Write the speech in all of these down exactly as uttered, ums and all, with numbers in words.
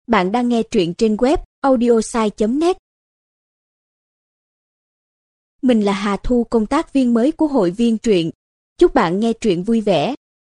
Bạn đang nghe truyện trên web audiosai chấm net. Mình là Hà Thu, công tác viên mới của hội viên truyện. Chúc bạn nghe truyện vui vẻ.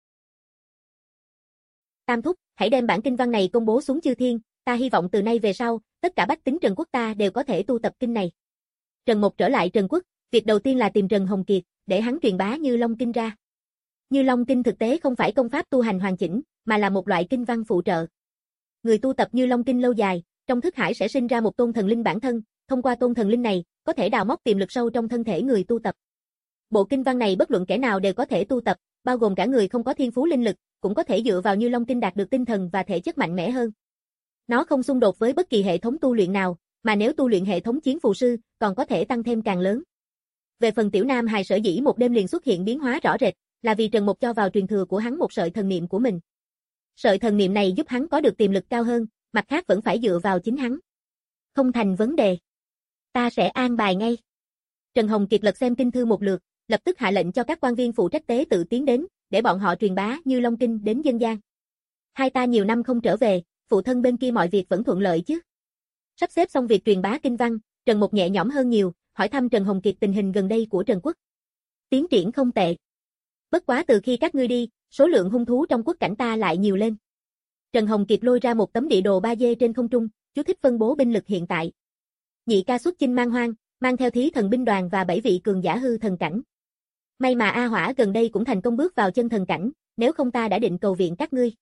Tam thúc, hãy đem bản kinh văn này công bố xuống chư thiên, ta hy vọng từ nay về sau, tất cả bách tính Trần Quốc ta đều có thể tu tập kinh này. Trần Mộc trở lại Trần Quốc, việc đầu tiên là tìm Trần Hồng Kiệt, để hắn truyền bá Như Long kinh ra. Như Long kinh thực tế không phải công pháp tu hành hoàn chỉnh, mà là một loại kinh văn phụ trợ. Người tu tập Như Long kinh lâu dài, trong thức hải sẽ sinh ra một tôn thần linh bản thân, thông qua tôn thần linh này, có thể đào móc tiềm lực sâu trong thân thể người tu tập. Bộ kinh văn này bất luận kẻ nào đều có thể tu tập, bao gồm cả người không có thiên phú linh lực, cũng có thể dựa vào Như Long kinh đạt được tinh thần và thể chất mạnh mẽ hơn. Nó không xung đột với bất kỳ hệ thống tu luyện nào, mà nếu tu luyện hệ thống chiến phù sư, còn có thể tăng thêm càng lớn. Về phần Tiểu Nam Hài sở dĩ một đêm liền xuất hiện biến hóa rõ rệt, là vì Trần Mộc cho vào truyền thừa của hắn một sợi thần niệm của mình. Sợi thần niệm này giúp hắn có được tiềm lực cao hơn, mặt khác vẫn phải dựa vào chính hắn. Không thành vấn đề. Ta sẽ an bài ngay. Trần Hồng Kiệt lật xem kinh thư một lượt, lập tức hạ lệnh cho các quan viên phụ trách tế tự tiến đến, để bọn họ truyền bá Như Long kinh đến dân gian. Hai ta nhiều năm không trở về, phụ thân bên kia mọi việc vẫn thuận lợi chứ? Sắp xếp xong việc truyền bá kinh văn, Trần Mộc nhẹ nhõm hơn nhiều, hỏi thăm Trần Hồng Kiệt tình hình gần đây của Trần Quốc. Tiến triển không tệ. Bất quá từ khi các ngươi đi, số lượng hung thú trong quốc cảnh ta lại nhiều lên. Trần Hồng Kiệt lôi ra một tấm địa đồ ba D trên không trung, chú thích phân bố binh lực hiện tại. Nhị ca xuất chinh mang hoang, mang theo thí thần binh đoàn và bảy vị cường giả hư thần cảnh. May mà A Hỏa gần đây cũng thành công bước vào chân thần cảnh, nếu không ta đã định cầu viện các ngươi.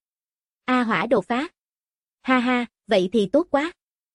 A Hỏa đột phá. Ha ha, vậy thì tốt quá.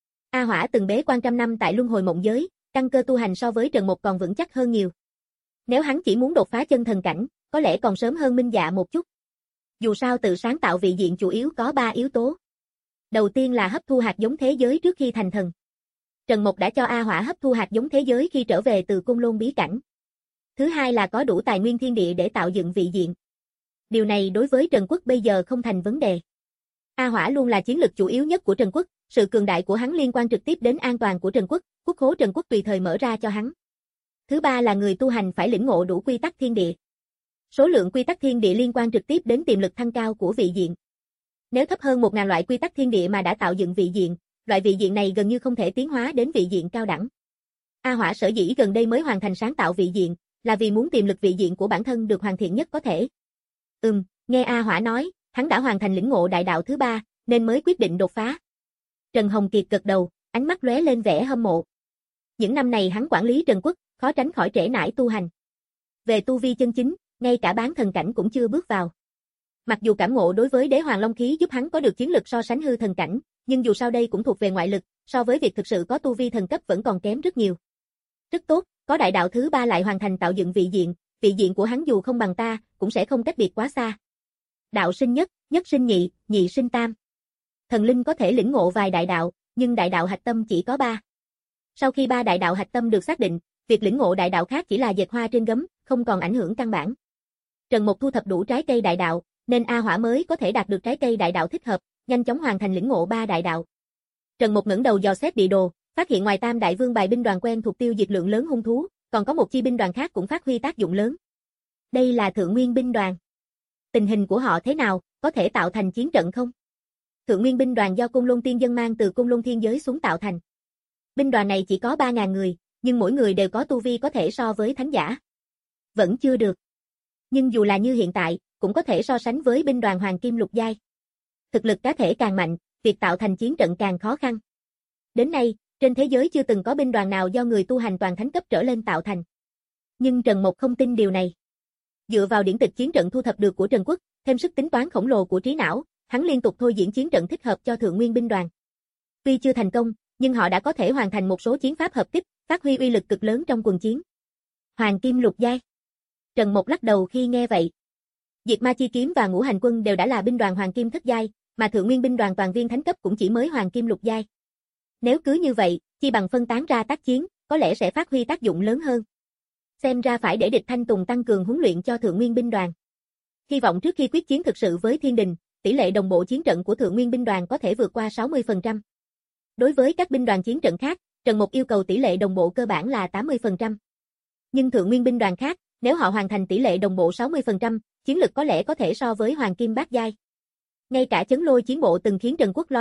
A Hỏa từng bế quan trăm năm tại luân hồi mộng giới, căn cơ tu hành so với Trần Mộc còn vững chắc hơn nhiều. Nếu hắn chỉ muốn đột phá chân thần cảnh, có lẽ còn sớm hơn Minh Dạ một chút. Dù sao tự sáng tạo vị diện chủ yếu có ba yếu tố. Đầu tiên là hấp thu hạt giống thế giới trước khi thành thần. Trần Mộc đã cho A Hỏa hấp thu hạt giống thế giới khi trở về từ Côn Lôn bí cảnh. Thứ hai là có đủ tài nguyên thiên địa để tạo dựng vị diện. Điều này đối với Trần Quốc bây giờ không thành vấn đề. A Hỏa luôn là chiến lực chủ yếu nhất của Trần Quốc, sự cường đại của hắn liên quan trực tiếp đến an toàn của Trần Quốc, quốc khố Trần Quốc tùy thời mở ra cho hắn. Thứ ba là người tu hành phải lĩnh ngộ đủ quy tắc thiên địa. Số lượng quy tắc thiên địa liên quan trực tiếp đến tiềm lực thăng cao của vị diện. Nếu thấp hơn một nghìn loại quy tắc thiên địa mà đã tạo dựng vị diện, loại vị diện này gần như không thể tiến hóa đến vị diện cao đẳng. A Hỏa sở dĩ gần đây mới hoàn thành sáng tạo vị diện, là vì muốn tiềm lực vị diện của bản thân được hoàn thiện nhất có thể. Ừm, nghe A Hỏa nói, hắn đã hoàn thành lĩnh ngộ đại đạo thứ ba, nên mới quyết định đột phá. Trần Hồng Kiệt gật đầu, ánh mắt lóe lên vẻ hâm mộ. Những năm này hắn quản lý Trần Quốc, khó tránh khỏi trễ nải tu hành. Về tu vi chân chính, ngay cả bán thần cảnh cũng chưa bước vào. Mặc dù cảm ngộ đối với đế hoàng long khí giúp hắn có được chiến lực so sánh hư thần cảnh, nhưng dù sao đây cũng thuộc về ngoại lực, so với việc thực sự có tu vi thần cấp vẫn còn kém rất nhiều. Rất tốt, có đại đạo thứ ba lại hoàn thành tạo dựng vị diện, vị diện của hắn dù không bằng ta, cũng sẽ không cách biệt quá xa. Đạo sinh nhất, nhất sinh nhị, nhị sinh tam. Thần linh có thể lĩnh ngộ vài đại đạo, nhưng đại đạo hạch tâm chỉ có ba. Sau khi ba đại đạo hạch tâm được xác định, việc lĩnh ngộ đại đạo khác chỉ là dệt hoa trên gấm, không còn ảnh hưởng căn bản. Trần Mộc thu thập đủ trái cây đại đạo, nên A Hỏa mới có thể đạt được trái cây đại đạo thích hợp, nhanh chóng hoàn thành lĩnh ngộ ba đại đạo. Trần Mộc ngẩng đầu dò xét địa đồ, phát hiện ngoài Tam Đại Vương bài binh đoàn quen thuộc tiêu diệt lượng lớn hung thú, còn có một chi binh đoàn khác cũng phát huy tác dụng lớn. Đây là Thượng Nguyên binh đoàn. Tình hình của họ thế nào, có thể tạo thành chiến trận không? Thượng Nguyên binh đoàn do Côn Lôn Tiên Dân mang từ Côn Lôn Thiên Giới xuống tạo thành. Binh đoàn này chỉ có ba nghìn người, nhưng mỗi người đều có tu vi có thể so với thánh giả. Vẫn chưa được. Nhưng dù là như hiện tại, cũng có thể so sánh với binh đoàn Hoàng Kim lục giai. Thực lực cá thể càng mạnh, việc tạo thành chiến trận càng khó khăn. Đến nay, trên thế giới chưa từng có binh đoàn nào do người tu hành toàn thánh cấp trở lên tạo thành. Nhưng Trần Mộc không tin điều này. Dựa vào điển tịch chiến trận thu thập được của Trần Quốc, thêm sức tính toán khổng lồ của trí não, hắn liên tục thôi diễn chiến trận thích hợp cho Thượng Nguyên binh đoàn. Tuy chưa thành công, nhưng họ đã có thể hoàn thành một số chiến pháp hợp kích, phát huy uy lực cực lớn trong quần chiến. Hoàng Kim lục giai. Trần Mộc lắc đầu khi nghe vậy. Diệt Ma Chi Kiếm và Ngũ Hành Quân đều đã là binh đoàn Hoàng Kim thất giai, mà Thượng Nguyên binh đoàn toàn viên thánh cấp cũng chỉ mới Hoàng Kim lục giai. Nếu cứ như vậy, chi bằng phân tán ra tác chiến, có lẽ sẽ phát huy tác dụng lớn hơn. Xem ra phải để địch Thanh Tùng tăng cường huấn luyện cho Thượng Nguyên binh đoàn. Hy vọng trước khi quyết chiến thực sự với Thiên Đình, tỷ lệ đồng bộ chiến trận của Thượng Nguyên binh đoàn có thể vượt qua sáu mươi phần trăm. Đối với các binh đoàn chiến trận khác, Trần Mộc yêu cầu tỷ lệ đồng bộ cơ bản là tám mươi phần trăm. Nhưng Thượng Nguyên binh đoàn khác, nếu họ hoàn thành tỷ lệ đồng bộ sáu mươi phần trăm, chiến lực có lẽ có thể so với Hoàng Kim bát giai. Ngay cả Chấn Lôi chiến bộ từng khiến Trần Quốc lo lắng,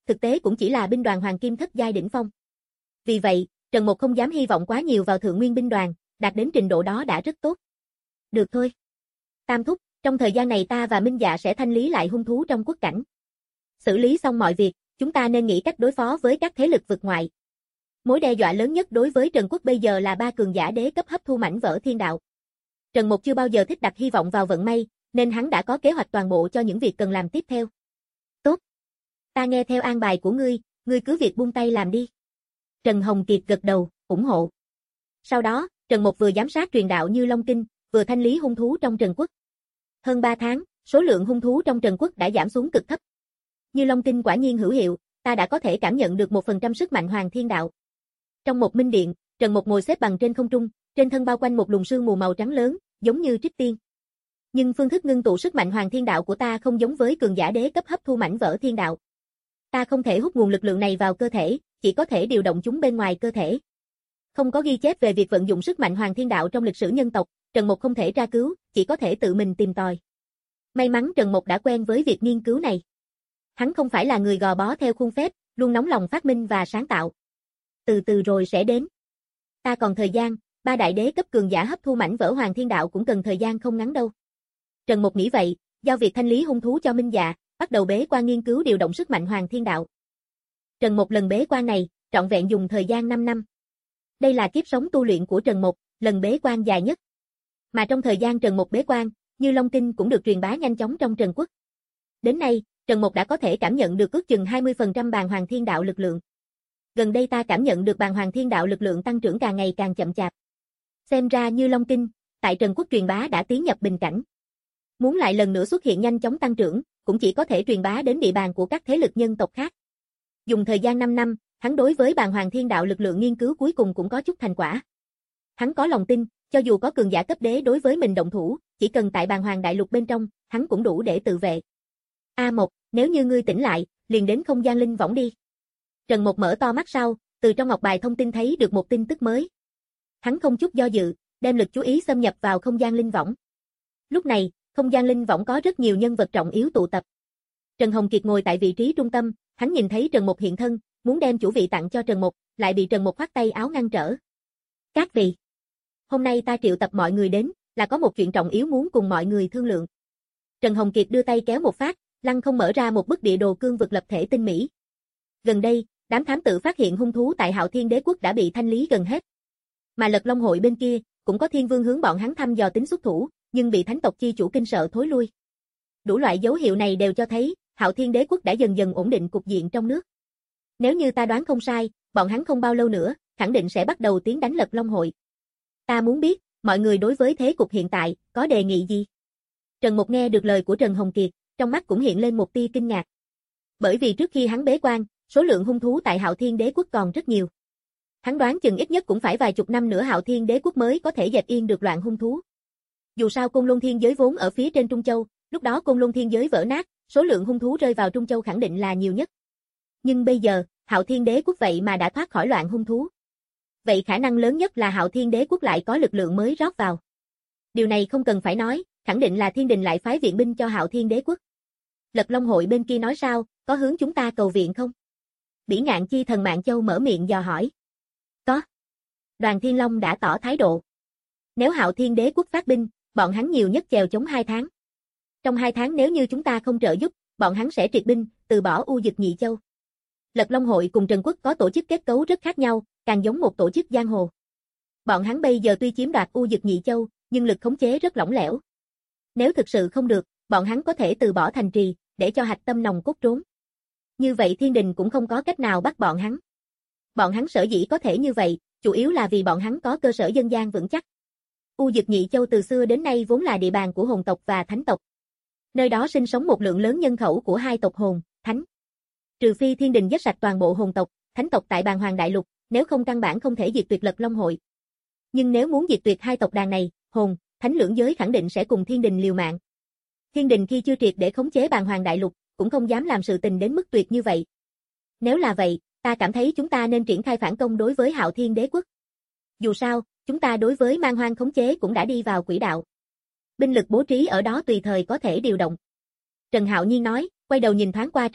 thực tế cũng chỉ là binh đoàn hoàng kim thất giai đỉnh phong. Vì vậy, Trần Mục không dám hy vọng quá nhiều vào thượng nguyên binh đoàn, đạt đến trình độ đó đã rất tốt. Được thôi. Tam thúc, trong thời gian này ta và Minh Dạ sẽ thanh lý lại hung thú trong quốc cảnh. Xử lý xong mọi việc, chúng ta nên nghĩ cách đối phó với các thế lực vực ngoại. Mối đe dọa lớn nhất đối với Trần Quốc bây giờ là ba cường giả đế cấp hấp thu mảnh vỡ thiên đạo. Trần Mục chưa bao giờ thích đặt hy vọng vào vận may, nên hắn đã có kế hoạch toàn bộ cho những việc cần làm tiếp theo. Tốt. Ta nghe theo an bài của ngươi, ngươi cứ việc buông tay làm đi. Trần Hồng Kiệt gật đầu, ủng hộ. Sau đó, Trần Mục vừa giám sát truyền đạo Như Long Kinh, vừa thanh lý hung thú trong Trần Quốc. Hơn ba tháng, số lượng hung thú trong Trần Quốc đã giảm xuống cực thấp. Như Long Kinh quả nhiên hữu hiệu, ta đã có thể cảm nhận được một phần trăm sức mạnh Hoàng Thiên Đạo. Trong một minh điện, Trần Mục ngồi xếp bằng trên không trung, trên thân bao quanh một luồng sương mù màu trắng lớn, giống như trích tiên. Nhưng phương thức ngưng tụ sức mạnh Hoàng Thiên Đạo của ta không giống với cường giả đế cấp hấp thu mảnh vỡ thiên đạo. Ta không thể hút nguồn lực lượng này vào cơ thể, chỉ có thể điều động chúng bên ngoài cơ thể. Không có ghi chép về việc vận dụng sức mạnh Hoàng Thiên Đạo trong lịch sử nhân tộc, Trần Mục không thể tra cứu, chỉ có thể tự mình tìm tòi. May mắn Trần Mục đã quen với việc nghiên cứu này. Hắn không phải là người gò bó theo khuôn phép, luôn nóng lòng phát minh và sáng tạo. Từ từ rồi sẽ đến. Ta còn thời gian, ba đại đế cấp cường giả hấp thu mảnh vỡ Hoàng Thiên Đạo cũng cần thời gian không ngắn đâu. Trần Mục nghĩ vậy, giao việc thanh lý hung thú cho Minh Dạ, bắt đầu bế quan nghiên cứu điều động sức mạnh Hoàng Thiên Đạo. Trần Mục lần bế quan này, trọn vẹn dùng thời gian năm năm. Đây là kiếp sống tu luyện của Trần Mục, lần bế quan dài nhất. Mà trong thời gian Trần Mục bế quan, Như Long Kinh cũng được truyền bá nhanh chóng trong Trần Quốc. Đến nay, Trần Mục đã có thể cảm nhận được ước chừng hai mươi phần trăm bàn Hoàng Thiên Đạo lực lượng. Gần đây ta cảm nhận được bàn Hoàng Thiên Đạo lực lượng tăng trưởng càng ngày càng chậm chạp. Xem ra Như Long Kinh, tại Trần Quốc truyền bá đã tiến nhập bình cảnh. Muốn lại lần nữa xuất hiện nhanh chóng tăng trưởng, cũng chỉ có thể truyền bá đến địa bàn của các thế lực nhân tộc khác. Dùng thời gian năm năm, hắn đối với bàn Hoàng Thiên Đạo lực lượng nghiên cứu cuối cùng cũng có chút thành quả. Hắn có lòng tin, cho dù có cường giả cấp đế đối với mình động thủ, chỉ cần tại bàn Hoàng Đại Lục bên trong, hắn cũng đủ để tự vệ. A Mộc, nếu như ngươi tỉnh lại, liền đến không gian linh võng đi. Trần Mục mở to mắt sau, từ trong ngọc bài thông tin thấy được một tin tức mới. Hắn không chút do dự, đem lực chú ý xâm nhập vào không gian linh võng. Lúc này, không gian linh võng có rất nhiều nhân vật trọng yếu tụ tập. Trần Hồng Kiệt ngồi tại vị trí trung tâm, hắn nhìn thấy Trần Mục hiện thân, muốn đem chủ vị tặng cho Trần Mục, lại bị Trần Mục khoát tay áo ngăn trở. Các vị, hôm nay ta triệu tập mọi người đến, là có một chuyện trọng yếu muốn cùng mọi người thương lượng. Trần Hồng Kiệt đưa tay kéo một phát, lăng không mở ra một bức địa đồ cương vực lập thể tinh mỹ. Gần đây, đám thám tử phát hiện hung thú tại Hạo Thiên Đế Quốc đã bị thanh lý gần hết. Mà Lật Long hội bên kia, cũng có Thiên Vương hướng bọn hắn thăm dò tính xuất thủ, nhưng bị thánh tộc chi chủ kinh sợ thối lui. Đủ loại dấu hiệu này đều cho thấy, Hạo Thiên Đế Quốc đã dần dần ổn định cục diện trong nước. Nếu như ta đoán không sai, bọn hắn không bao lâu nữa, khẳng định sẽ bắt đầu tiến đánh Lật Long hội. Ta muốn biết, mọi người đối với thế cục hiện tại, có đề nghị gì? Trần Mục nghe được lời của Trần Hồng Kiệt, trong mắt cũng hiện lên một tia kinh ngạc. Bởi vì trước khi hắn bế quan, số lượng hung thú tại Hạo Thiên Đế Quốc còn rất nhiều. Hắn đoán chừng ít nhất cũng phải vài chục năm nữa Hạo Thiên Đế Quốc mới có thể dẹp yên được loạn hung thú. Dù sao Côn Lôn Thiên Giới vốn ở phía trên Trung Châu, lúc đó Côn Lôn Thiên Giới vỡ nát, số lượng hung thú rơi vào Trung Châu khẳng định là nhiều nhất. Nhưng bây giờ, Hạo Thiên Đế Quốc vậy mà đã thoát khỏi loạn hung thú. Vậy khả năng lớn nhất là Hạo Thiên Đế Quốc lại có lực lượng mới rót vào. Điều này không cần phải nói, khẳng định là Thiên Đình lại phái viện binh cho Hạo Thiên Đế Quốc. Lật Long hội bên kia nói sao, có hướng chúng ta cầu viện không? Bỉ Ngạn Chi Thần Mạn Châu mở miệng dò hỏi. Có. Đoàn Thiên Long đã tỏ thái độ. Nếu Hạo Thiên Đế Quốc phát binh, bọn hắn nhiều nhất chèo chống hai tháng. Trong hai tháng nếu như chúng ta không trợ giúp, bọn hắn sẽ triệt binh, từ bỏ U Dực Nhị Châu. Lật Long hội cùng Trần Quốc có tổ chức kết cấu rất khác nhau, càng giống một tổ chức giang hồ. Bọn hắn bây giờ tuy chiếm đoạt U Dực Nhị Châu, nhưng lực khống chế rất lỏng lẻo. Nếu thực sự không được, bọn hắn có thể từ bỏ thành trì, để cho hạch tâm nòng cốt trốn. Như vậy Thiên Đình cũng không có cách nào bắt bọn hắn. Bọn hắn sở dĩ có thể như vậy, chủ yếu là vì bọn hắn có cơ sở dân gian vững chắc. U Dực Nhị Châu từ xưa đến nay vốn là địa bàn của hồn tộc và thánh tộc. Nơi đó sinh sống một lượng lớn nhân khẩu của hai tộc hồn, thánh. Trừ phi Thiên Đình giết sạch toàn bộ hồn tộc, thánh tộc tại bàn Hoàng Đại Lục, nếu không căn bản không thể diệt tuyệt Lật Long hội. Nhưng nếu muốn diệt tuyệt hai tộc đàn này, hồn, thánh lưỡng giới khẳng định sẽ cùng Thiên Đình liều mạng. Thiên Đình khi chưa triệt để khống chế bàn Hoàng Đại Lục, cũng không dám làm sự tình đến mức tuyệt như vậy. Nếu là vậy, ta cảm thấy chúng ta nên triển khai phản công đối với Hạo Thiên Đế Quốc. Dù sao, chúng ta đối với Man Hoang khống chế cũng đã đi vào quỹ đạo. Binh lực bố trí ở đó tùy thời có thể điều động. Trần Hạo Nhiên nói, quay đầu nhìn thoáng qua Trần Mục,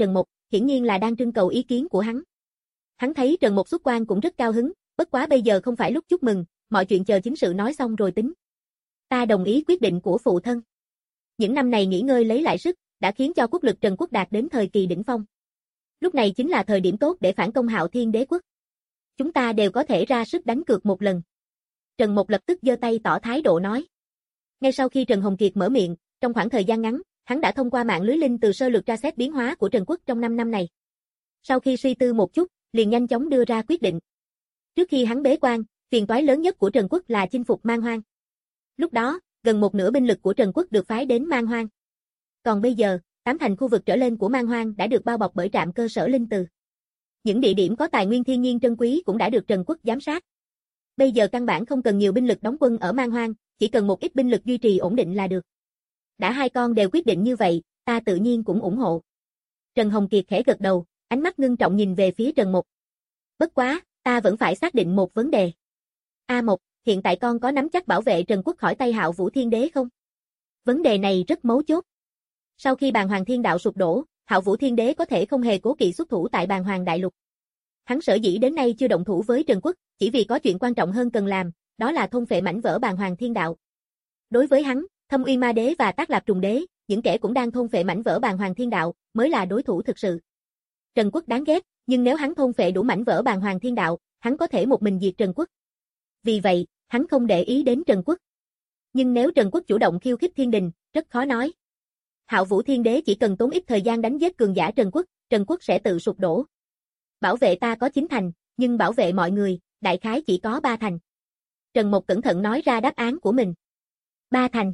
hiển nhiên là đang trưng cầu ý kiến của hắn. Hắn thấy Trần Mục xuất quan cũng rất cao hứng, bất quá bây giờ không phải lúc chúc mừng, mọi chuyện chờ chính sự nói xong rồi tính. Ta đồng ý quyết định của phụ thân. Những năm này nghỉ ngơi lấy lại sức, đã khiến cho quốc lực Trần quốc đạt đến thời kỳ đỉnh phong. Lúc này chính là thời điểm tốt để phản công Hạo Thiên Đế quốc. Chúng ta đều có thể ra sức đánh cược một lần. Trần Mục lập tức giơ tay tỏ thái độ nói. Ngay sau khi Trần Hồng Kiệt mở miệng, trong khoảng thời gian ngắn, hắn đã thông qua mạng lưới linh từ sơ lược tra xét biến hóa của Trần quốc trong năm năm này. Sau khi suy tư một chút, liền nhanh chóng đưa ra quyết định. Trước khi hắn bế quan, phiền toái lớn nhất của Trần quốc là chinh phục Man Hoang. Lúc đó, gần một nửa binh lực của Trần quốc được phái đến Man Hoang. Còn bây giờ, tám thành khu vực trở lên của Man Hoang đã được bao bọc bởi trạm cơ sở linh từ. Những địa điểm có tài nguyên thiên nhiên trân quý cũng đã được Trần quốc giám sát. Bây giờ căn bản không cần nhiều binh lực đóng quân ở Man Hoang, chỉ cần một ít binh lực duy trì ổn định là được. Đã hai con đều quyết định như vậy, ta tự nhiên cũng ủng hộ. Trần Hồng Kiệt khẽ gật đầu, ánh mắt ngưng trọng nhìn về phía Trần Mục. Bất quá, ta vẫn phải xác định một vấn đề. A Mộc, hiện tại con có nắm chắc bảo vệ Trần quốc khỏi tay Hạo Vũ Thiên Đế không? Vấn đề này rất mấu chốt. Sau khi Bàng Hoàng Thiên Đạo sụp đổ, Hạo Vũ Thiên Đế có thể không hề cố kỵ xuất thủ tại Bàng Hoàng Đại Lục. Hắn sở dĩ đến nay chưa động thủ với Trần quốc, chỉ vì có chuyện quan trọng hơn cần làm, đó là thôn phệ mảnh vỡ Bàng Hoàng Thiên Đạo. Đối với hắn, Thâm Uyên Ma Đế và Tác Lạp Trùng Đế, những kẻ cũng đang thôn phệ mảnh vỡ Bàng Hoàng Thiên Đạo, mới là đối thủ thực sự. Trần quốc đáng ghét, nhưng nếu hắn thôn phệ đủ mảnh vỡ Bàng Hoàng Thiên Đạo, hắn có thể một mình diệt Trần quốc. Vì vậy, hắn không để ý đến Trần quốc. Nhưng nếu Trần quốc chủ động khiêu khích thiên đình, rất khó nói. Hạo Vũ Thiên Đế chỉ cần tốn ít thời gian đánh giết cường giả Trần quốc, Trần quốc sẽ tự sụp đổ. Bảo vệ ta có chín thành, nhưng bảo vệ mọi người, đại khái chỉ có ba thành. Trần Mộc cẩn thận nói ra đáp án của mình. Ba thành.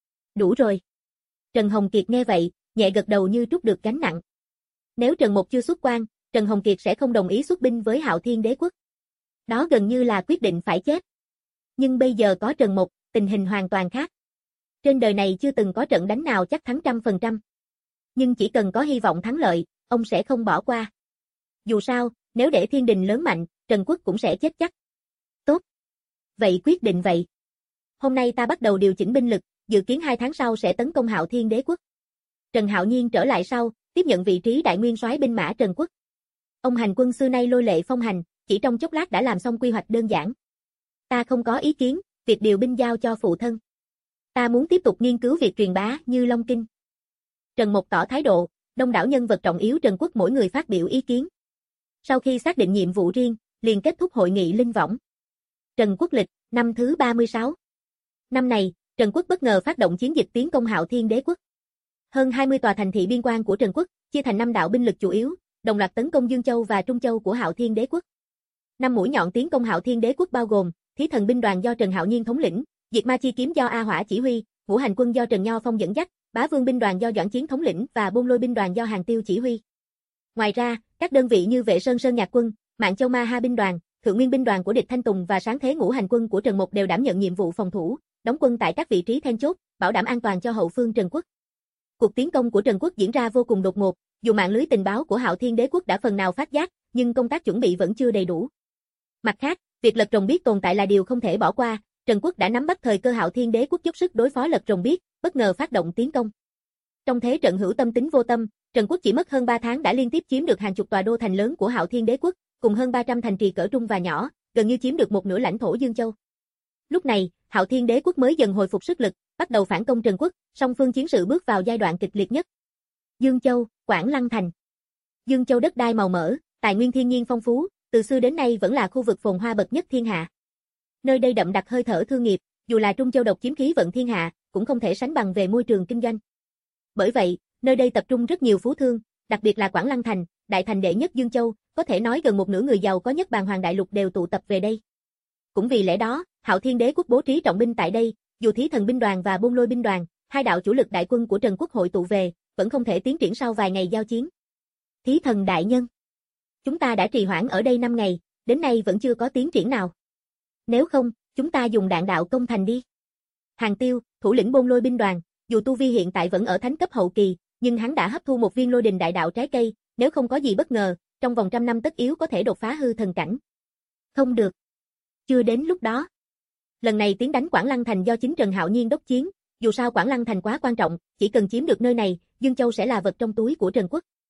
Đủ rồi. Trần Hồng Kiệt nghe vậy, nhẹ gật đầu như trút được gánh nặng. Nếu Trần Mộc chưa xuất quan, Trần Hồng Kiệt sẽ không đồng ý xuất binh với Hạo Thiên Đế quốc. Đó gần như là quyết định phải chết. Nhưng bây giờ có Trần Mộc, tình hình hoàn toàn khác. Trên đời này chưa từng có trận đánh nào chắc thắng trăm phần trăm. Nhưng chỉ cần có hy vọng thắng lợi, ông sẽ không bỏ qua. Dù sao, nếu để thiên đình lớn mạnh, Trần quốc cũng sẽ chết chắc. Tốt. Vậy quyết định vậy. Hôm nay ta bắt đầu điều chỉnh binh lực, dự kiến hai tháng sau sẽ tấn công Hạo Thiên Đế quốc. Trần Hạo Nhiên trở lại sau, tiếp nhận vị trí đại nguyên soái binh mã Trần quốc. Ông hành quân xưa nay lôi lệ phong hành, chỉ trong chốc lát đã làm xong quy hoạch đơn giản. Ta không có ý kiến, việc điều binh giao cho phụ thân. Ta muốn tiếp tục nghiên cứu việc truyền bá như Long Kinh. Trần Mộc tỏ thái độ, đông đảo nhân vật trọng yếu Trần quốc mỗi người phát biểu ý kiến. Sau khi xác định nhiệm vụ riêng, liền kết thúc hội nghị linh võng. Trần quốc lịch, năm thứ ba mươi sáu. Năm này, Trần quốc bất ngờ phát động chiến dịch tiến công Hạo Thiên Đế quốc. Hơn hai mươi tòa thành thị biên quan của Trần quốc, chia thành năm đạo binh lực chủ yếu, đồng loạt tấn công Dương Châu và Trung Châu của Hạo Thiên Đế quốc. Năm mũi nhọn tiến công Hạo Thiên Đế quốc bao gồm: Thí Thần binh đoàn do Trần Hạo Nhiên thống lĩnh, Diệt Ma chi kiếm do A Hỏa chỉ huy, Ngũ Hành quân do Trần Nho Phong dẫn dắt, Bá Vương binh đoàn do Doãn Chiến thống lĩnh và Bôn Lôi binh đoàn do Hàn Tiêu chỉ huy. Ngoài ra, các đơn vị như Vệ Sơn Sơn Nhạc quân, Mạng Châu Ma Ha binh đoàn, Thượng Nguyên binh đoàn của địch Thanh Tùng và Sáng Thế Ngũ Hành quân của Trần Mộc đều đảm nhận nhiệm vụ phòng thủ, đóng quân tại các vị trí then chốt, bảo đảm an toàn cho hậu phương Trần quốc. Cuộc tiến công của Trần quốc diễn ra vô cùng đột ngột, dù mạng lưới tình báo của Hạo Thiên Đế quốc đã phần nào phát giác, nhưng công tác chuẩn bị vẫn chưa đầy đủ. Mặt khác, việc Lật Rồng Biết tồn tại là điều không thể bỏ qua, Trần quốc đã nắm bắt thời cơ Hạo Thiên Đế quốc dốc sức đối phó Lật Rồng Biết, bất ngờ phát động tiến công. Trong thế trận hữu tâm tính vô tâm, Trần quốc chỉ mất hơn ba tháng đã liên tiếp chiếm được hàng chục tòa đô thành lớn của Hạo Thiên Đế quốc, cùng hơn ba trăm thành trì cỡ trung và nhỏ, gần như chiếm được một nửa lãnh thổ Dương Châu. Lúc này, Hạo Thiên Đế quốc mới dần hồi phục sức lực, bắt đầu phản công Trần quốc, song phương chiến sự bước vào giai đoạn kịch liệt nhất. Dương Châu, Quảng Lăng thành. Dương Châu đất đai màu mỡ, tài nguyên thiên nhiên phong phú, từ xưa đến nay vẫn là khu vực phồn hoa bậc nhất thiên hạ. Nơi đây đậm đặc hơi thở thương nghiệp, dù là Trung Châu độc chiếm khí vận thiên hạ, cũng không thể sánh bằng về môi trường kinh doanh. Bởi vậy, nơi đây tập trung rất nhiều phú thương, đặc biệt là Quảng Lăng thành, đại thành đệ nhất Dương Châu, có thể nói gần một nửa người giàu có nhất Bàng Hoàng Đại Lục đều tụ tập về đây. Cũng vì lẽ đó, Hạo Thiên Đế quốc bố trí trọng binh tại đây, dù Thí Thần binh đoàn và Bôn Lôi binh đoàn, hai đạo chủ lực đại quân của Trần quốc hội tụ về, vẫn không thể tiến triển sau vài ngày giao chiến. Thí Thần đại nhân, chúng ta đã trì hoãn ở đây năm ngày, đến nay vẫn chưa có tiến triển nào. Nếu không, chúng ta dùng đạn đạo công thành đi. Hàn Tiêu, thủ lĩnh Bôn Lôi binh đoàn, dù tu vi hiện tại vẫn ở thánh cấp hậu kỳ, nhưng hắn đã hấp thu một viên lôi đình đại đạo trái cây, nếu không có gì bất ngờ, trong vòng trăm năm tất yếu có thể đột phá hư thần cảnh. Không được. Chưa đến lúc đó. Lần này tiến đánh Quảng Lăng thành do chính Trần Hạo Nhiên đốc chiến, dù sao Quảng Lăng thành quá quan trọng, chỉ cần chiếm được nơi này, Dương Châu sẽ là vật trong túi của Trần quốc.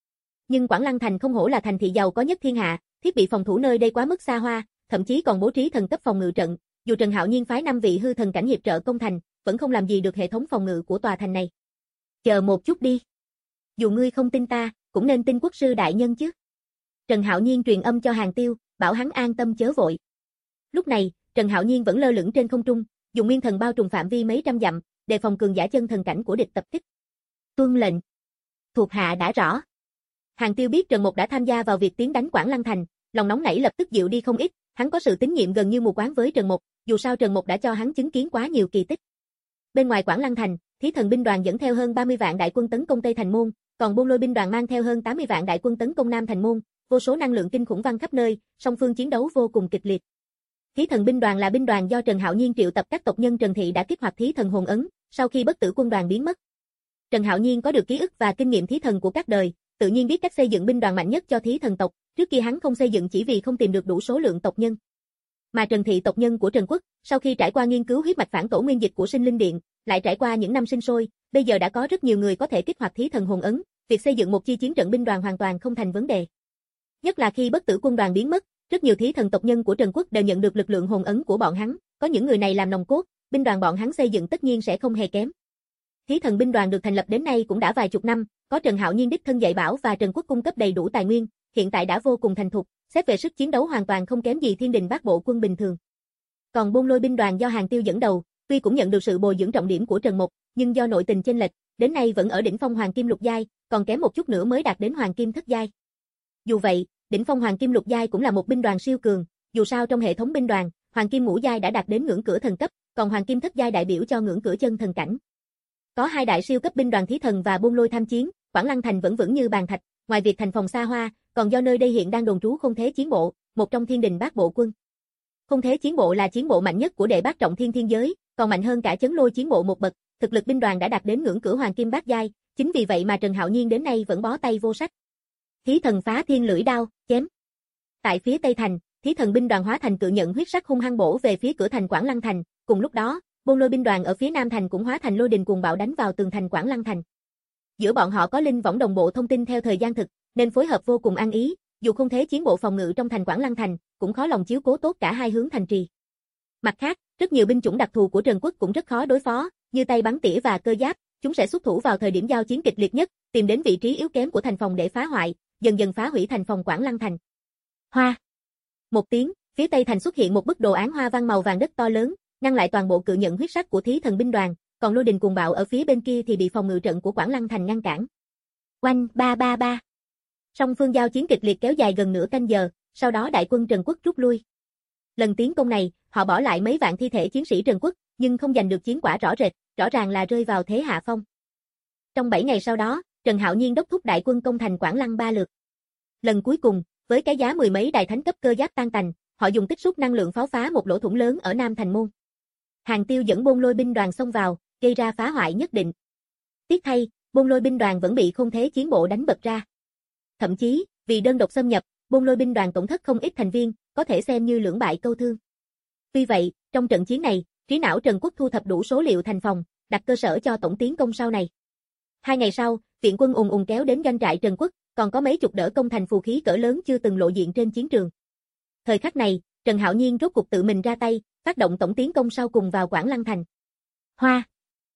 Nhưng Quảng Lăng thành không hổ là thành thị giàu có nhất thiên hạ, thiết bị phòng thủ nơi đây quá mức xa hoa, thậm chí còn bố trí thần cấp phòng ngự trận, dù Trần Hạo Nhiên phái năm vị hư thần cảnh hiệp trợ công thành, vẫn không làm gì được hệ thống phòng ngự của tòa thành này. Chờ một chút đi. Dù ngươi không tin ta, cũng nên tin quốc sư đại nhân chứ. Trần Hạo Nhiên truyền âm cho Hàn Tiêu, bảo hắn an tâm chớ vội. Lúc này, Trần Hạo Nhiên vẫn lơ lửng trên không trung, dùng nguyên thần bao trùm phạm vi mấy trăm dặm, đề phòng cường giả chân thần cảnh của địch tập kích. Tuân lệnh. Thuộc hạ đã rõ. Hàn Tiêu biết Trần Mục đã tham gia vào việc tiến đánh Quảng Lăng thành, lòng nóng nảy lập tức dịu đi không ít, hắn có sự tín nhiệm gần như mù quáng với Trần Mục, dù sao Trần Mục đã cho hắn chứng kiến quá nhiều kỳ tích. Bên ngoài Quảng Lăng thành, Thí Thần binh đoàn dẫn theo hơn ba mươi vạn đại quân tấn công Tây Thành môn, còn Buôn Lôi binh đoàn mang theo hơn tám mươi vạn đại quân tấn công Nam Thành môn, vô số năng lượng kinh khủng văng khắp nơi, song phương chiến đấu vô cùng kịch liệt. Thí Thần binh đoàn là binh đoàn do Trần Hạo Nhiên triệu tập các tộc nhân Trần thị đã kích hoạt Thí Thần hồn ấn, sau khi bất tử quân đoàn biến mất. Trần Hạo Nhiên có được ký ức và kinh nghiệm thí thần của các đời, tự nhiên biết cách xây dựng binh đoàn mạnh nhất cho Thí Thần tộc, trước kia hắn không xây dựng chỉ vì không tìm được đủ số lượng tộc nhân. Mà Trần thị tộc nhân của Trần Quốc, sau khi trải qua nghiên cứu huyết mạch phản tổ nguyên dịch của Sinh Linh Điện, lại trải qua những năm sinh sôi, bây giờ đã có rất nhiều người có thể kích hoạt Thí Thần hồn ấn, việc xây dựng một chi chiến trận binh đoàn hoàn toàn không thành vấn đề. Nhất là khi bất tử quân đoàn biến mất, rất nhiều Thí Thần tộc nhân của Trần Quốc đều nhận được lực lượng hồn ấn của bọn hắn, có những người này làm nòng cốt, binh đoàn bọn hắn xây dựng tất nhiên sẽ không hề kém. Thí Thần binh đoàn được thành lập đến nay cũng đã vài chục năm, có Trần Hạo Nhiên đích thân dạy bảo và Trần Quốc cung cấp đầy đủ tài nguyên, hiện tại đã vô cùng thành thục, xét về sức chiến đấu hoàn toàn không kém gì Thiên Đình Bát Bộ quân bình thường. Còn Buôn Lôi binh đoàn do Hàn Tiêu dẫn đầu, tuy cũng nhận được sự bồi dưỡng trọng điểm của Trần Mục, nhưng do nội tình chênh lệch, đến nay vẫn ở đỉnh phong hoàng kim lục giai, còn kém một chút nữa mới đạt đến hoàng kim thất giai. Dù vậy, đỉnh phong hoàng kim lục giai cũng là một binh đoàn siêu cường, dù sao trong hệ thống binh đoàn, hoàng kim ngũ giai đã đạt đến ngưỡng cửa thần cấp, còn hoàng kim thất giai đại biểu cho ngưỡng cửa chân thần cảnh. Có hai đại siêu cấp binh đoàn Thí Thần và Buôn Lôi tham chiến, Quảng Lăng thành vẫn vững như bàn thạch, ngoài việc thành phòng xa hoa, còn do nơi đây hiện đang đồn trú Không Thế Chiến Bộ, một trong Thiên Đình Bát Bộ quân. Không Thế Chiến Bộ là chiến bộ mạnh nhất của đệ bát trọng thiên thiên giới, còn mạnh hơn cả Chấn Lôi Chiến Bộ một bậc, thực lực binh đoàn đã đạt đến ngưỡng cửa hoàng kim bát giai, chính vì vậy mà Trần Hạo Nhiên đến nay vẫn bó tay vô sách. Thí Thần phá thiên lưỡi đao, chém. Tại phía Tây thành, Thí Thần binh đoàn hóa thành cự nhận huyết sắc hung hăng bổ về phía cửa thành Quảng Lăng thành, cùng lúc đó, Buôn Lôi binh đoàn ở phía Nam thành cũng hóa thành lôi đình cuồng bạo đánh vào tường thành Quảng Lăng thành. Giữa bọn họ có linh võng đồng bộ thông tin theo thời gian thực, nên phối hợp vô cùng ăn ý, dù Không Thế Chiến Bộ phòng ngự trong thành Quảng Lăng thành, cũng khó lòng chiếu cố tốt cả hai hướng thành trì. Mặt khác, rất nhiều binh chủng đặc thù của Trần Quốc cũng rất khó đối phó, như tay bắn tỉa và cơ giáp, chúng sẽ xuất thủ vào thời điểm giao chiến kịch liệt nhất, tìm đến vị trí yếu kém của thành phòng để phá hoại, dần dần phá hủy thành phòng Quảng Lăng thành. Hoa. Một tiếng, phía Tây thành xuất hiện một bức đồ án hoa văn màu vàng đất to lớn, ngăn lại toàn bộ cự nhận huyết sắc của Thí Thần binh đoàn, còn lôi đình cuồng bạo ở phía bên kia thì bị phòng ngự trận của Quảng Lăng thành ngăn cản. Oanh ba ba ba. Song phương giao chiến kịch liệt kéo dài gần nửa canh giờ, sau đó đại quân Trần Quốc rút lui. Lần tiến công này, họ bỏ lại mấy vạn thi thể chiến sĩ Trần Quốc, nhưng không giành được chiến quả rõ rệt, rõ ràng là rơi vào thế hạ phong. Trong bảy ngày sau đó, Trần Hạo Nhiên đốc thúc đại quân công thành Quảng Lăng ba lượt. Lần cuối cùng, với cái giá mười mấy đại thánh cấp cơ giáp tan tành, họ dùng tích xúc năng lượng pháo phá một lỗ thủng lớn ở Nam thành môn. Hàn Tiêu dẫn Buôn Lôi binh đoàn xông vào, gây ra phá hoại nhất định. Tiếc thay, Buôn Lôi binh đoàn vẫn bị Không Thế Chiến Bộ đánh bật ra. Thậm chí, vì đơn độc xâm nhập, Buôn Lôi binh đoàn tổn thất không ít thành viên, có thể xem như lưỡng bại câu thương. Tuy vậy, trong trận chiến này, trí não Trần Quốc thu thập đủ số liệu thành phòng, đặt cơ sở cho tổng tiến công sau này. Hai ngày sau, viện quân ùn ùn kéo đến doanh trại Trần Quốc, còn có mấy chục đỡ công thành phù khí cỡ lớn chưa từng lộ diện trên chiến trường. Thời khắc này, Trần Hạo Nhiên rốt cuộc tự mình ra tay, phát động tổng tiến công sau cùng vào Quảng Lăng thành. Hoa.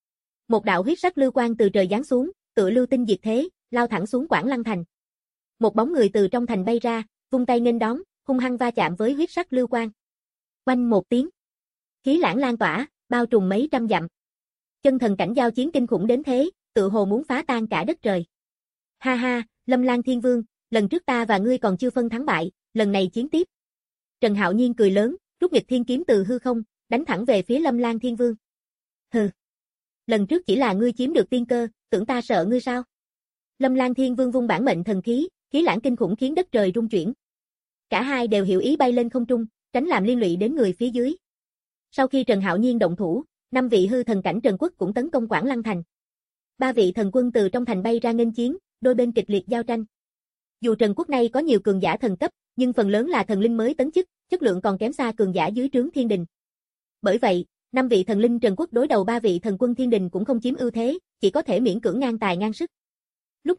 Một đạo huyết sắc lưu quang từ trời giáng xuống, tựa lưu tinh diệt thế, lao thẳng xuống Quảng Lăng thành. Một bóng người từ trong thành bay ra, vung tay nghênh đón, hung hăng va chạm với huyết sắc lưu quang. Oanh một tiếng. Khí lãng lan tỏa, bao trùm mấy trăm dặm. Chân thần cảnh giao chiến kinh khủng đến thế, tự hồ muốn phá tan cả đất trời. Ha ha, Lâm Lan Thiên Vương, lần trước ta và ngươi còn chưa phân thắng bại, lần này chiến tiếp. Trần Hạo Nhiên cười lớn, rút nghịch thiên kiếm từ hư không, đánh thẳng về phía Lâm Lan Thiên Vương. Hừ. Lần trước chỉ là ngươi chiếm được tiên cơ, tưởng ta sợ ngươi sao? Lâm Lan Thiên Vương vung bản mệnh thần khí, khí lãng kinh khủng khiến đất trời rung chuyển. Cả hai đều hiểu ý bay lên không trung, tránh làm liên lụy đến người phía dưới. Sau khi Trần Hạo Nhiên động thủ, năm vị hư thần cảnh Trần Quốc cũng tấn công Quảng Lăng thành. Ba vị thần quân từ trong thành bay ra nghênh chiến, đôi bên kịch liệt giao tranh. Dù Trần Quốc này có nhiều cường giả thần cấp, nhưng phần lớn là thần linh mới tấn chức, chất lượng còn kém xa cường giả dưới trướng Thiên Đình. Bởi vậy, năm vị thần linh Trần Quốc đối đầu ba vị thần quân Thiên Đình cũng không chiếm ưu thế, chỉ có thể miễn cưỡng ngang tài ngang sức. Lúc này,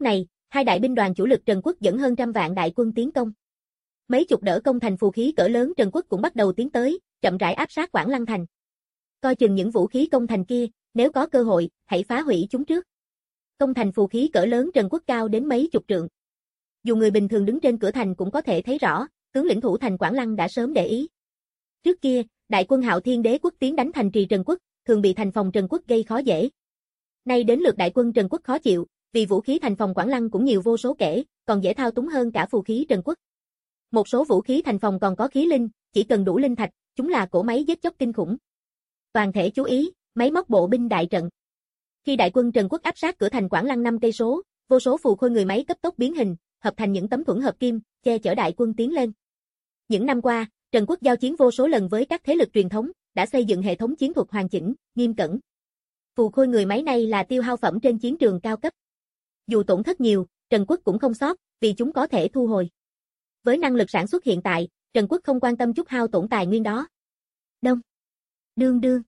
Hai đại binh đoàn chủ lực Trần Quốc dẫn hơn trăm vạn đại quân tiến công. Mấy chục đỡ công thành phù khí cỡ lớn Trần Quốc cũng bắt đầu tiến tới, chậm rãi áp sát Quảng Lăng thành. Coi chừng những vũ khí công thành kia, nếu có cơ hội, hãy phá hủy chúng trước. Công thành phù khí cỡ lớn Trần Quốc cao đến mấy chục trượng. Dù người bình thường đứng trên cửa thành cũng có thể thấy rõ, tướng lĩnh thủ thành Quảng Lăng đã sớm để ý. Trước kia, đại quân Hạo Thiên Đế quốc tiến đánh thành trì Trần Quốc, thường bị thành phòng Trần Quốc gây khó dễ. Nay đến lượt đại quân Trần Quốc khó chịu, vì vũ khí thành phòng Quảng Lăng cũng nhiều vô số kể, còn dễ thao túng hơn cả phù khí Trần Quốc. Một số vũ khí thành phòng còn có khí linh, chỉ cần đủ linh thạch, chúng là cỗ máy giết chóc kinh khủng. Toàn thể chú ý, máy móc bộ binh đại trận. Khi đại quân Trần Quốc áp sát cửa thành Quảng Lăng năm cây số, vô số phù khôi người máy cấp tốc biến hình, hợp thành những tấm thuẫn hợp kim, che chở đại quân tiến lên. Những năm qua, Trần Quốc giao chiến vô số lần với các thế lực truyền thống, đã xây dựng hệ thống chiến thuật hoàn chỉnh, nghiêm cẩn. Phù khôi người máy này là tiêu hao phẩm trên chiến trường cao cấp. Dù tổn thất nhiều, Trần Quốc cũng không sót, vì chúng có thể thu hồi. Với năng lực sản xuất hiện tại, Trần Quốc không quan tâm chút hao tổn tài nguyên đó. Đông. Đương đương.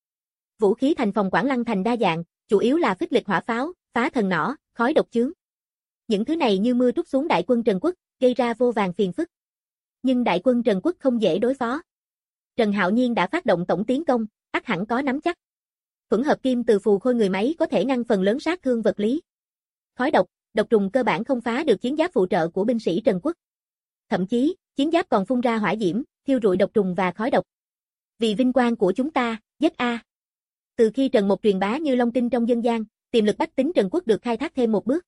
Vũ khí thành phòng Quảng Lăng thành đa dạng, chủ yếu là phích lịch hỏa pháo, phá thần nỏ, khói độc chướng. Những thứ này như mưa trút xuống đại quân Trần Quốc, gây ra vô vàn phiền phức. Nhưng đại quân Trần Quốc không dễ đối phó. Trần Hạo Nhiên đã phát động tổng tiến công, ắt hẳn có nắm chắc. Thuẫn hợp kim từ phù khôi người máy có thể ngăn phần lớn sát thương vật lý. Khói độc, độc trùng cơ bản không phá được chiến giáp phụ trợ của binh sĩ Trần Quốc. Thậm chí, chiến giáp còn phun ra hỏa diễm, thiêu rụi độc trùng và khói độc. Vì vinh quang của chúng ta, giết a. Từ khi Trần Một truyền bá như long tinh trong dân gian, tiềm lực bách tính Trần Quốc được khai thác thêm một bước.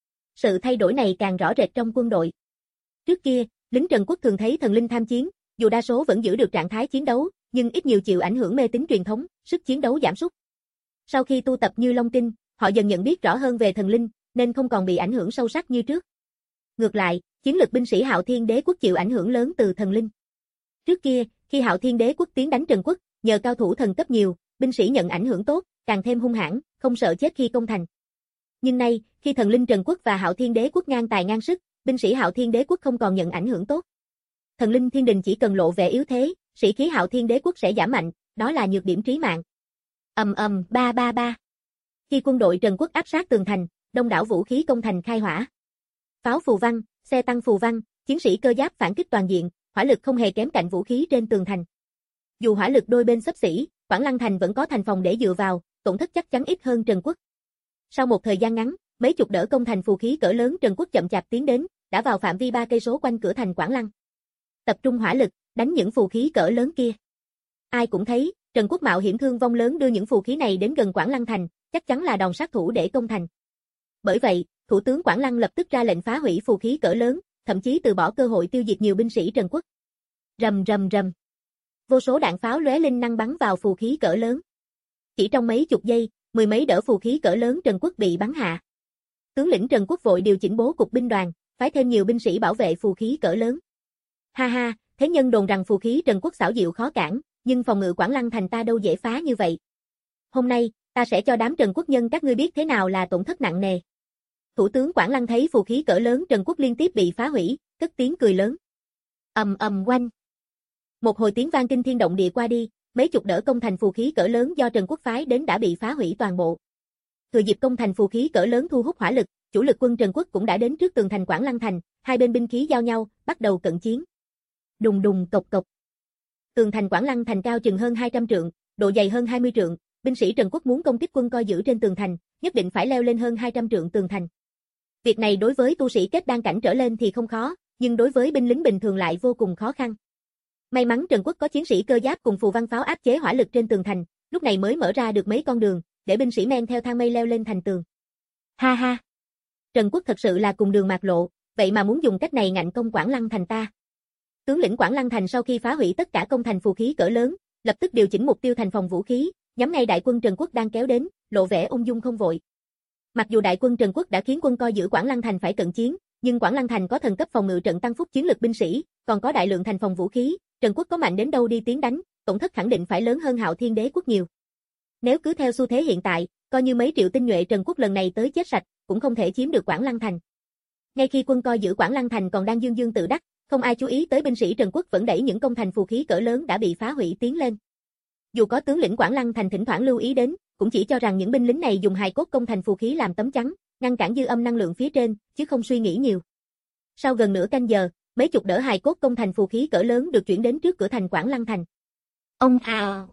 Sự thay đổi này càng rõ rệt trong quân đội. Trước kia, lính Trần Quốc thường thấy thần linh tham chiến, dù đa số vẫn giữ được trạng thái chiến đấu, nhưng ít nhiều chịu ảnh hưởng mê tín truyền thống, sức chiến đấu giảm sút. Sau khi tu tập như long tinh, họ dần nhận biết rõ hơn về thần linh, nên không còn bị ảnh hưởng sâu sắc như trước. Ngược lại, chiến lực binh sĩ Hạo Thiên Đế quốc chịu ảnh hưởng lớn từ thần linh. Trước kia, khi Hạo Thiên Đế quốc tiến đánh Trần Quốc, nhờ cao thủ thần cấp nhiều, binh sĩ nhận ảnh hưởng tốt, càng thêm hung hãn, không sợ chết khi công thành. Nhưng nay, khi thần linh Trần Quốc và Hạo Thiên Đế quốc ngang tài ngang sức, binh sĩ Hạo Thiên Đế quốc không còn nhận ảnh hưởng tốt. Thần linh thiên đình chỉ cần lộ vẻ yếu thế, sĩ khí Hạo Thiên Đế quốc sẽ giảm mạnh, đó là nhược điểm trí mạng. Ầm ầm ba ba ba. Khi quân đội Trần Quốc áp sát tường thành, đông đảo vũ khí công thành khai hỏa. Pháo phù văn, xe tăng phù văn, chiến sĩ cơ giáp phản kích toàn diện, hỏa lực không hề kém cạnh vũ khí trên tường thành. Dù hỏa lực đôi bên xấp xỉ, Quảng Lăng thành vẫn có thành phòng để dựa vào, tổn thất chắc chắn ít hơn Trần Quốc. Sau một thời gian ngắn, mấy chục đỡ công thành phù khí cỡ lớn Trần Quốc chậm chạp tiến đến, đã vào phạm vi ba cây số quanh cửa thành Quảng Lăng. Tập trung hỏa lực, đánh những phù khí cỡ lớn kia. Ai cũng thấy, Trần Quốc mạo hiểm thương vong lớn đưa những phù khí này đến gần Quảng Lăng thành, chắc chắn là đòn sát thủ để công thành. Bởi vậy, Thủ tướng Quảng Lăng lập tức ra lệnh phá hủy phù khí cỡ lớn, thậm chí từ bỏ cơ hội tiêu diệt nhiều binh sĩ Trần Quốc. Rầm rầm rầm. Vô số đạn pháo lóe linh năng bắn vào phù khí cỡ lớn. Chỉ trong mấy chục giây, mười mấy đỡ phù khí cỡ lớn Trần Quốc bị bắn hạ. Tướng lĩnh Trần Quốc vội điều chỉnh bố cục binh đoàn, phái thêm nhiều binh sĩ bảo vệ phù khí cỡ lớn. Ha ha, thế nhân đồn rằng phù khí Trần Quốc xảo diệu khó cản, nhưng phòng ngự Quảng Lăng thành ta đâu dễ phá như vậy. Hôm nay, ta sẽ cho đám Trần Quốc nhân các ngươi biết thế nào là tổn thất nặng nề. Thủ tướng Quảng Lăng thấy phù khí cỡ lớn Trần Quốc liên tiếp bị phá hủy, cất tiếng cười lớn. Ầm ầm oanh. Một hồi tiếng vang kinh thiên động địa qua đi, mấy chục đỡ công thành phù khí cỡ lớn do Trần Quốc phái đến đã bị phá hủy toàn bộ. Thừa dịp công thành phù khí cỡ lớn thu hút hỏa lực, chủ lực quân Trần Quốc cũng đã đến trước tường thành Quảng Lăng thành, hai bên binh khí giao nhau, bắt đầu cận chiến. Đùng đùng cộc cộc. Tường thành Quảng Lăng thành cao chừng hơn hai trăm trượng, độ dày hơn hai mươi trượng, binh sĩ Trần Quốc muốn công kích quân coi giữ trên tường thành, nhất định phải leo lên hơn hai trăm trượng tường thành. Việc này đối với tu sĩ kết đan cảnh trở lên thì không khó, nhưng đối với binh lính bình thường lại vô cùng khó khăn. May mắn Trần Quốc có chiến sĩ cơ giáp cùng phù văn pháo áp chế hỏa lực trên tường thành, lúc này mới mở ra được mấy con đường, để binh sĩ men theo thang mây leo lên thành tường. Ha ha! Trần Quốc thật sự là cùng đường mạt lộ, vậy mà muốn dùng cách này ngạnh công Quảng Lăng thành ta. Tướng lĩnh Quảng Lăng thành sau khi phá hủy tất cả công thành phù khí cỡ lớn, lập tức điều chỉnh mục tiêu thành phòng vũ khí, nhắm ngay đại quân Trần Quốc đang kéo đến, lộ vẻ ung dung không vội. Mặc dù đại quân Trần Quốc đã khiến quân coi giữ Quảng Lăng thành phải cận chiến, nhưng Quảng Lăng thành có thần cấp phòng ngự trận tăng phúc chiến lực binh sĩ, còn có đại lượng thành phòng vũ khí, Trần Quốc có mạnh đến đâu đi tiến đánh, tổn thất khẳng định phải lớn hơn Hạo Thiên Đế quốc nhiều. Nếu cứ theo xu thế hiện tại, coi như mấy triệu tinh nhuệ Trần Quốc lần này tới chết sạch, cũng không thể chiếm được Quảng Lăng thành. Ngay khi quân coi giữ Quảng Lăng thành còn đang dương dương tự đắc, không ai chú ý tới binh sĩ Trần Quốc vẫn đẩy những công thành phù khí cỡ lớn đã bị phá hủy tiến lên. Dù có tướng lĩnh Quảng Lăng thành thỉnh thoảng lưu ý đến, cũng chỉ cho rằng những binh lính này dùng hài cốt công thành phù khí làm tấm chắn, ngăn cản dư âm năng lượng phía trên, chứ không suy nghĩ nhiều. Sau gần nửa canh giờ, mấy chục đỡ hài cốt công thành phù khí cỡ lớn được chuyển đến trước cửa thành Quảng Lăng thành. Ông à!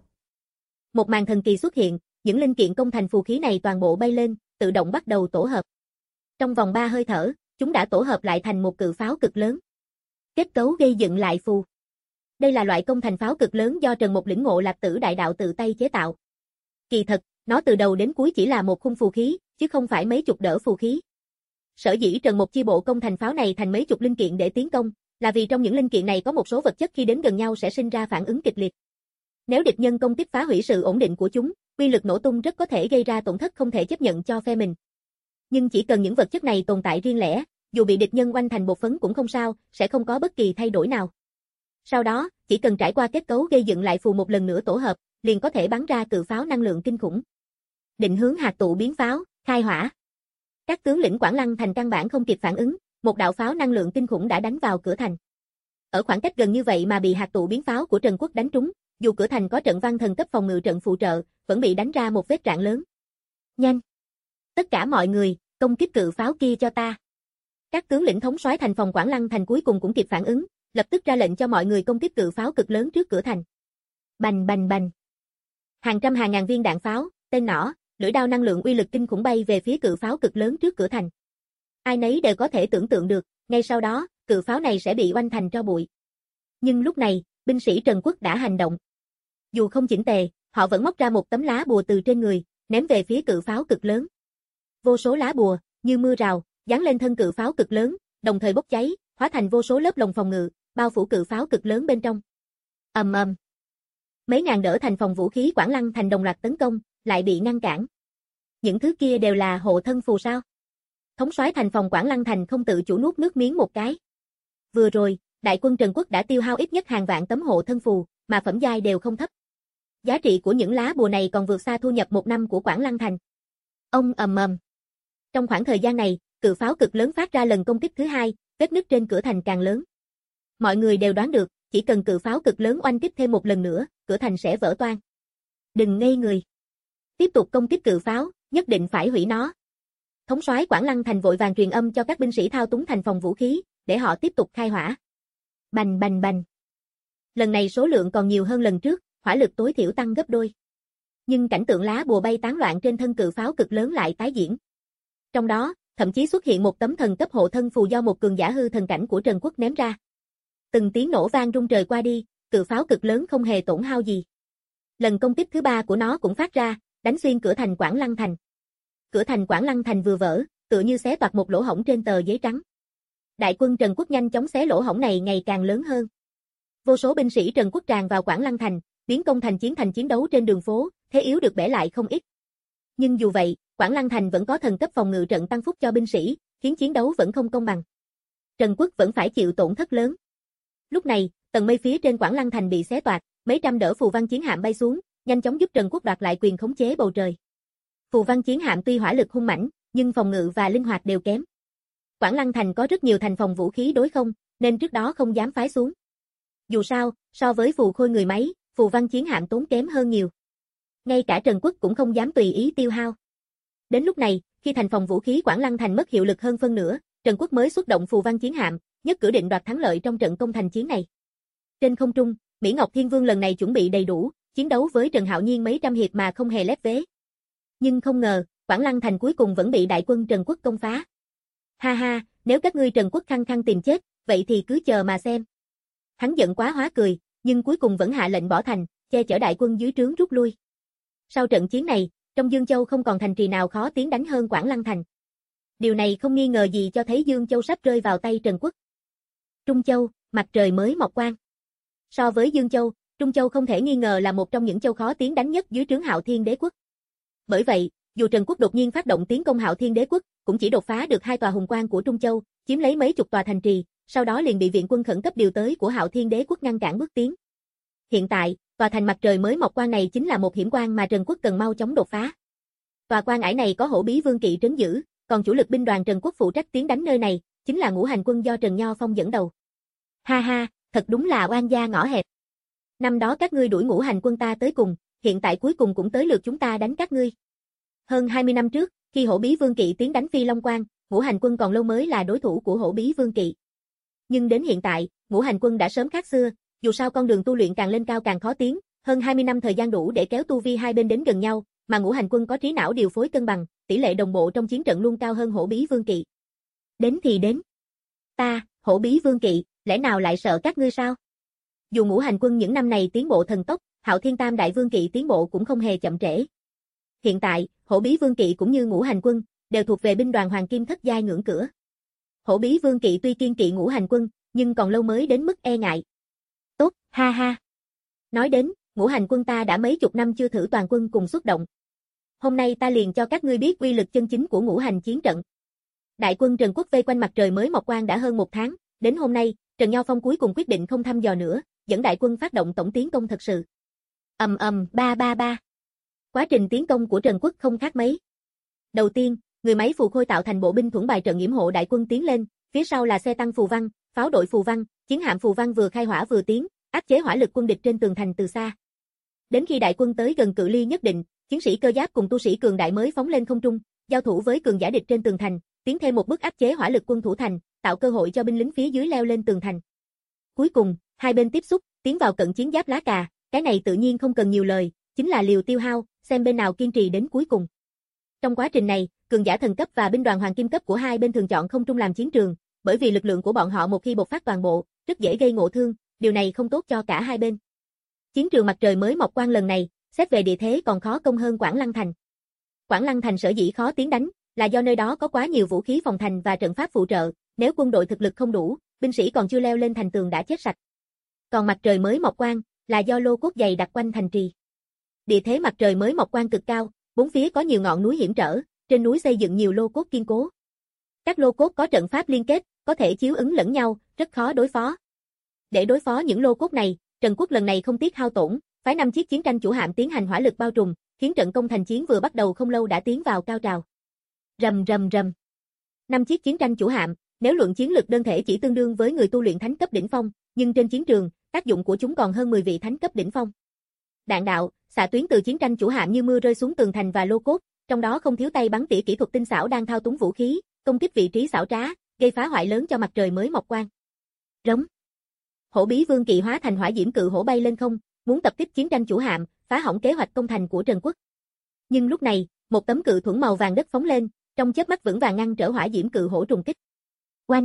Một màn thần kỳ xuất hiện, những linh kiện công thành phù khí này toàn bộ bay lên, tự động bắt đầu tổ hợp. Trong vòng ba hơi thở, chúng đã tổ hợp lại thành một cự pháo cực lớn. Kết cấu gây dựng lại phù. Đây là loại công thành pháo cực lớn do Trần Mục lĩnh ngộ Lạc Tử đại đạo tự tay chế tạo. Kỳ thật, nó từ đầu đến cuối chỉ là một khung phù khí, chứ không phải mấy chục đỡ phù khí. Sở dĩ Trần Mục chi bộ công thành pháo này thành mấy chục linh kiện để tiến công, là vì trong những linh kiện này có một số vật chất khi đến gần nhau sẽ sinh ra phản ứng kịch liệt. Nếu địch nhân công kích phá hủy sự ổn định của chúng, uy lực nổ tung rất có thể gây ra tổn thất không thể chấp nhận cho phe mình. Nhưng chỉ cần những vật chất này tồn tại riêng lẻ, dù bị địch nhân oanh thành bột phấn cũng không sao, sẽ không có bất kỳ thay đổi nào. Sau đó, chỉ cần trải qua kết cấu gây dựng lại phù một lần nữa tổ hợp, liền có thể bắn ra cự pháo năng lượng kinh khủng. Định hướng hạt tụ biến pháo, khai hỏa. Các tướng lĩnh Quảng Lăng thành căn bản không kịp phản ứng, một đạo pháo năng lượng kinh khủng đã đánh vào cửa thành. Ở khoảng cách gần như vậy mà bị hạt tụ biến pháo của Trần Quốc đánh trúng, dù cửa thành có trận văn thần cấp phòng ngự trận phụ trợ, vẫn bị đánh ra một vết rạn lớn. Nhanh! Tất cả mọi người, công kích cự pháo kia cho ta. Các tướng lĩnh thống soái thành phòng Quảng Lăng thành cuối cùng cũng kịp phản ứng, lập tức ra lệnh cho mọi người công kích cự pháo cực lớn trước cửa thành. Bành bành bành. Hàng trăm hàng ngàn viên đạn pháo, tên nỏ, lưỡi đao năng lượng uy lực kinh khủng bay về phía cự pháo cực lớn trước cửa thành. Ai nấy đều có thể tưởng tượng được, ngay sau đó, cự pháo này sẽ bị oanh thành tro bụi. Nhưng lúc này, binh sĩ Trần Quốc đã hành động. Dù không chỉnh tề, họ vẫn móc ra một tấm lá bùa từ trên người, ném về phía cự pháo cực lớn. Vô số lá bùa, như mưa rào, giáng lên thân cự pháo cực lớn, đồng thời bốc cháy, hóa thành vô số lớp lồng phòng ngự, bao phủ cự pháo cực lớn bên trong. Ầm ầm. Mấy ngàn đỡ thành phòng vũ khí Quảng Lăng thành đồng loạt tấn công, lại bị ngăn cản. Những thứ kia đều là hộ thân phù sao? Thống soái thành phòng Quảng Lăng thành không tự chủ nuốt nước miếng một cái. Vừa rồi, đại quân Trần Quốc đã tiêu hao ít nhất hàng vạn tấm hộ thân phù, mà phẩm giai đều không thấp. Giá trị của những lá bùa này còn vượt xa thu nhập một năm của Quảng Lăng thành. Ông ầm ầm. Trong khoảng thời gian này, cự pháo cực lớn phát ra lần công kích thứ hai, vết nứt trên cửa thành càng lớn. Mọi người đều đoán được, chỉ cần cự pháo cực lớn oanh kích thêm một lần nữa, cửa thành sẽ vỡ toang. Đừng ngây người. Tiếp tục công kích cự pháo, nhất định phải hủy nó. Thống soái Quảng Lăng thành vội vàng truyền âm cho các binh sĩ thao túng thành phòng vũ khí, để họ tiếp tục khai hỏa. Bành bành bành. Lần này số lượng còn nhiều hơn lần trước, hỏa lực tối thiểu tăng gấp đôi. Nhưng cảnh tượng lá bùa bay tán loạn trên thân cự pháo cực lớn lại tái diễn. Trong đó, thậm chí xuất hiện một tấm thần cấp hộ thân phù do một cường giả hư thần cảnh của Trần Quốc ném ra. Từng tiếng nổ vang rung trời qua đi, cự pháo cực lớn không hề tổn hao gì. Lần công kích thứ ba của nó cũng phát ra, đánh xuyên cửa thành Quảng Lăng thành. Cửa thành Quảng Lăng thành vừa vỡ, tựa như xé toạc một lỗ hổng trên tờ giấy trắng. Đại quân Trần Quốc nhanh chóng xé lỗ hổng này ngày càng lớn hơn. Vô số binh sĩ Trần Quốc tràn vào Quảng Lăng thành, biến công thành chiến thành chiến đấu trên đường phố, thế yếu được bẻ lại không ít. Nhưng dù vậy, Quảng Lăng thành vẫn có thần cấp phòng ngự trận tăng phúc cho binh sĩ, khiến chiến đấu vẫn không công bằng. Trần Quốc vẫn phải chịu tổn thất lớn. Lúc này, tầng mây phía trên Quảng Lăng thành bị xé toạc, mấy trăm đỡ phù văn chiến hạm bay xuống, nhanh chóng giúp Trần Quốc đoạt lại quyền khống chế bầu trời. Phù văn chiến hạm tuy hỏa lực hung mãnh, nhưng phòng ngự và linh hoạt đều kém. Quảng Lăng thành có rất nhiều thành phòng vũ khí đối không, nên trước đó không dám phái xuống. Dù sao, so với phù khôi người máy, phù văn chiến hạm tốn kém hơn nhiều. Ngay cả Trần Quốc cũng không dám tùy ý tiêu hao. Đến lúc này, khi thành phòng vũ khí Quảng Lăng thành mất hiệu lực hơn phân nửa, Trần Quốc mới xuất động phù văn chiến hạm, nhất cử định đoạt thắng lợi trong trận công thành chiến này. Trên không trung, Mỹ Ngọc Thiên Vương lần này chuẩn bị đầy đủ, chiến đấu với Trần Hạo Nhiên mấy trăm hiệp mà không hề lép vế. Nhưng không ngờ, Quảng Lăng thành cuối cùng vẫn bị đại quân Trần Quốc công phá. Ha ha, nếu các ngươi Trần Quốc khăng khăng tìm chết, vậy thì cứ chờ mà xem. Hắn giận quá hóa cười, nhưng cuối cùng vẫn hạ lệnh bỏ thành, che chở đại quân dưới trướng rút lui. Sau trận chiến này, trong Dương Châu không còn thành trì nào khó tiến đánh hơn Quảng Lăng thành. Điều này không nghi ngờ gì cho thấy Dương Châu sắp rơi vào tay Trần Quốc. Trung Châu, mặt trời mới mọc quang. So với Dương Châu, Trung Châu không thể nghi ngờ là một trong những châu khó tiến đánh nhất dưới trướng Hạo Thiên Đế quốc. Bởi vậy, dù Trần Quốc đột nhiên phát động tiến công Hạo Thiên Đế quốc, cũng chỉ đột phá được hai tòa hùng quan của Trung Châu, chiếm lấy mấy chục tòa thành trì, sau đó liền bị viện quân khẩn cấp điều tới của Hạo Thiên Đế quốc ngăn cản bước tiến. Hiện tại, tòa thành mặt trời mới mọc quan này chính là một hiểm quan mà Trần Quốc cần mau chóng đột phá. Tòa quan ải này có Hổ Bí Vương kỵ trấn giữ, còn chủ lực binh đoàn Trần Quốc phụ trách tiến đánh nơi này, chính là Ngũ Hành quân do Trần Nho Phong dẫn đầu. Ha ha, thật đúng là oan gia ngõ hẹp. Năm đó các ngươi đuổi Ngũ Hành quân ta tới cùng, hiện tại cuối cùng cũng tới lượt chúng ta đánh các ngươi. Hơn hai mươi năm trước, khi Hổ Bí Vương Kỵ tiến đánh Phi Long Quan, Ngũ Hành Quân còn lâu mới là đối thủ của Hổ Bí Vương Kỵ. Nhưng đến hiện tại, Ngũ Hành Quân đã sớm khác xưa, dù sao con đường tu luyện càng lên cao càng khó tiến, hơn hai mươi năm thời gian đủ để kéo tu vi hai bên đến gần nhau, mà Ngũ Hành Quân có trí não điều phối cân bằng, tỷ lệ đồng bộ trong chiến trận luôn cao hơn Hổ Bí Vương Kỵ. Đến thì đến. Ta, Hổ Bí Vương Kỵ, lẽ nào lại sợ các ngươi sao? Dù Ngũ Hành Quân những năm này tiến bộ thần tốc, Hạo Thiên Tam Đại Vương Kỵ tiến bộ cũng không hề chậm trễ. Hiện tại, Hổ Bí Vương Kỵ cũng như Ngũ Hành Quân, đều thuộc về binh đoàn Hoàng Kim thất giai ngưỡng cửa. Hổ Bí Vương Kỵ tuy kiên kỵ Ngũ Hành Quân, nhưng còn lâu mới đến mức e ngại. Tốt, ha ha. Nói đến, Ngũ Hành Quân ta đã mấy chục năm chưa thử toàn quân cùng xuất động. Hôm nay ta liền cho các ngươi biết uy lực chân chính của ngũ hành chiến trận. Đại quân Trần Quốc vây quanh mặt trời mới mọc quan đã hơn một tháng, đến hôm nay, Trần Nho Phong cuối cùng quyết định không thăm dò nữa, dẫn đại quân phát động tổng tiến công thật sự. Ầm ầm ba ba ba. Quá trình tiến công của Trần Quốc không khác mấy. Đầu tiên, người máy phù khôi tạo thành bộ binh thuẫn bài trận yểm hộ đại quân tiến lên, phía sau là xe tăng phù văn, pháo đội phù văn, chiến hạm phù văn vừa khai hỏa vừa tiến, áp chế hỏa lực quân địch trên tường thành từ xa. Đến khi đại quân tới gần cự ly nhất định, chiến sĩ cơ giáp cùng tu sĩ cường đại mới phóng lên không trung, giao thủ với cường giả địch trên tường thành, tiến thêm một bước áp chế hỏa lực quân thủ thành, tạo cơ hội cho binh lính phía dưới leo lên tường thành. Cuối cùng, hai bên tiếp xúc, tiến vào cận chiến giáp lá cà, cái này tự nhiên không cần nhiều lời, chính là liều tiêu hao, xem bên nào kiên trì đến cuối cùng. Trong quá trình này, cường giả thần cấp và binh đoàn hoàng kim cấp của hai bên thường chọn không trung làm chiến trường, bởi vì lực lượng của bọn họ một khi bộc phát toàn bộ, rất dễ gây ngộ thương, điều này không tốt cho cả hai bên. Chiến trường mặt trời mới mọc quan lần này, xét về địa thế còn khó công hơn Quảng Lăng Thành. Quảng Lăng Thành sở dĩ khó tiến đánh, là do nơi đó có quá nhiều vũ khí phòng thành và trận pháp phụ trợ, nếu quân đội thực lực không đủ, binh sĩ còn chưa leo lên thành tường đã chết sạch. Còn mặt trời mới mọc quan, là do lô cốt dày đặc quanh thành trì. Địa thế mặt trời mới mọc quan cực cao, bốn phía có nhiều ngọn núi hiểm trở, trên núi xây dựng nhiều lô cốt kiên cố. Các lô cốt có trận pháp liên kết, có thể chiếu ứng lẫn nhau, rất khó đối phó. Để đối phó những lô cốt này, Trần Quốc lần này không tiếc hao tổn, phái năm chiếc chiến tranh chủ hạm tiến hành hỏa lực bao trùm, khiến trận công thành chiến vừa bắt đầu không lâu đã tiến vào cao trào. Rầm rầm rầm. Năm chiếc chiến tranh chủ hạm, nếu luận chiến lực đơn thể chỉ tương đương với người tu luyện thánh cấp đỉnh phong, nhưng trên chiến trường, tác dụng của chúng còn hơn mười vị thánh cấp đỉnh phong. Đạn đạo, xạ tuyến từ chiến tranh chủ hạm như mưa rơi xuống tường thành và lô cốt, trong đó không thiếu tay bắn tỉa kỹ thuật tinh xảo đang thao túng vũ khí, công kích vị trí xảo trá, gây phá hoại lớn cho mặt trời mới mọc quan. Rống. Hổ Bí Vương Kỵ hóa thành hỏa diễm cự hổ bay lên không, muốn tập kích chiến tranh chủ hạm, phá hỏng kế hoạch công thành của Trần Quốc. Nhưng lúc này, một tấm cự thuẫn màu vàng đất phóng lên, trong chớp mắt vững vàng ngăn trở hỏa diễm cự hổ trùng kích. Oanh!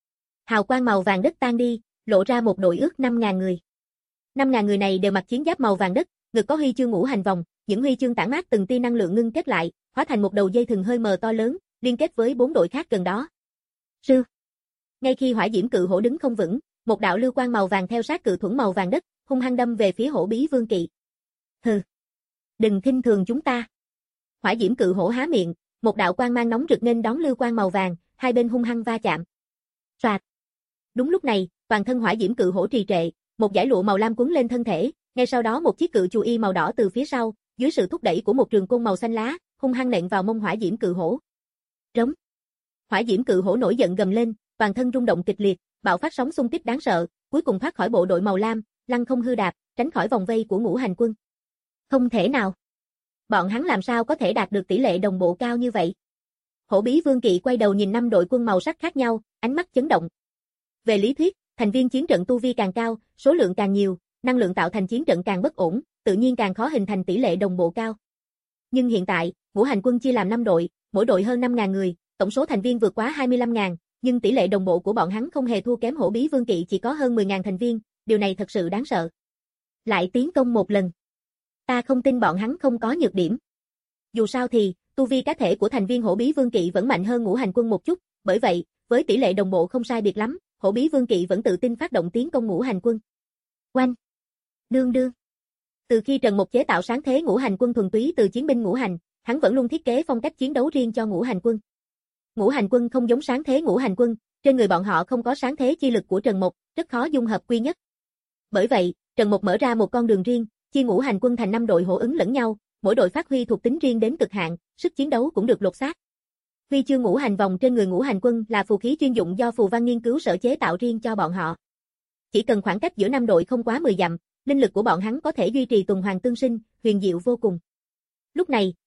Hào quang màu vàng đất tan đi, lộ ra một đội ước năm ngàn người. năm ngàn người này đều mặc chiến giáp màu vàng đất, ngực có huy chương ngũ hành vòng, những huy chương tản mát từng tia năng lượng ngưng kết lại, hóa thành một đầu dây thừng hơi mờ to lớn, liên kết với bốn đội khác gần đó. Sư. Ngay khi hỏa diễm cự hổ đứng không vững, một đạo lưu quang màu vàng theo sát cự thuẫn màu vàng đất, hung hăng đâm về phía Hổ Bí Vương Kỵ. Hừ, đừng khinh thường chúng ta. Hỏa diễm cự hổ há miệng, một đạo quang mang nóng rực nên đón lưu quang màu vàng, hai bên hung hăng va chạm. Soạt. Đúng lúc này, toàn thân hỏa diễm cự hổ trì trệ, một dải lụa màu lam quấn lên thân thể, ngay sau đó một chiếc cự chù y màu đỏ từ phía sau, dưới sự thúc đẩy của một trường côn màu xanh lá, hung hăng nện vào mông hỏa diễm cự hổ. Rống. Hỏa diễm cự hổ nổi giận gầm lên, toàn thân rung động kịch liệt, bạo phát sóng xung kích đáng sợ, cuối cùng thoát khỏi bộ đội màu lam, lăng không hư đạp, tránh khỏi vòng vây của Ngũ Hành Quân. Không thể nào. Bọn hắn làm sao có thể đạt được tỷ lệ đồng bộ cao như vậy? Hổ Bí Vương Kỵ quay đầu nhìn năm đội quân màu sắc khác nhau, ánh mắt chấn động. Về lý thuyết, thành viên chiến trận tu vi càng cao, số lượng càng nhiều, năng lượng tạo thành chiến trận càng bất ổn, tự nhiên càng khó hình thành tỷ lệ đồng bộ cao. Nhưng hiện tại, Ngũ Hành Quân chia làm năm đội, mỗi đội hơn năm ngàn người, tổng số thành viên vượt quá hai mươi lăm ngàn, nhưng tỷ lệ đồng bộ của bọn hắn không hề thua kém Hổ Bí Vương Kỵ chỉ có hơn mười ngàn thành viên, điều này thật sự đáng sợ. Lại tiến công một lần. Ta không tin bọn hắn không có nhược điểm. Dù sao thì, tu vi cá thể của thành viên Hổ Bí Vương Kỵ vẫn mạnh hơn Ngũ Hành Quân một chút, bởi vậy, với tỷ lệ đồng bộ không sai biệt lắm, Hổ Bí Vương Kỵ vẫn tự tin phát động tiến công Ngũ Hành Quân. Oanh! Đương đương! Từ khi Trần Mục chế tạo sáng thế Ngũ Hành Quân thuần túy từ chiến binh ngũ hành, hắn vẫn luôn thiết kế phong cách chiến đấu riêng cho Ngũ Hành Quân. Ngũ Hành Quân không giống sáng thế Ngũ Hành Quân, trên người bọn họ không có sáng thế chi lực của Trần Mục, rất khó dung hợp quy nhất. Bởi vậy, Trần Mục mở ra một con đường riêng, chia Ngũ Hành Quân thành năm đội hỗ ứng lẫn nhau, mỗi đội phát huy thuộc tính riêng đến cực hạn, sức chiến đấu cũng được lột xác. Huy chương ngũ hành vòng trên người Ngũ Hành Quân là phù khí chuyên dụng do Phù Văn nghiên cứu sở chế tạo riêng cho bọn họ. Chỉ cần khoảng cách giữa năm đội không quá mười dặm, linh lực của bọn hắn có thể duy trì tuần hoàn tương sinh, huyền diệu vô cùng. Lúc này,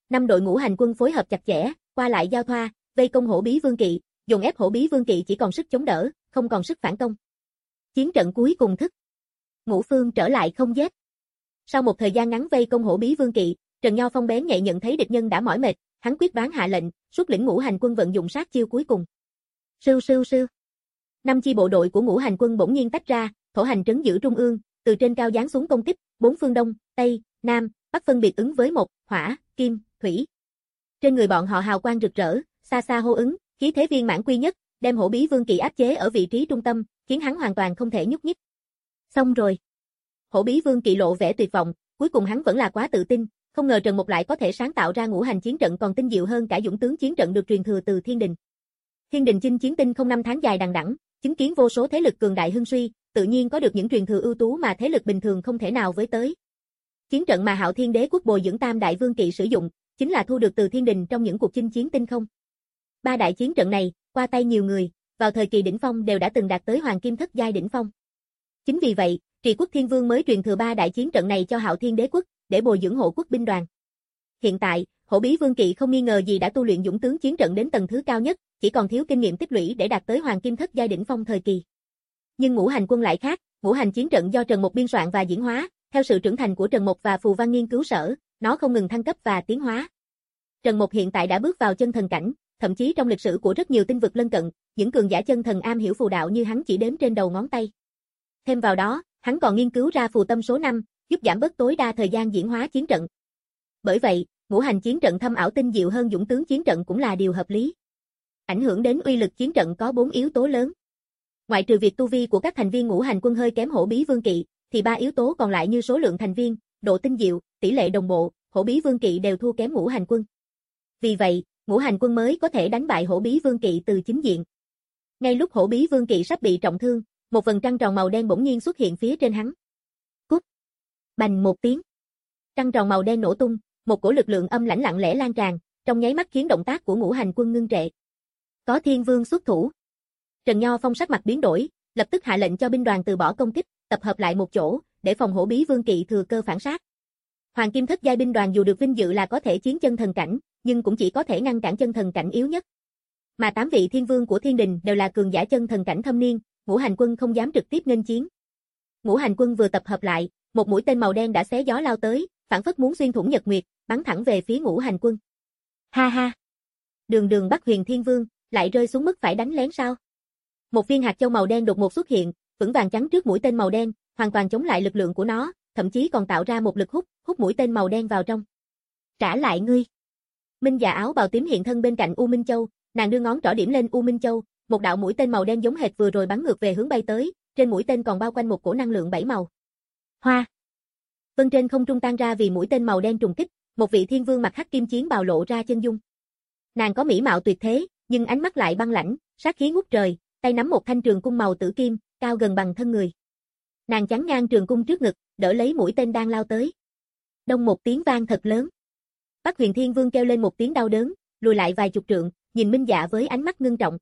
Năm đội ngũ hành quân phối hợp chặt chẽ, qua lại giao thoa, vây công Hổ Bí Vương Kỵ, dồn ép Hổ Bí Vương Kỵ chỉ còn sức chống đỡ, không còn sức phản công. Chiến trận cuối cùng thức. Ngũ phương trở lại không giết. Sau một thời gian ngắn vây công Hổ Bí Vương Kỵ, Trần Nho Phong bén nhạy nhận thấy địch nhân đã mỏi mệt, hắn quyết đoán hạ lệnh, xuất lĩnh ngũ hành quân vận dụng sát chiêu cuối cùng. Sưu sưu sưu. Năm chi bộ đội của ngũ hành quân bỗng nhiên tách ra, thổ hành trấn giữ trung ương, từ trên cao giáng xuống công kích, bốn phương đông, tây, nam, bắc phân biệt ứng với một, hỏa, kim, thủy. Trên người bọn họ hào quang rực rỡ, xa xa hô ứng, khí thế viên mãn quy nhất, đem Hổ Bí Vương Kỵ áp chế ở vị trí trung tâm, khiến hắn hoàn toàn không thể nhúc nhích. Xong rồi. Hổ Bí Vương Kỵ lộ vẻ tuyệt vọng, cuối cùng hắn vẫn là quá tự tin, không ngờ Trần Mục lại có thể sáng tạo ra ngũ hành chiến trận còn tinh diệu hơn cả dũng tướng chiến trận được truyền thừa từ Thiên Đình. Thiên Đình chinh chiến tinh không năm tháng dài đằng đẵng, chứng kiến vô số thế lực cường đại hưng suy, tự nhiên có được những truyền thừa ưu tú mà thế lực bình thường không thể nào với tới. Chiến trận mà Hạo Thiên Đế quốc bồi dưỡng Tam Đại Vương Kỵ sử dụng, chính là thu được từ Thiên Đình trong những cuộc chinh chiến tinh không. Ba đại chiến trận này, qua tay nhiều người, vào thời kỳ đỉnh phong đều đã từng đạt tới hoàng kim thất giai đỉnh phong. Chính vì vậy, Trì Quốc Thiên Vương mới truyền thừa ba đại chiến trận này cho Hạo Thiên Đế quốc, để bồi dưỡng hộ quốc binh đoàn. Hiện tại, Hổ Bí Vương Kỵ không nghi ngờ gì đã tu luyện dũng tướng chiến trận đến tầng thứ cao nhất, chỉ còn thiếu kinh nghiệm tích lũy để đạt tới hoàng kim thất giai đỉnh phong thời kỳ. Nhưng ngũ hành quân lại khác, ngũ hành chiến trận do Trần Mục biên soạn và diễn hóa, theo sự trưởng thành của Trần Mục và Phù Văn nghiên cứu sở, nó không ngừng thăng cấp và tiến hóa. Trần Mục hiện tại đã bước vào chân thần cảnh, thậm chí trong lịch sử của rất nhiều tinh vực lân cận, những cường giả chân thần am hiểu phù đạo như hắn chỉ đếm trên đầu ngón tay. Thêm vào đó, hắn còn nghiên cứu ra phù tâm số năm, giúp giảm bớt tối đa thời gian diễn hóa chiến trận. Bởi vậy, ngũ hành chiến trận thâm ảo tinh diệu hơn dũng tướng chiến trận cũng là điều hợp lý. Ảnh hưởng đến uy lực chiến trận có bốn yếu tố lớn. Ngoại trừ việc tu vi của các thành viên ngũ hành quân hơi kém Hổ Bí Vương Kỵ, thì ba yếu tố còn lại như số lượng thành viên, độ tinh diệu, tỷ lệ đồng bộ, Hổ Bí Vương Kỵ đều thua kém ngũ hành quân. Vì vậy, ngũ hành quân mới có thể đánh bại Hổ Bí Vương Kỵ từ chính diện. Ngay lúc Hổ Bí Vương Kỵ sắp bị trọng thương, một vầng trăng tròn màu đen bỗng nhiên xuất hiện phía trên hắn. Cút! Bành một tiếng. Trăng tròn màu đen nổ tung, một cổ lực lượng âm lãnh lặng lẽ lan tràn, trong nháy mắt khiến động tác của ngũ hành quân ngưng trệ. Có Thiên Vương xuất thủ. Trần Nho Phong sắc mặt biến đổi, lập tức hạ lệnh cho binh đoàn từ bỏ công kích, tập hợp lại một chỗ, để phòng Hổ Bí Vương Kỵ thừa cơ phản sát. Hoàng kim thất giai binh đoàn dù được vinh dự là có thể chiến chân thần cảnh, nhưng cũng chỉ có thể ngăn cản chân thần cảnh yếu nhất. Mà tám vị thiên vương của Thiên Đình đều là cường giả chân thần cảnh thâm niên, ngũ hành quân không dám trực tiếp nghênh chiến. Ngũ hành quân vừa tập hợp lại, một mũi tên màu đen đã xé gió lao tới, phảng phất muốn xuyên thủng nhật nguyệt, bắn thẳng về phía ngũ hành quân. Ha ha! Đường Đường Bắc Huyền Thiên Vương, lại rơi xuống mức phải đánh lén sao? Một viên hạt châu màu đen đột ngột xuất hiện, vững vàng chắn trước mũi tên màu đen, hoàn toàn chống lại lực lượng của nó, thậm chí còn tạo ra một lực hút, hút mũi tên màu đen vào trong. Trả lại ngươi! Minh Dạ áo bào tím hiện thân bên cạnh U Minh Châu, nàng đưa ngón trỏ điểm lên U Minh Châu, một đạo mũi tên màu đen giống hệt vừa rồi bắn ngược về hướng bay tới, trên mũi tên còn bao quanh một cổ năng lượng bảy màu. Hoa! Vân trên không trung tan ra vì mũi tên màu đen trùng kích, một vị thiên vương mặc hắc kim chiến bào lộ ra chân dung. Nàng có mỹ mạo tuyệt thế, nhưng ánh mắt lại băng lãnh, sát khí ngút trời, tay nắm một thanh trường cung màu tử kim, cao gần bằng thân người. Nàng chắn ngang trường cung trước ngực, đỡ lấy mũi tên đang lao tới. Đông một tiếng vang thật lớn. Bắc Huyền Thiên Vương kêu lên một tiếng đau đớn, lùi lại vài chục trượng, nhìn Minh Dạ với ánh mắt ngưng trọng.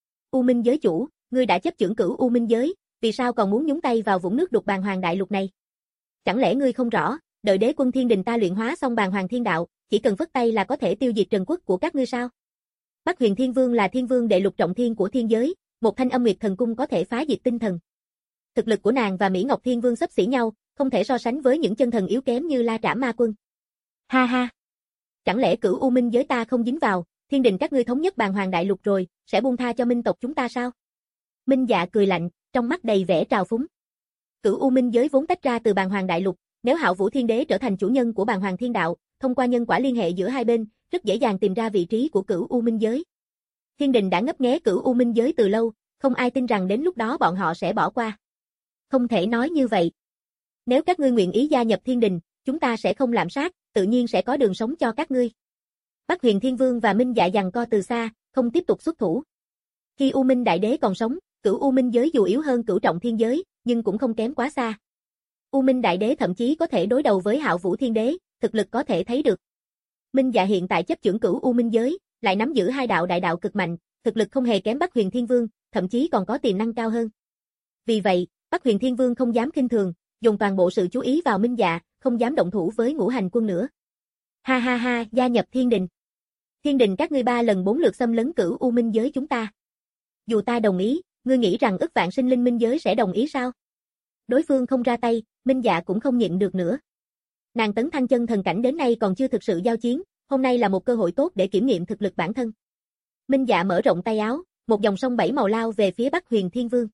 U Minh giới chủ, ngươi đã chấp chưởng cửu U Minh giới, vì sao còn muốn nhúng tay vào vũng nước đục Bàn Hoàng đại lục này? Chẳng lẽ ngươi không rõ, đợi đế quân Thiên Đình ta luyện hóa xong Bàn Hoàng thiên đạo, chỉ cần phất tay là có thể tiêu diệt Trần quốc của các ngươi sao? Bắc Huyền Thiên Vương là thiên vương đệ lục trọng thiên của thiên giới, một thanh âm nguyệt thần cung có thể phá diệt tinh thần. Thực lực của nàng và Mỹ Ngọc Thiên Vương xấp xỉ nhau, không thể so sánh với những chân thần yếu kém như La Trảm Ma Quân. Ha ha! Chẳng lẽ cửu U Minh giới ta không dính vào, Thiên Đình các ngươi thống nhất Bàn Hoàng đại lục rồi, sẽ buông tha cho minh tộc chúng ta sao? Minh Dạ cười lạnh, trong mắt đầy vẻ trào phúng. Cửu U Minh giới vốn tách ra từ Bàn Hoàng đại lục, nếu Hạo Vũ Thiên Đế trở thành chủ nhân của Bàn Hoàng thiên đạo, thông qua nhân quả liên hệ giữa hai bên, rất dễ dàng tìm ra vị trí của cửu U Minh giới. Thiên Đình đã ngấp nghé cửu U Minh giới từ lâu, không ai tin rằng đến lúc đó bọn họ sẽ bỏ qua. Không thể nói như vậy. Nếu các ngươi nguyện ý gia nhập Thiên Đình, chúng ta sẽ không lạm sát, tự nhiên sẽ có đường sống cho các ngươi. Bắc Huyền Thiên Vương và Minh Dạ giằng co từ xa, không tiếp tục xuất thủ. Khi U Minh Đại Đế còn sống, cửu U Minh giới dù yếu hơn cửu trọng thiên giới, nhưng cũng không kém quá xa. U Minh Đại Đế thậm chí có thể đối đầu với Hạo Vũ Thiên Đế, thực lực có thể thấy được. Minh Dạ hiện tại chấp chưởng cửu U Minh giới, lại nắm giữ hai đạo đại đạo cực mạnh, thực lực không hề kém Bắc Huyền Thiên Vương, thậm chí còn có tiềm năng cao hơn. Vì vậy, Bắc Huyền Thiên Vương không dám khinh thường, dùng toàn bộ sự chú ý vào Minh Dạ, không dám động thủ với ngũ hành quân nữa. Ha ha ha, gia nhập thiên đình. Thiên đình các ngươi ba lần bốn lượt xâm lấn Cửu U Minh giới chúng ta. Dù ta đồng ý, ngươi nghĩ rằng ức vạn sinh linh minh giới sẽ đồng ý sao? Đối phương không ra tay, Minh Dạ cũng không nhịn được nữa. Nàng tấn thăng chân thần cảnh đến nay còn chưa thực sự giao chiến, hôm nay là một cơ hội tốt để kiểm nghiệm thực lực bản thân. Minh Dạ mở rộng tay áo, một dòng sông bảy màu lao về phía Bắc Huyền Thiên Vương.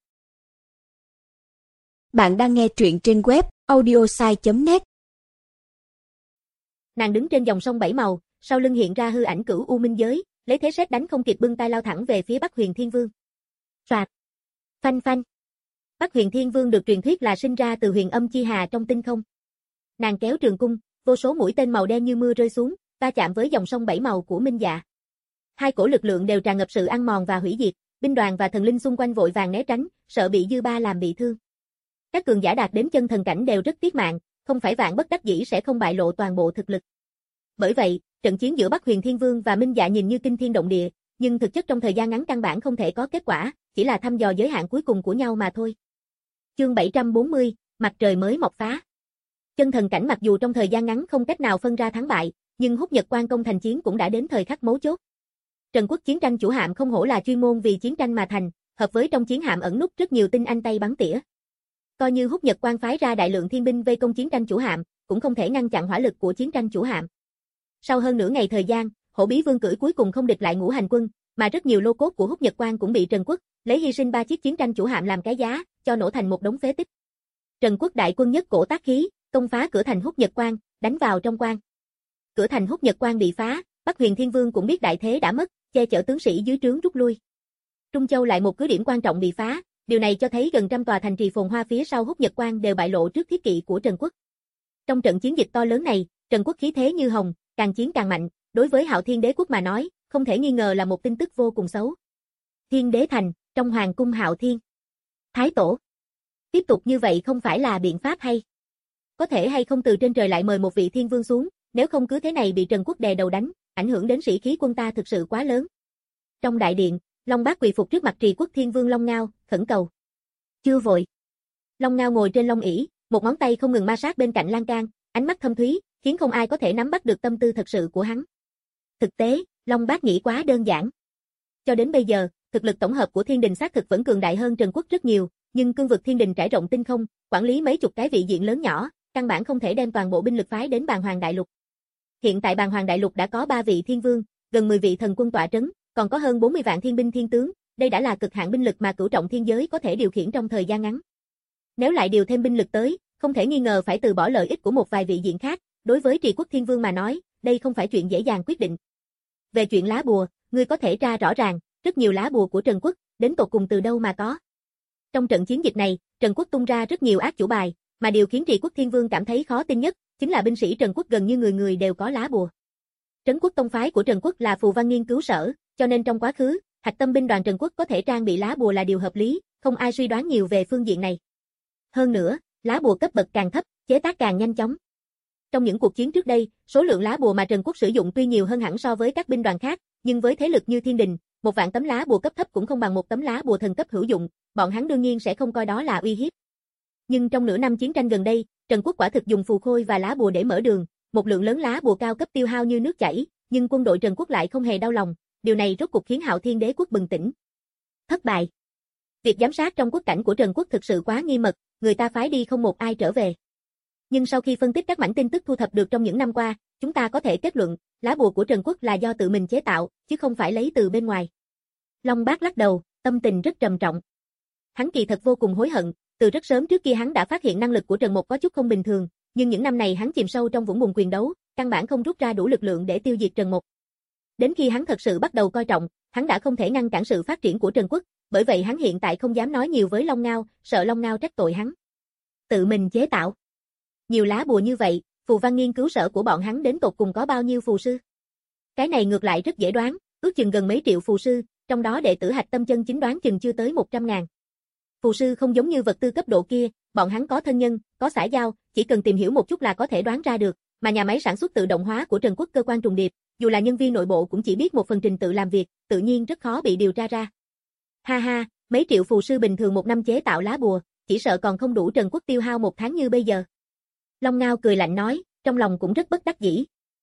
Bạn đang nghe truyện trên web audiosai chấm net. Nàng đứng trên dòng sông bảy màu, sau lưng hiện ra hư ảnh Cửu U Minh giới, lấy thế sét đánh không kịp bưng tay lao thẳng về phía Bắc Huyền Thiên Vương. Soạt, phanh phanh. Bắc Huyền Thiên Vương được truyền thuyết là sinh ra từ huyền âm chi hà trong tinh không. Nàng kéo trường cung, vô số mũi tên màu đen như mưa rơi xuống, va chạm với dòng sông bảy màu của Minh Dạ. Hai cổ lực lượng đều tràn ngập sự ăn mòn và hủy diệt, binh đoàn và thần linh xung quanh vội vàng né tránh, sợ bị dư ba làm bị thương. Các cường giả đạt đến chân thần cảnh đều rất tiếc mạng, không phải vạn bất đắc dĩ sẽ không bại lộ toàn bộ thực lực. Bởi vậy, trận chiến giữa Bắc Huyền Thiên Vương và Minh Dạ nhìn như kinh thiên động địa, nhưng thực chất trong thời gian ngắn căn bản không thể có kết quả, chỉ là thăm dò giới hạn cuối cùng của nhau mà thôi. Chương bảy trăm bốn mươi, mặt trời mới mọc phá. Chân thần cảnh mặc dù trong thời gian ngắn không cách nào phân ra thắng bại, nhưng Húc Nhật Quan công thành chiến cũng đã đến thời khắc mấu chốt. Trần Quốc chiến tranh chủ hạm không hổ là chuyên môn vì chiến tranh mà thành, hợp với trong chiến hạm ẩn núp rất nhiều tinh anh tay bắn tỉa. Coi như Húc Nhật Quan phái ra đại lượng thiên binh vây công chiến tranh chủ hạm, cũng không thể ngăn chặn hỏa lực của chiến tranh chủ hạm. Sau hơn nửa ngày thời gian, Hổ Bí Vương cưỡi cuối cùng không địch lại Ngũ Hành Quân, mà rất nhiều lô cốt của Húc Nhật Quan cũng bị Trần Quốc lấy hy sinh ba chiếc chiến tranh chủ hạm làm cái giá, cho nổ thành một đống phế tích. Trần Quốc đại quân nhất cổ tác khí, công phá cửa thành Húc Nhật Quan, đánh vào trong quan. Cửa thành Húc Nhật Quan bị phá, Bắc Huyền Thiên Vương cũng biết đại thế đã mất, che chở tướng sĩ dưới trướng rút lui. Trung Châu lại một cứ điểm quan trọng bị phá, điều này cho thấy gần trăm tòa thành trì phồn hoa phía sau Húc Nhật Quan đều bại lộ trước thiết kỵ của Trần Quốc. Trong trận chiến dịch to lớn này, Trần Quốc khí thế như hồng, càng chiến càng mạnh, đối với Hạo Thiên Đế quốc mà nói, không thể nghi ngờ là một tin tức vô cùng xấu. Thiên Đế thành, trong hoàng cung Hạo Thiên. Thái tổ. Tiếp tục như vậy không phải là biện pháp hay. Có thể hay không từ trên trời lại mời một vị thiên vương xuống, nếu không cứ thế này bị Trần Quốc đè đầu đánh, ảnh hưởng đến sĩ khí quân ta thực sự quá lớn. Trong đại điện, Long Bác quỳ phục trước mặt Trì Quốc Thiên Vương Long Ngao, khẩn cầu. Chưa vội. Long Ngao ngồi trên long ỷ, một ngón tay không ngừng ma sát bên cạnh lan can, ánh mắt thâm thúy, khiến không ai có thể nắm bắt được tâm tư thật sự của hắn. Thực tế, Long Bác nghĩ quá đơn giản. Cho đến bây giờ, thực lực tổng hợp của Thiên Đình xác thực vẫn cường đại hơn Trần Quốc rất nhiều, nhưng cương vực Thiên Đình trải rộng tinh không, quản lý mấy chục cái vị diện lớn nhỏ, căn bản không thể đem toàn bộ binh lực phái đến Bàn Hoàng Đại Lục. Hiện tại Bàn Hoàng Đại Lục đã có ba vị thiên vương, gần mười vị thần quân tọa trấn, còn có hơn bốn mươi vạn thiên binh thiên tướng, đây đã là cực hạn binh lực mà Cửu Trọng Thiên Giới có thể điều khiển trong thời gian ngắn. Nếu lại điều thêm binh lực tới, không thể nghi ngờ phải từ bỏ lợi ích của một vài vị diện khác, đối với Trì Quốc Thiên Vương mà nói, đây không phải chuyện dễ dàng quyết định. Về chuyện lá bùa, ngươi có thể tra rõ ràng, rất nhiều lá bùa của Trần Quốc, đến tột cùng từ đâu mà có. Trong trận chiến dịch này, Trần Quốc tung ra rất nhiều ác chủ bài, mà điều khiến Trì Quốc Thiên Vương cảm thấy khó tin nhất, chính là binh sĩ Trần Quốc gần như người người đều có lá bùa. Trấn Quốc tông phái của Trần Quốc là phù văn nghiên cứu sở, cho nên trong quá khứ, hạch tâm binh đoàn Trần Quốc có thể trang bị lá bùa là điều hợp lý, không ai suy đoán nhiều về phương diện này. Hơn nữa, lá bùa cấp bậc càng thấp, chế tác càng nhanh chóng. Trong những cuộc chiến trước đây, số lượng lá bùa mà Trần Quốc sử dụng tuy nhiều hơn hẳn so với các binh đoàn khác, nhưng với thế lực như Thiên Đình, một vạn tấm lá bùa cấp thấp cũng không bằng một tấm lá bùa thần cấp hữu dụng, bọn hắn đương nhiên sẽ không coi đó là uy hiếp. Nhưng trong nửa năm chiến tranh gần đây, Trần Quốc quả thực dùng phù khôi và lá bùa để mở đường, một lượng lớn lá bùa cao cấp tiêu hao như nước chảy, nhưng quân đội Trần Quốc lại không hề đau lòng, điều này rốt cuộc khiến Hạo Thiên Đế quốc bừng tỉnh. Thất bại. Việc giám sát trong quốc cảnh của Trần Quốc thực sự quá nghiêm mật, người ta phái đi không một ai trở về. Nhưng sau khi phân tích các mảnh tin tức thu thập được trong những năm qua, chúng ta có thể kết luận, lá bùa của Trần Quốc là do tự mình chế tạo, chứ không phải lấy từ bên ngoài. Long Bác lắc đầu, tâm tình rất trầm trọng. Hắn kỳ thật vô cùng hối hận, từ rất sớm trước kia hắn đã phát hiện năng lực của Trần Mộc có chút không bình thường, nhưng những năm này hắn chìm sâu trong vũng bùn quyền đấu, căn bản không rút ra đủ lực lượng để tiêu diệt Trần Mộc. Đến khi hắn thật sự bắt đầu coi trọng, hắn đã không thể ngăn cản sự phát triển của Trần Quốc, bởi vậy hắn hiện tại không dám nói nhiều với Long Ngao, sợ Long Ngao trách tội hắn. Tự mình chế tạo. Nhiều lá bùa như vậy, phù văn nghiên cứu sở của bọn hắn đến tột cùng có bao nhiêu phù sư? Cái này ngược lại rất dễ đoán, ước chừng gần mấy triệu phù sư, trong đó đệ tử hạch tâm chân chính đoán chừng chưa tới một trăm ngàn. Phù sư không giống như vật tư cấp độ kia, bọn hắn có thân nhân, có xã giao, chỉ cần tìm hiểu một chút là có thể đoán ra được, mà nhà máy sản xuất tự động hóa của Trần Quốc cơ quan trùng điệp, dù là nhân viên nội bộ cũng chỉ biết một phần trình tự làm việc, tự nhiên rất khó bị điều tra ra. Ha ha, mấy triệu phù sư bình thường một năm chế tạo lá bùa, chỉ sợ còn không đủ Trần Quốc tiêu hao một tháng như bây giờ. Long Ngao cười lạnh nói, trong lòng cũng rất bất đắc dĩ.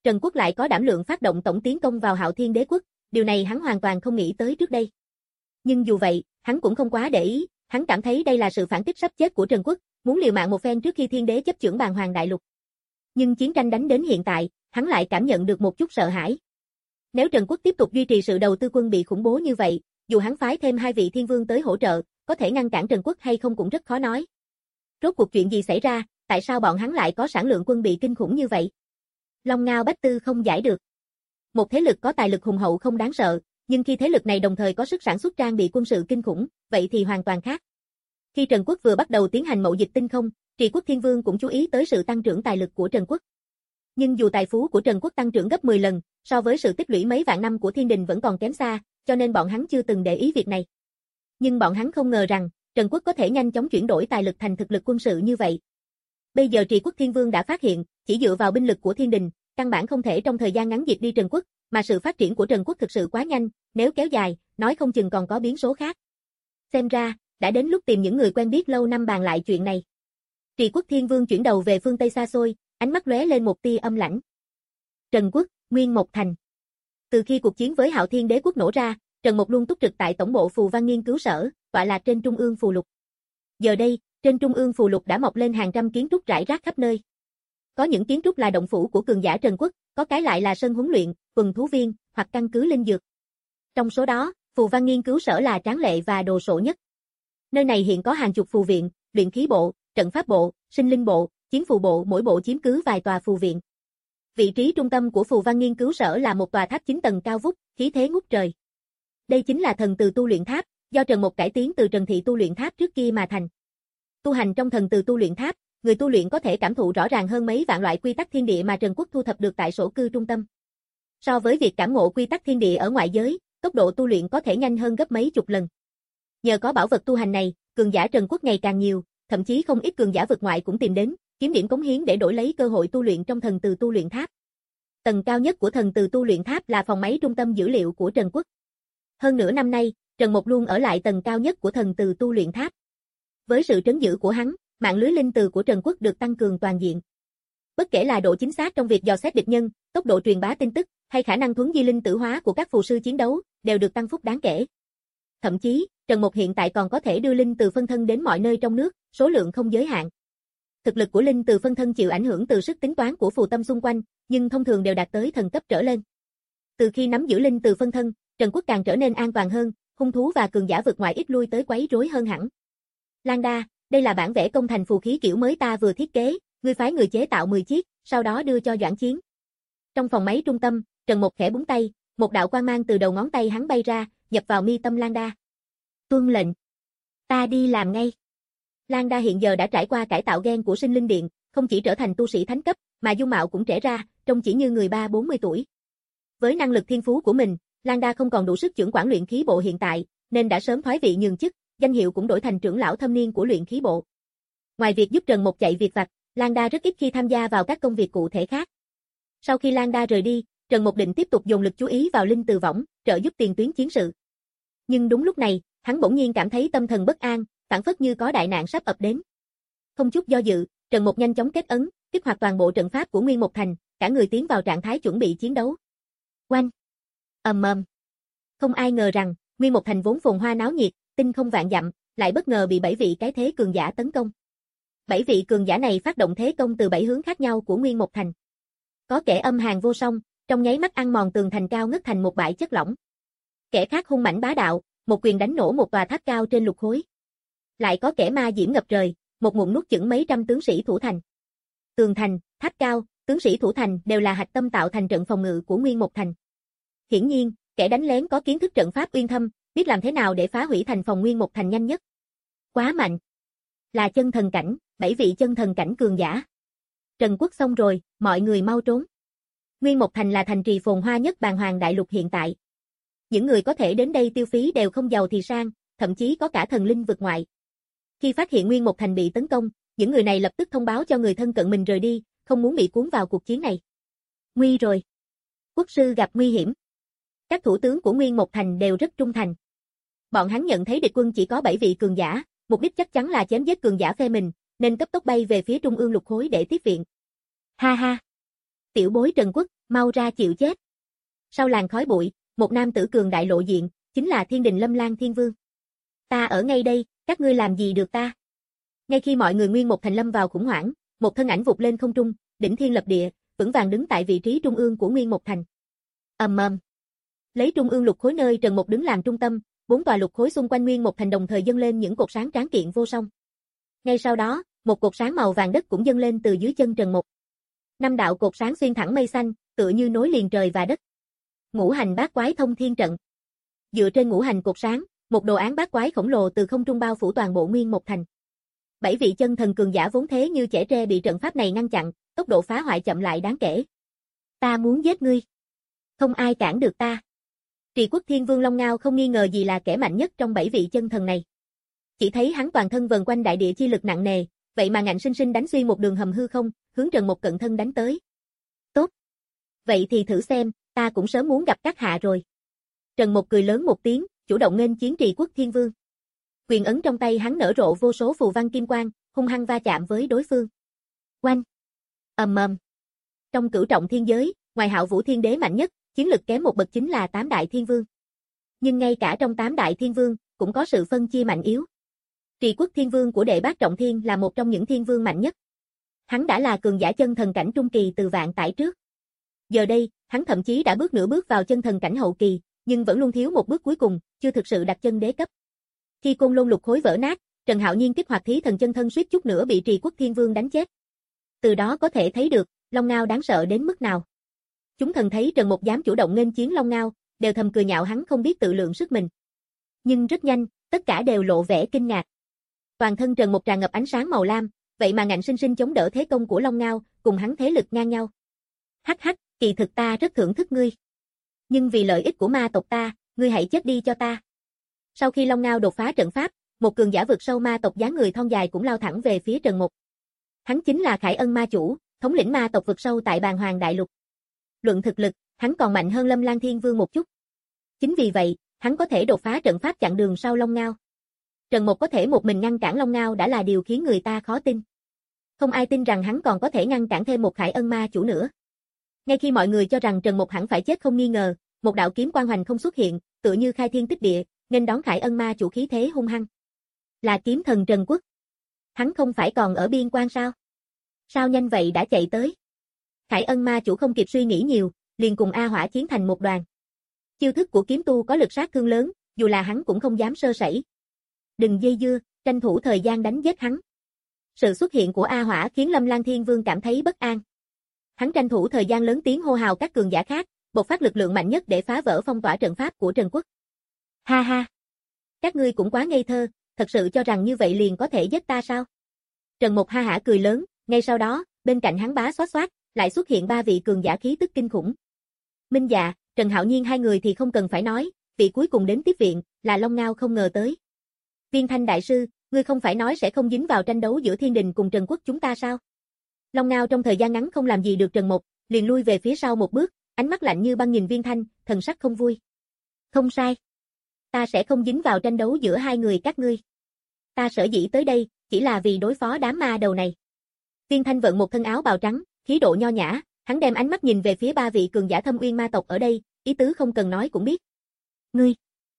Trần Quốc lại có đảm lượng phát động tổng tiến công vào Hạo Thiên Đế quốc, điều này hắn hoàn toàn không nghĩ tới trước đây. Nhưng dù vậy, hắn cũng không quá để ý, hắn cảm thấy đây là sự phản kích sắp chết của Trần Quốc, muốn liều mạng một phen trước khi Thiên Đế chấp chưởng Bàn Hoàng Đại Lục. Nhưng chiến tranh đánh đến hiện tại, hắn lại cảm nhận được một chút sợ hãi. Nếu Trần Quốc tiếp tục duy trì sự đầu tư quân bị khủng bố như vậy, dù hắn phái thêm hai vị thiên vương tới hỗ trợ, có thể ngăn cản Trần Quốc hay không cũng rất khó nói. Rốt cuộc chuyện gì xảy ra, tại sao bọn hắn lại có sản lượng quân bị kinh khủng như vậy? Long Ngao Bách Tư không giải được. Một thế lực có tài lực hùng hậu không đáng sợ, nhưng khi thế lực này đồng thời có sức sản xuất trang bị quân sự kinh khủng, vậy thì hoàn toàn khác. Khi Trần Quốc vừa bắt đầu tiến hành mậu dịch tinh không, Trì Quốc Thiên Vương cũng chú ý tới sự tăng trưởng tài lực của Trần Quốc. Nhưng dù tài phú của Trần Quốc tăng trưởng gấp mười lần, so với sự tích lũy mấy vạn năm của Thiên Đình vẫn còn kém xa, cho nên bọn hắn chưa từng để ý việc này. Nhưng bọn hắn không ngờ rằng, Trần Quốc có thể nhanh chóng chuyển đổi tài lực thành thực lực quân sự như vậy. Bây giờ Trì Quốc Thiên Vương đã phát hiện, chỉ dựa vào binh lực của Thiên Đình, căn bản không thể trong thời gian ngắn diệt đi Trần Quốc, mà sự phát triển của Trần Quốc thực sự quá nhanh, nếu kéo dài, nói không chừng còn có biến số khác. Xem ra, đã đến lúc tìm những người quen biết lâu năm bàn lại chuyện này. Trì Quốc Thiên Vương chuyển đầu về phương Tây xa xôi, ánh mắt lóe lên một tia âm lãnh. Trần Quốc, Nguyên Mộc Thành. Từ khi cuộc chiến với Hạo Thiên Đế quốc nổ ra, Trần Mộc luôn túc trực tại tổng bộ Phù Văn Nghiên cứu sở, tọa lạc trên Trung ương Phù Lục. Giờ đây, trên Trung ương Phù Lục đã mọc lên hàng trăm kiến trúc rải rác khắp nơi. Có những kiến trúc là động phủ của cường giả Trần Quốc, có cái lại là sân huấn luyện, tuần thú viên, hoặc căn cứ linh dược. Trong số đó, Phù Văn Nghiên cứu sở là tráng lệ và đồ sộ nhất. Nơi này hiện có hàng chục phù viện, luyện khí bộ, trận pháp bộ, sinh linh bộ, chiến phù bộ, mỗi bộ chiếm cứ vài tòa phù viện. Vị trí trung tâm của Phù Văn Nghiên cứu sở là một tòa tháp chín tầng cao vút, khí thế ngút trời. Đây chính là thần từ tu luyện tháp, do Trần Mộc cải tiến từ Trần Thị tu luyện tháp trước kia mà thành. Tu hành trong thần từ tu luyện tháp, người tu luyện có thể cảm thụ rõ ràng hơn mấy vạn loại quy tắc thiên địa mà Trần Quốc thu thập được tại sổ cư trung tâm. So với việc cảm ngộ quy tắc thiên địa ở ngoại giới, tốc độ tu luyện có thể nhanh hơn gấp mấy chục lần. Nhờ có bảo vật tu hành này, cường giả Trần Quốc ngày càng nhiều, thậm chí không ít cường giả vực ngoại cũng tìm đến, kiếm điểm cống hiến để đổi lấy cơ hội tu luyện trong thần từ tu luyện tháp. Tầng cao nhất của thần từ tu luyện tháp là phòng máy trung tâm dữ liệu của Trần Quốc. Hơn nửa năm nay, Trần Mộc luôn ở lại tầng cao nhất của thần từ tu luyện tháp. Với sự trấn giữ của hắn, mạng lưới linh từ của Trần Quốc được tăng cường toàn diện. Bất kể là độ chính xác trong việc dò xét địch nhân, tốc độ truyền bá tin tức, hay khả năng thuấn di linh tử hóa của các phù sư chiến đấu, đều được tăng phúc đáng kể. Thậm chí, Trần Mộc hiện tại còn có thể đưa linh từ phân thân đến mọi nơi trong nước, số lượng không giới hạn. Thực lực của linh từ phân thân chịu ảnh hưởng từ sức tính toán của phù tâm xung quanh, nhưng thông thường đều đạt tới thần cấp trở lên. Từ khi nắm giữ linh từ phân thân, Trần Quốc càng trở nên an toàn hơn, hung thú và cường giả vượt ngoại ít lui tới quấy rối hơn hẳn. Lan Đa, đây là bản vẽ công thành phù khí kiểu mới ta vừa thiết kế, ngươi phái người chế tạo mười chiếc, sau đó đưa cho Doãn Chiến. Trong phòng máy trung tâm, Trần Mộc khẽ búng tay, một đạo quang mang từ đầu ngón tay hắn bay ra, nhập vào mi tâm Lan Đa. Tuân lệnh. Ta đi làm ngay. Lan Đa hiện giờ đã trải qua cải tạo gen của sinh linh điện, không chỉ trở thành tu sĩ thánh cấp, mà dung mạo cũng trẻ ra, trông chỉ như người ba bốn mươi tuổi. Với năng lực thiên phú của mình, Lan Đa không còn đủ sức chưởng quản luyện khí bộ hiện tại, nên đã sớm thoái vị nhường chức, danh hiệu cũng đổi thành trưởng lão thâm niên của luyện khí bộ. Ngoài việc giúp Trần Mộc chạy việc vặt, Lan Đa rất ít khi tham gia vào các công việc cụ thể khác. Sau khi Lan Đa rời đi, Trần Mộc định tiếp tục dồn lực chú ý vào linh từ võng, trợ giúp tiền tuyến chiến sự. Nhưng đúng lúc này, hắn bỗng nhiên cảm thấy tâm thần bất an, phảng phất như có đại nạn sắp ập đến. Không chút do dự, Trần Mộc nhanh chóng kết ấn, kích hoạt toàn bộ trận pháp của Nguyên Mộc Thành, cả người tiến vào trạng thái chuẩn bị chiến đấu. Oanh! Ầm ầm. Không ai ngờ rằng, Nguyên Mộc Thành vốn phồn hoa náo nhiệt, tinh không vạn dặm, lại bất ngờ bị bảy vị cái thế cường giả tấn công. Bảy vị cường giả này phát động thế công từ bảy hướng khác nhau của Nguyên Mộc Thành. Có kẻ âm hàn vô song, trong nháy mắt ăn mòn tường thành cao ngất thành một bãi chất lỏng. Kẻ khác hung mãnh bá đạo, một quyền đánh nổ một tòa tháp cao trên lục khối. Lại có kẻ ma diễm ngập trời, một ngụm nuốt chửng mấy trăm tướng sĩ thủ thành. Tường thành, tháp cao, tướng sĩ thủ thành đều là hạch tâm tạo thành trận phòng ngự của Nguyên Mộc Thành. Hiển nhiên, kẻ đánh lén có kiến thức trận pháp uyên thâm, biết làm thế nào để phá hủy thành phòng Nguyên Mộc Thành nhanh nhất. Quá mạnh. Là chân thần cảnh, bảy vị chân thần cảnh cường giả. Trần Quốc xong rồi, mọi người mau trốn. Nguyên Mộc Thành là thành trì phồn hoa nhất Bàn Hoàng Đại Lục hiện tại. Những người có thể đến đây tiêu phí đều không giàu thì sang, thậm chí có cả thần linh vực ngoại. Khi phát hiện Nguyên Mộc Thành bị tấn công, những người này lập tức thông báo cho người thân cận mình rời đi, không muốn bị cuốn vào cuộc chiến này. Nguy rồi. Quốc sư gặp nguy hiểm. Các thủ tướng của Nguyên Mộc Thành đều rất trung thành. Bọn hắn nhận thấy địch quân chỉ có bảy vị cường giả, mục đích chắc chắn là chém giết cường giả phe mình, nên cấp tốc bay về phía trung ương lục khối để tiếp viện. Ha ha. Tiểu bối Trần Quốc, Mau ra chịu chết. Sau làn khói bụi, một nam tử cường đại lộ diện, chính là Thiên Đình Lâm Lan Thiên Vương. Ta ở ngay đây, các ngươi làm gì được ta? Ngay khi mọi người Nguyên Một Thành lâm vào khủng hoảng, một thân ảnh vụt lên không trung, đỉnh thiên lập địa, vững vàng đứng tại vị trí trung ương của Nguyên Một Thành. Ầm ầm. Lấy trung ương lục khối nơi Trần Mục đứng làm trung tâm, bốn tòa lục khối xung quanh Nguyên Một Thành đồng thời dâng lên những cột sáng tráng kiện vô song. Ngay sau đó, một cột sáng màu vàng đất cũng dâng lên từ dưới chân Trần Mục. Năm đạo cột sáng xuyên thẳng mây xanh, tựa như nối liền trời và đất. Ngũ hành bát quái thông thiên trận. Dựa trên ngũ hành cột sáng, một đồ án bát quái khổng lồ từ không trung bao phủ toàn bộ Nguyên Một Thành. Bảy vị chân thần cường giả vốn thế như chẻ tre bị trận pháp này ngăn chặn, tốc độ phá hoại chậm lại đáng kể. Ta muốn giết ngươi. Không ai cản được ta. Trì Quốc Thiên Vương Long Ngao không nghi ngờ gì là kẻ mạnh nhất trong bảy vị chân thần này. Chỉ thấy hắn toàn thân vần quanh đại địa chi lực nặng nề, vậy mà ngạnh sinh sinh đánh xuyên một đường hầm hư không, hướng Trần Mục cận thân đánh tới. Tốt. Vậy thì thử xem, ta cũng sớm muốn gặp các hạ rồi. Trần Mục cười lớn một tiếng, chủ động nghênh chiến Trì Quốc Thiên Vương. Quyền ấn trong tay hắn nở rộ vô số phù văn kim quang, hung hăng va chạm với đối phương. Oanh! Ầm ầm. Trong cửu trọng thiên giới, ngoài Hạo Vũ Thiên Đế mạnh nhất, chiến lực kém một bậc chính là Tám Đại Thiên Vương. Nhưng ngay cả trong Tám Đại Thiên Vương, cũng có sự phân chia mạnh yếu. Trì Quốc Thiên Vương của Đệ Bát Trọng Thiên là một trong những thiên vương mạnh nhất. Hắn đã là cường giả chân thần cảnh trung kỳ từ vạn tải trước. Giờ đây, hắn thậm chí đã bước nửa bước vào chân thần cảnh hậu kỳ, nhưng vẫn luôn thiếu một bước cuối cùng, chưa thực sự đặt chân đế cấp. Khi côn lôn lục khối vỡ nát, Trần Hạo Nhiên kích hoạt thí thần chân thân suýt chút nữa bị Trì Quốc Thiên Vương đánh chết. Từ đó có thể thấy được, Long Ngao đáng sợ đến mức nào. Chúng thần thấy Trần Mục dám chủ động nghênh chiến Long Ngao, đều thầm cười nhạo hắn không biết tự lượng sức mình. Nhưng rất nhanh, tất cả đều lộ vẻ kinh ngạc. Toàn thân Trần Mục tràn ngập ánh sáng màu lam, vậy mà ngạnh sinh sinh chống đỡ thế công của Long Ngao, cùng hắn thế lực ngang nhau. Hắc hắc, kỳ thực ta rất thưởng thức ngươi. Nhưng vì lợi ích của ma tộc ta, ngươi hãy chết đi cho ta. Sau khi Long Ngao đột phá trận pháp, một cường giả vượt sâu ma tộc dáng người thon dài cũng lao thẳng về phía Trần Mục. Hắn chính là Khải Ân ma chủ, thống lĩnh ma tộc vượt sâu tại Bàn Hoàng Đại Lục. Luận thực lực, hắn còn mạnh hơn Lâm Lan Thiên Vương một chút. Chính vì vậy, hắn có thể đột phá trận pháp chặn đường sau Long Ngao. Trần Mục có thể một mình ngăn cản Long Ngao đã là điều khiến người ta khó tin. Không ai tin rằng hắn còn có thể ngăn cản thêm một Khải Ân ma chủ nữa. Ngay khi mọi người cho rằng Trần Mục hẳn phải chết không nghi ngờ, một đạo kiếm quang hoành không xuất hiện, tựa như khai thiên tích địa, nên đón Khải Ân ma chủ khí thế hung hăng. Là kiếm thần Trần Quốc. Hắn không phải còn ở biên quan sao? Sao nhanh vậy đã chạy tới? Khải Ân ma chủ không kịp suy nghĩ nhiều, liền cùng A Hỏa chiến thành một đoàn. Chiêu thức của kiếm tu có lực sát thương lớn, dù là hắn cũng không dám sơ sẩy. Đừng dây dưa, tranh thủ thời gian đánh giết hắn. Sự xuất hiện của A Hỏa khiến Lâm Lan Thiên Vương cảm thấy bất an. Hắn tranh thủ thời gian lớn tiếng hô hào các cường giả khác, bộc phát lực lượng mạnh nhất để phá vỡ phong tỏa trận pháp của Trần Quốc. Ha ha! Các ngươi cũng quá ngây thơ, thật sự cho rằng như vậy liền có thể giết ta sao? Trần Mục ha hả cười lớn, ngay sau đó, bên cạnh hắn bá xoát xoát, lại xuất hiện ba vị cường giả khí tức kinh khủng. Minh Dạ, Trần Hạo Nhiên hai người thì không cần phải nói, vị cuối cùng đến tiếp viện, là Long Ngao không ngờ tới. Viên Thanh đại sư, ngươi không phải nói sẽ không dính vào tranh đấu giữa Thiên Đình cùng Trần Quốc chúng ta sao? Long Ngao trong thời gian ngắn không làm gì được Trần Mục, liền lui về phía sau một bước, ánh mắt lạnh như băng nhìn Viên Thanh, thần sắc không vui. Không sai. Ta sẽ không dính vào tranh đấu giữa hai người các ngươi. Ta sở dĩ tới đây, chỉ là vì đối phó đám ma đầu này. Viên Thanh vận một thân áo bào trắng, khí độ nho nhã, hắn đem ánh mắt nhìn về phía ba vị cường giả Thâm Uyên ma tộc ở đây, ý tứ không cần nói cũng biết. Ngươi.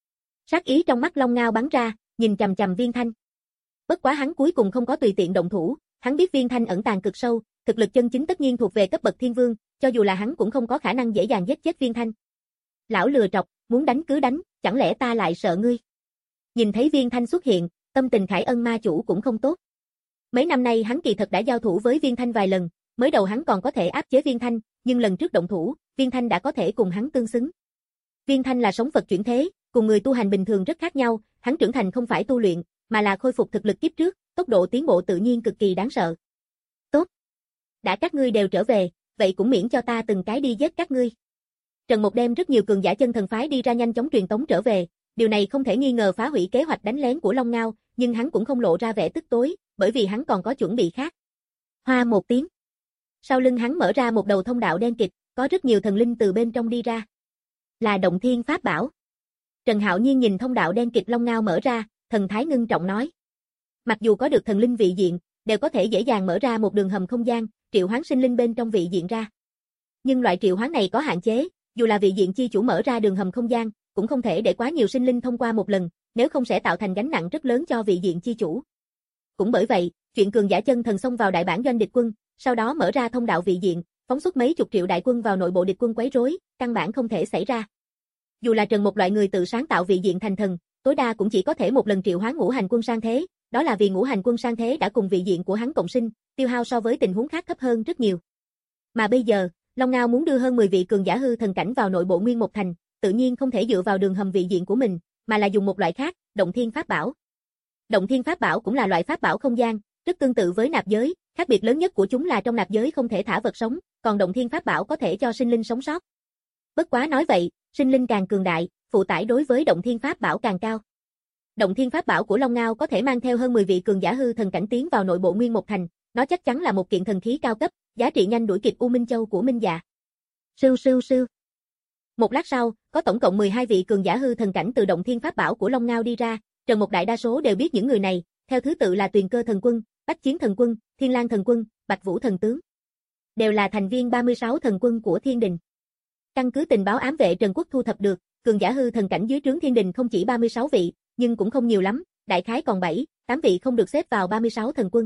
Sát ý trong mắt Long Ngao bắn ra, nhìn chằm chằm Viên Thanh. Bất quá hắn cuối cùng không có tùy tiện động thủ, hắn biết Viên Thanh ẩn tàng cực sâu, thực lực chân chính tất nhiên thuộc về cấp bậc thiên vương, cho dù là hắn cũng không có khả năng dễ dàng giết chết Viên Thanh. Lão lừa trọc, muốn đánh cứ đánh, chẳng lẽ ta lại sợ ngươi? Nhìn thấy Viên Thanh xuất hiện, tâm tình Khải Ân ma chủ cũng không tốt. Mấy năm nay hắn kỳ thật đã giao thủ với Viên Thanh vài lần, mới đầu hắn còn có thể áp chế Viên Thanh, nhưng lần trước động thủ, Viên Thanh đã có thể cùng hắn tương xứng. Viên Thanh là sống Phật chuyển thế, cùng người tu hành bình thường rất khác nhau, hắn trưởng thành không phải tu luyện, mà là khôi phục thực lực kiếp trước, tốc độ tiến bộ tự nhiên cực kỳ đáng sợ. Tốt. Đã các ngươi đều trở về, vậy cũng miễn cho ta từng cái đi giết các ngươi. Trần Mục đem rất nhiều cường giả chân thần phái đi ra nhanh chóng truyền tống trở về, điều này không thể nghi ngờ phá hủy kế hoạch đánh lén của Long Ngao, nhưng hắn cũng không lộ ra vẻ tức tối, bởi vì hắn còn có chuẩn bị khác. Hoa một tiếng. Sau lưng hắn mở ra một đầu thông đạo đen kịt, có rất nhiều thần linh từ bên trong đi ra. Là Động Thiên Pháp Bảo. Trần Hạo Nhiên nhìn thông đạo đen kịt Long Ngao mở ra, thần thái ngưng trọng nói. Mặc dù có được thần linh vị diện, đều có thể dễ dàng mở ra một đường hầm không gian, triệu hoán sinh linh bên trong vị diện ra. nhưng loại triệu hoán này có hạn chế, dù là vị diện chi chủ mở ra đường hầm không gian, cũng không thể để quá nhiều sinh linh thông qua một lần, nếu không sẽ tạo thành gánh nặng rất lớn cho vị diện chi chủ. Cũng bởi vậy, chuyện cường giả chân thần xông vào đại bản doanh địch quân, sau đó mở ra thông đạo vị diện, phóng xuất mấy chục triệu đại quân vào nội bộ địch quân quấy rối, căn bản không thể xảy ra. Dù là Trần một loại người tự sáng tạo vị diện thành thần, tối đa cũng chỉ có thể một lần triệu hoán ngũ hành quân sang thế, đó là vì ngũ hành quân sang thế đã cùng vị diện của hắn cộng sinh, tiêu hao so với tình huống khác thấp hơn rất nhiều. Mà bây giờ, Long Ngao muốn đưa hơn mười vị cường giả hư thần cảnh vào nội bộ Nguyên Một Thành, tự nhiên không thể dựa vào đường hầm vị diện của mình, mà là dùng một loại khác, Động Thiên Pháp Bảo. Động Thiên Pháp Bảo cũng là loại pháp bảo không gian, rất tương tự với nạp giới, khác biệt lớn nhất của chúng là trong nạp giới không thể thả vật sống, còn Động Thiên Pháp Bảo có thể cho sinh linh sống sót. Bất quá nói vậy, sinh linh càng cường đại, phụ tải đối với Động Thiên Pháp Bảo càng cao. Động Thiên Pháp Bảo của Long Ngao có thể mang theo hơn mười vị cường giả hư thần cảnh tiến vào nội bộ Nguyên Một Thành, nó chắc chắn là một kiện thần khí cao cấp, giá trị nhanh đuổi kịp U Minh Châu của Minh Dạ. Sưu sưu sưu. Một lát sau, có tổng cộng mười hai vị cường giả hư thần cảnh từ Động Thiên Pháp Bảo của Long Ngao đi ra, Trần Mục đại đa số đều biết những người này, theo thứ tự là Tuyền Cơ Thần Quân, Bách Chiến Thần Quân, Thiên Lang Thần Quân, Bạch Vũ Thần Tướng. Đều là thành viên ba mươi sáu thần quân của Thiên Đình. Căn cứ tình báo ám vệ Trần Quốc thu thập được, cường giả hư thần cảnh dưới trướng Thiên Đình không chỉ ba mươi sáu vị, nhưng cũng không nhiều lắm, đại khái còn bảy, tám vị không được xếp vào ba mươi sáu thần quân.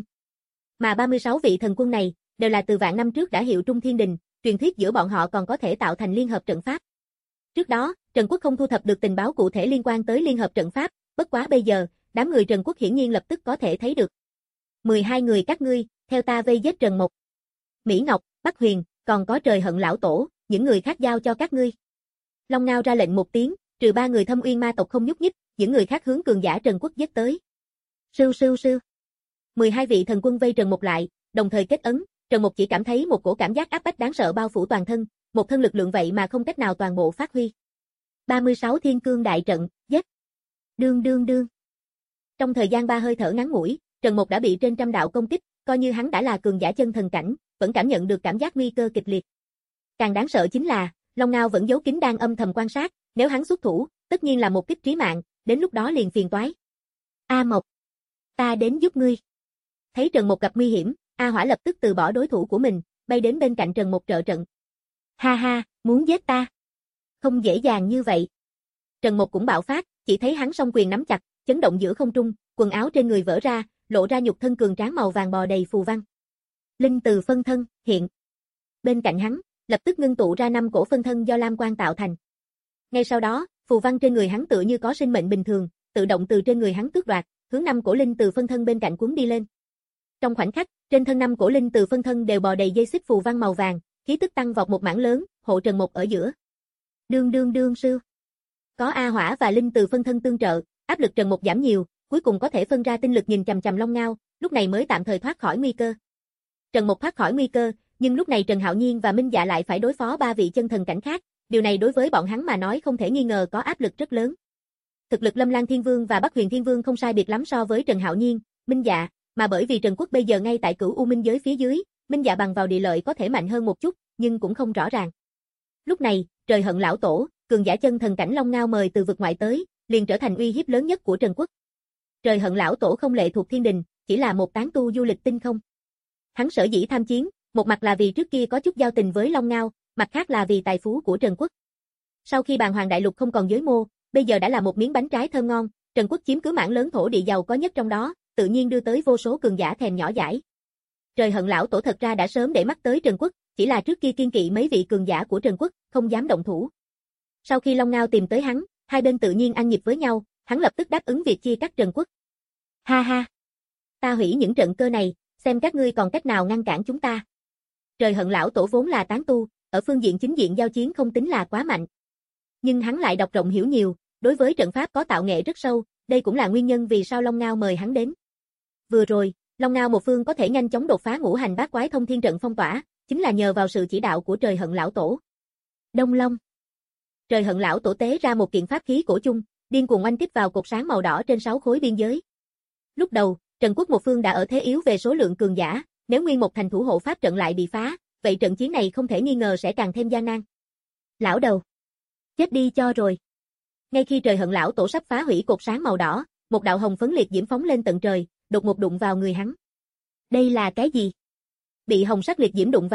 Mà ba mươi sáu vị thần quân này, đều là từ vạn năm trước đã hiệu trung Thiên Đình, truyền thuyết giữa bọn họ còn có thể tạo thành liên hợp trận pháp. Trước đó, Trần Quốc không thu thập được tình báo cụ thể liên quan tới liên hợp trận pháp, bất quá bây giờ, đám người Trần Quốc hiển nhiên lập tức có thể thấy được. mười hai người các ngươi, theo ta vây giết Trần Mộc. Mỹ Ngọc, Bắc Huyền, còn có Trời Hận lão tổ, những người khác giao cho các ngươi. Long Ngao ra lệnh một tiếng, trừ ba người Thâm Uyên ma tộc không nhúc nhích, những người khác hướng cường giả Trần Quốc giết tới. Sưu sưu sưu. mười hai vị thần quân vây Trần Mộc lại, đồng thời kết ấn, Trần Mộc chỉ cảm thấy một cổ cảm giác áp bách đáng sợ bao phủ toàn thân, một thân lực lượng vậy mà không cách nào toàn bộ phát huy. ba mươi sáu Thiên Cương đại trận, giết. Đương đương đương. Trong thời gian ba hơi thở ngắn ngủi, Trần Mộc đã bị trên trăm đạo công kích, coi như hắn đã là cường giả chân thần cảnh, vẫn cảm nhận được cảm giác nguy cơ kịch liệt. Càng đáng sợ chính là, Long Ngao vẫn giấu kín đang âm thầm quan sát, nếu hắn xuất thủ, tất nhiên là một kích trí mạng, đến lúc đó liền phiền toái. A Mộc, ta đến giúp ngươi. Thấy Trần Mộc gặp nguy hiểm, A Hỏa lập tức từ bỏ đối thủ của mình, bay đến bên cạnh Trần Mộc trợ trận. Ha ha, muốn giết ta? Không dễ dàng như vậy. Trần Mộc cũng bạo phát, chỉ thấy hắn song quyền nắm chặt, chấn động giữa không trung, quần áo trên người vỡ ra, lộ ra nhục thân cường tráng màu vàng bò đầy phù văn. Linh từ phân thân, hiện. Bên cạnh hắn, lập tức ngưng tụ ra năm cổ phân thân do lam quang tạo thành. Ngay sau đó, phù văn trên người hắn tựa như có sinh mệnh bình thường, tự động từ trên người hắn tước đoạt, hướng năm cổ linh từ phân thân bên cạnh cuốn đi lên. Trong khoảnh khắc, trên thân năm cổ linh từ phân thân đều bò đầy dây xích phù văn màu vàng, khí tức tăng vọt một mảng lớn, hộ Trần Mộc ở giữa. Đương đương đương sư. Có A Hỏa và linh từ phân thân tương trợ, áp lực Trần Mộc giảm nhiều, cuối cùng có thể phân ra tinh lực nhìn chằm chằm Long Ngao, lúc này mới tạm thời thoát khỏi nguy cơ. Trần Mộc thoát khỏi nguy cơ, nhưng lúc này Trần Hạo Nhiên và Minh Dạ lại phải đối phó ba vị chân thần cảnh khác, điều này đối với bọn hắn mà nói không thể nghi ngờ có áp lực rất lớn. Thực lực Lâm Lan Thiên Vương và Bắc Huyền Thiên Vương không sai biệt lắm so với Trần Hạo Nhiên, Minh Dạ, mà bởi vì Trần Quốc bây giờ ngay tại Cửu U Minh giới phía dưới, Minh Dạ bằng vào địa lợi có thể mạnh hơn một chút, nhưng cũng không rõ ràng. Lúc này, Trời Hận lão tổ, cường giả chân thần cảnh Long Ngao mời từ vực ngoại tới, liền trở thành uy hiếp lớn nhất của Trần Quốc. Trời Hận lão tổ không lệ thuộc Thiên Đình, chỉ là một tán tu du lịch tinh không. Hắn sở dĩ tham chiến, một mặt là vì trước kia có chút giao tình với Long Ngao, mặt khác là vì tài phú của Trần Quốc. Sau khi Bàn Hoàng đại lục không còn giới mô, bây giờ đã là một miếng bánh trái thơm ngon, Trần Quốc chiếm cứ mảng lớn thổ địa giàu có nhất trong đó, tự nhiên đưa tới vô số cường giả thèm nhỏ dãi. Trời Hận lão tổ thật ra đã sớm để mắt tới Trần Quốc, chỉ là trước kia kiên kỵ mấy vị cường giả của Trần Quốc, không dám động thủ. Sau khi Long Ngao tìm tới hắn, hai bên tự nhiên ăn nhịp với nhau, hắn lập tức đáp ứng việc chia cắt Trần Quốc. Ha ha, ta hủy những trận cơ này, xem các ngươi còn cách nào ngăn cản chúng ta. Trời Hận lão tổ vốn là tán tu, ở phương diện chính diện giao chiến không tính là quá mạnh. Nhưng hắn lại đọc rộng hiểu nhiều, đối với trận pháp có tạo nghệ rất sâu, đây cũng là nguyên nhân vì sao Long Ngao mời hắn đến. Vừa rồi, Long Ngao một phương có thể nhanh chóng đột phá ngũ hành bát quái thông thiên trận phong tỏa, chính là nhờ vào sự chỉ đạo của Trời Hận lão tổ. Đông Long. Trời Hận lão tổ tế ra một kiện pháp khí cổ chung, điên cuồng oanh kích vào cột sáng màu đỏ trên sáu khối biên giới. Lúc đầu, Trần Quốc một phương đã ở thế yếu về số lượng cường giả, nếu nguyên một thành thủ hộ pháp trận lại bị phá, vậy trận chiến này không thể nghi ngờ sẽ càng thêm gian nan. Lão đầu, chết đi cho rồi. Ngay khi Trời Hận lão tổ sắp phá hủy cột sáng màu đỏ, một đạo hồng phấn liệt diễm phóng lên tận trời, đột ngột đụng vào người hắn. Đây là cái gì? Bị hồng sắc liệt diễm đụng vào,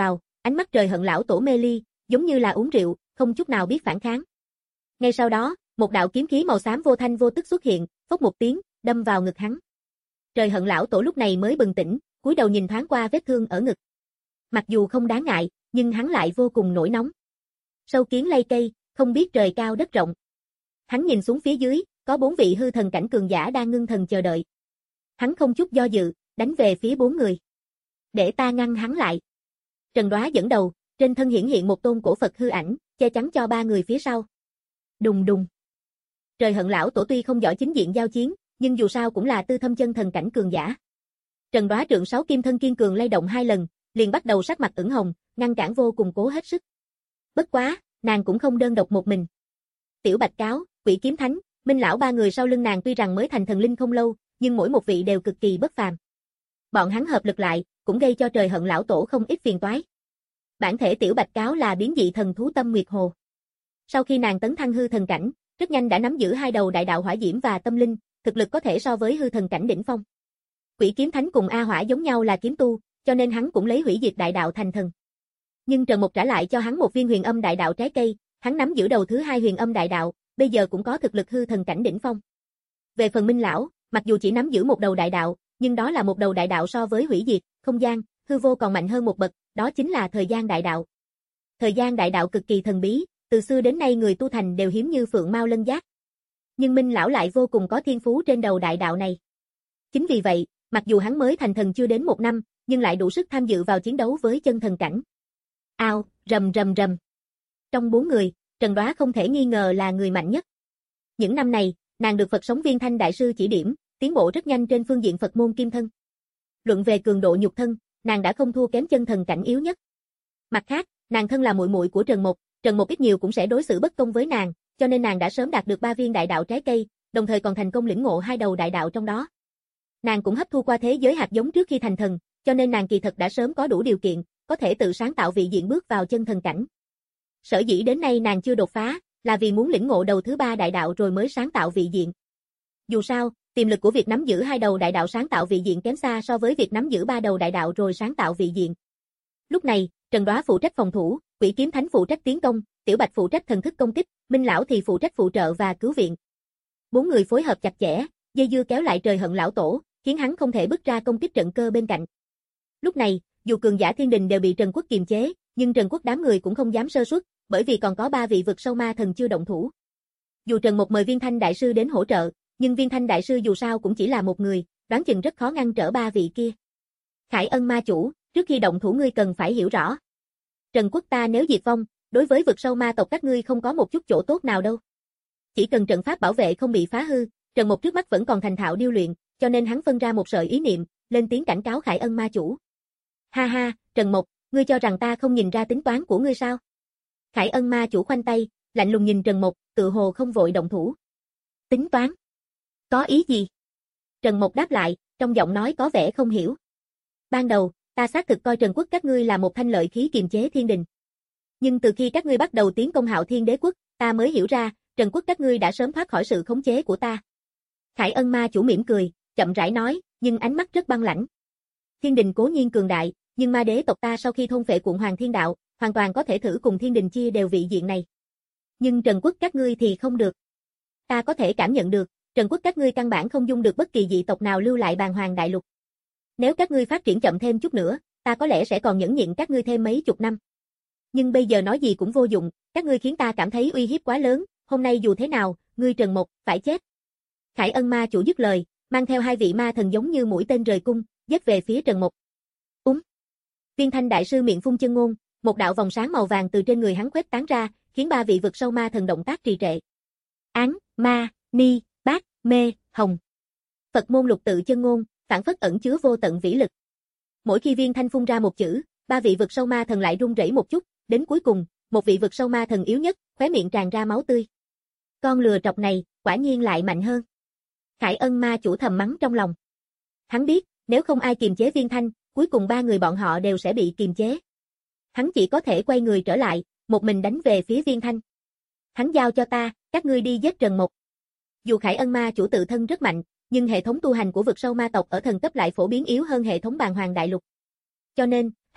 ánh mắt trời hận lão tổ mê ly, giống như là uống rượu, không chút nào biết phản kháng. Ngay sau đó, một đạo kiếm khí màu xám vô thanh vô tức xuất hiện, phốc một tiếng, đâm vào ngực hắn. Trời hận lão tổ lúc này mới bừng tỉnh, cúi đầu nhìn thoáng qua vết thương ở ngực. Mặc dù không đáng ngại, nhưng hắn lại vô cùng nổi nóng. Sâu kiến lay cây, không biết trời cao đất rộng. Hắn nhìn xuống phía dưới, có bốn vị hư thần cảnh cường giả đang ngưng thần chờ đợi. Hắn không chút do dự, đánh về phía bốn người. Để ta ngăn hắn lại. Trần Đoá dẫn đầu, trên thân hiển hiện một tôn cổ Phật hư ảnh, che chắn cho ba người phía sau. Đùng đùng. Trời hận lão tổ tuy không giỏi chính diện giao chiến, nhưng dù sao cũng là tư thâm chân thần cảnh cường giả. Trần Đoá trượng sáu kim thân kiên cường lay động hai lần, liền bắt đầu sắc mặt ửng hồng, ngăn cản vô cùng cố hết sức. Bất quá, nàng cũng không đơn độc một mình. Tiểu Bạch Cáo, Quỷ Kiếm Thánh, Minh lão ba người sau lưng nàng tuy rằng mới thành thần linh không lâu, nhưng mỗi một vị đều cực kỳ bất phàm. Bọn hắn hợp lực lại, cũng gây cho trời hận lão tổ không ít phiền toái. Bản thể Tiểu Bạch Cáo là biến dị thần thú Tâm Nguyệt Hồ. Sau khi nàng tấn thăng hư thần cảnh, rất nhanh đã nắm giữ hai đầu đại đạo hỏa diễm và tâm linh, thực lực có thể so với hư thần cảnh đỉnh phong. Quỷ Kiếm Thánh cùng A Hỏa giống nhau là kiếm tu, cho nên hắn cũng lấy hủy diệt đại đạo thành thần. Nhưng Trần Mục trả lại cho hắn một viên huyền âm đại đạo trái cây, hắn nắm giữ đầu thứ hai huyền âm đại đạo, bây giờ cũng có thực lực hư thần cảnh đỉnh phong. Về phần Minh lão, mặc dù chỉ nắm giữ một đầu đại đạo, nhưng đó là một đầu đại đạo so với hủy diệt, không gian, hư vô còn mạnh hơn một bậc, đó chính là thời gian đại đạo. Thời gian đại đạo cực kỳ thần bí, từ xưa đến nay người tu thành đều hiếm như phượng mao lân giác. Nhưng Minh lão lại vô cùng có thiên phú trên đầu đại đạo này. Chính vì vậy, mặc dù hắn mới thành thần chưa đến một năm, nhưng lại đủ sức tham dự vào chiến đấu với chân thần cảnh. Ao, rầm rầm rầm. Trong bốn người, Trần Đoá không thể nghi ngờ là người mạnh nhất. Những năm này, nàng được Phật Sống Viên Thanh đại sư chỉ điểm, tiến bộ rất nhanh trên phương diện Phật môn kim thân. Luận về cường độ nhục thân, nàng đã không thua kém chân thần cảnh yếu nhất. Mặt khác, nàng thân là muội muội của Trần Mục, Trần Mục ít nhiều cũng sẽ đối xử bất công với nàng, cho nên nàng đã sớm đạt được ba viên đại đạo trái cây, đồng thời còn thành công lĩnh ngộ hai đầu đại đạo trong đó. Nàng cũng hấp thu qua thế giới hạt giống trước khi thành thần, cho nên nàng kỳ thật đã sớm có đủ điều kiện, có thể tự sáng tạo vị diện bước vào chân thần cảnh. Sở dĩ đến nay nàng chưa đột phá, là vì muốn lĩnh ngộ đầu thứ ba đại đạo rồi mới sáng tạo vị diện. Dù sao, tiềm lực của việc nắm giữ hai đầu đại đạo sáng tạo vị diện kém xa so với việc nắm giữ ba đầu đại đạo rồi sáng tạo vị diện. Lúc này, Trần Đoá phụ trách phòng thủ, Quỷ Kiếm Thánh phụ trách tiến công, Tiểu Bạch phụ trách thần thức công kích, Minh lão thì phụ trách phụ trợ và cứu viện. Bốn người phối hợp chặt chẽ, dây dưa kéo lại trời hận lão tổ, khiến hắn không thể bước ra công kích trận cơ bên cạnh. Lúc này, dù cường giả thiên đình đều bị Trần Quốc kiềm chế, nhưng Trần Quốc đám người cũng không dám sơ suất, bởi vì còn có ba vị vực sâu ma thần chưa động thủ. Dù Trần Mục mời Viên Thanh đại sư đến hỗ trợ, nhưng Viên Thanh đại sư dù sao cũng chỉ là một người, đoán chừng rất khó ngăn trở ba vị kia. Khải Ân ma chủ, trước khi động thủ ngươi cần phải hiểu rõ. Trần Quốc ta nếu diệt vong, đối với vực sâu ma tộc các ngươi không có một chút chỗ tốt nào đâu. Chỉ cần trận pháp bảo vệ không bị phá hư, Trần Mục trước mắt vẫn còn thành thạo điêu luyện, cho nên hắn phân ra một sợi ý niệm, lên tiếng cảnh cáo Khải Ân ma chủ. Ha ha, Trần Mục, ngươi cho rằng ta không nhìn ra tính toán của ngươi sao? Khải Ân ma chủ khoanh tay, lạnh lùng nhìn Trần Mục, tự hồ không vội động thủ. Tính toán? Có ý gì? Trần Mục đáp lại, trong giọng nói có vẻ không hiểu. Ban đầu, ta xác thực coi Trần Quốc các ngươi là một thanh lợi khí kiềm chế thiên đình. Nhưng từ khi các ngươi bắt đầu tiến công Hạo Thiên Đế Quốc, ta mới hiểu ra, Trần Quốc các ngươi đã sớm thoát khỏi sự khống chế của ta. Khải Ân ma chủ mỉm cười, chậm rãi nói, nhưng ánh mắt rất băng lãnh. Thiên đình cố nhiên cường đại, nhưng ma đế tộc ta sau khi thôn phệ Cuộn Hoàng Thiên Đạo, hoàn toàn có thể thử cùng thiên đình chia đều vị diện này. Nhưng Trần Quốc các ngươi thì không được. Ta có thể cảm nhận được, Trần Quốc các ngươi căn bản không dung được bất kỳ dị tộc nào lưu lại Bàn Hoàng Đại Lục. Nếu các ngươi phát triển chậm thêm chút nữa, ta có lẽ sẽ còn nhẫn nhịn các ngươi thêm mấy chục năm. Nhưng bây giờ nói gì cũng vô dụng, các ngươi khiến ta cảm thấy uy hiếp quá lớn, hôm nay dù thế nào, ngươi Trần Mục, phải chết. Khải Ân ma chủ dứt lời, mang theo hai vị ma thần giống như mũi tên rời cung, giết về phía Trần Mục. Úm. Viên Thanh đại sư miệng phun chân ngôn, một đạo vòng sáng màu vàng từ trên người hắn khuếch tán ra, khiến ba vị vực sâu ma thần động tác trì trệ. Án, ma, ni, bát, mê, hồng. Phật môn lục tự chân ngôn, phản phất ẩn chứa vô tận vĩ lực. Mỗi khi Viên Thanh phun ra một chữ, ba vị vực sâu ma thần lại run rẩy một chút, đến cuối cùng, một vị vực sâu ma thần yếu nhất, khóe miệng tràn ra máu tươi. Con lừa trọc này, quả nhiên lại mạnh hơn. Khải Ân ma chủ thầm mắng trong lòng. Hắn biết, nếu không ai kiềm chế Viên Thanh, cuối cùng ba người bọn họ đều sẽ bị kiềm chế. Hắn chỉ có thể quay người trở lại, một mình đánh về phía Viên Thanh. Hắn giao cho ta, các ngươi đi giết Trần Mục. Dù Khải Ân ma chủ tự thân rất mạnh, nhưng hệ thống tu hành của vực sâu ma tộc ở thần cấp lại phổ biến yếu hơn hệ thống Bàn Hoàng Đại Lục. Cho nên,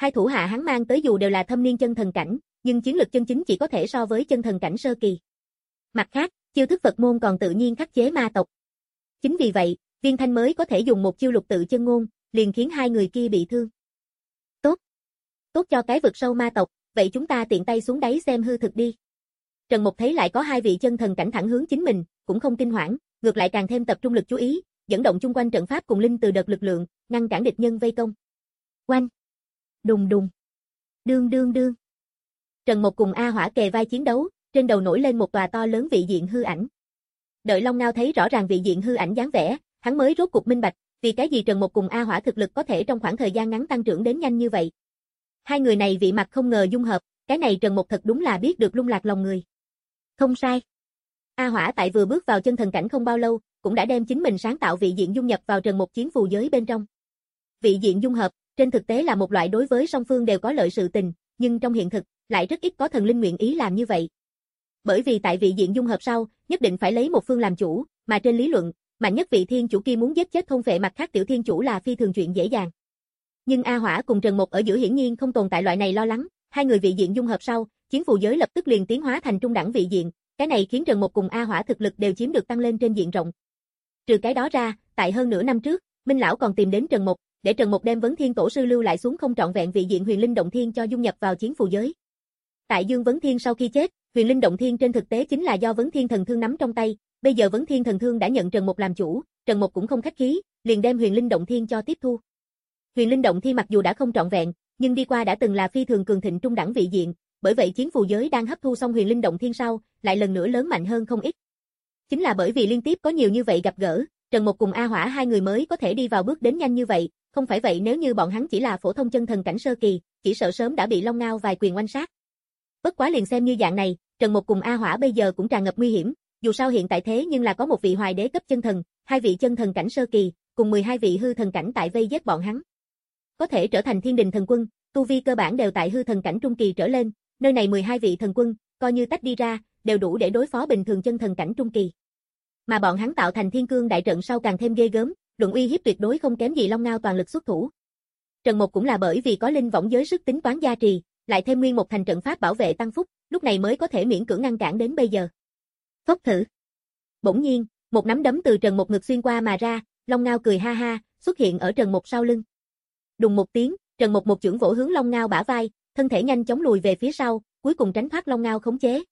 Hai thủ hạ hắn mang tới dù đều là thâm niên chân thần cảnh, nhưng chiến lực chân chính chỉ có thể so với chân thần cảnh sơ kỳ. Mặt khác, chiêu thức Phật môn còn tự nhiên khắc chế ma tộc. Chính vì vậy, Viên Thanh mới có thể dùng một chiêu lục tự chân ngôn, liền khiến hai người kia bị thương. Tốt. Tốt cho cái vực sâu ma tộc, vậy chúng ta tiện tay xuống đáy xem hư thực đi. Trần Mục thấy lại có hai vị chân thần cảnh thẳng hướng chính mình, cũng không kinh hoảng, ngược lại càng thêm tập trung lực chú ý, dẫn động chung quanh trận pháp cùng linh từ đợt lực lượng, ngăn cản địch nhân vây công. Oanh! Đùng đùng! Đương đương đương! Trần Mục cùng A Hỏa kề vai chiến đấu, trên đầu nổi lên một tòa to lớn vị diện hư ảnh. Đợi Long Ngao thấy rõ ràng vị diện hư ảnh dáng vẻ, hắn mới rốt cục minh bạch, vì cái gì Trần Mục cùng A Hỏa thực lực có thể trong khoảng thời gian ngắn tăng trưởng đến nhanh như vậy. Hai người này vị mặt không ngờ dung hợp, cái này Trần Mục thật đúng là biết được lung lạc lòng người. Không sai. A Hỏa tại vừa bước vào chân thần cảnh không bao lâu, cũng đã đem chính mình sáng tạo vị diện dung nhập vào Trần Mục chiến phù giới bên trong. Vị diện dung hợp, trên thực tế là một loại đối với song phương đều có lợi sự tình, nhưng trong hiện thực, lại rất ít có thần linh nguyện ý làm như vậy. Bởi vì tại vị diện dung hợp sau, nhất định phải lấy một phương làm chủ, mà trên lý luận, mạnh nhất vị thiên chủ kia muốn giết chết thôn phệ mặt khác tiểu thiên chủ là phi thường chuyện dễ dàng. Nhưng A Hỏa cùng Trần Mục ở giữa hiển nhiên không tồn tại loại này lo lắng, hai người vị diện dung hợp sau, chiến phù giới lập tức liền tiến hóa thành trung đẳng vị diện, cái này khiến Trần Mục cùng A Hỏa thực lực đều chiếm được tăng lên trên diện rộng. Trừ cái đó ra, tại hơn nửa năm trước, Minh lão còn tìm đến Trần Mục, để Trần Mục đem Vấn Thiên tổ sư lưu lại xuống không trọn vẹn vị diện Huyền Linh Động Thiên cho dung nhập vào chiến phù giới. Tại Dương Vấn Thiên sau khi chết, Huyền Linh Động Thiên trên thực tế chính là do Vấn Thiên thần thương nắm trong tay, bây giờ Vấn Thiên thần thương đã nhận Trần Mục làm chủ, Trần Mục cũng không khách khí, liền đem Huyền Linh Động Thiên cho tiếp thu. Huyền Linh Động Thiên mặc dù đã không trọn vẹn, nhưng đi qua đã từng là phi thường cường thịnh trung đẳng vị diện, bởi vậy chiến phù giới đang hấp thu xong Huyền Linh Động Thiên sau, lại lần nữa lớn mạnh hơn không ít. Chính là bởi vì liên tiếp có nhiều như vậy gặp gỡ, Trần Mục cùng A Hỏa hai người mới có thể đi vào bước đến nhanh như vậy, không phải vậy nếu như bọn hắn chỉ là phổ thông chân thần cảnh sơ kỳ, chỉ sợ sớm đã bị Long Ngao vài quyền oanh sát. Bất quá liền xem như dạng này, Trần Mục cùng A Hỏa bây giờ cũng tràn ngập nguy hiểm, dù sao hiện tại thế nhưng là có một vị hoài đế cấp chân thần, hai vị chân thần cảnh sơ kỳ, cùng mười hai vị hư thần cảnh tại vây giết bọn hắn. Có thể trở thành Thiên Đình thần quân, tu vi cơ bản đều tại hư thần cảnh trung kỳ trở lên, nơi này mười hai vị thần quân, coi như tách đi ra, đều đủ để đối phó bình thường chân thần cảnh trung kỳ. Mà bọn hắn tạo thành Thiên Cương đại trận sau càng thêm ghê gớm, luận uy hiếp tuyệt đối không kém gì Long Ngao toàn lực xuất thủ. Trần Mục cũng là bởi vì có linh võng giới sức tính toán gia trì, lại thêm nguyên một thành trận pháp bảo vệ tăng phúc, lúc này mới có thể miễn cưỡng ngăn cản đến bây giờ. Phốc thử. Bỗng nhiên, một nắm đấm từ Trần Mục ngực xuyên qua mà ra, Long Ngao cười ha ha, xuất hiện ở Trần Mục sau lưng. Đùng một tiếng, Trần Mục một chưởng vỗ hướng Long Ngao bả vai, thân thể nhanh chóng lùi về phía sau, cuối cùng tránh thoát Long Ngao khống chế.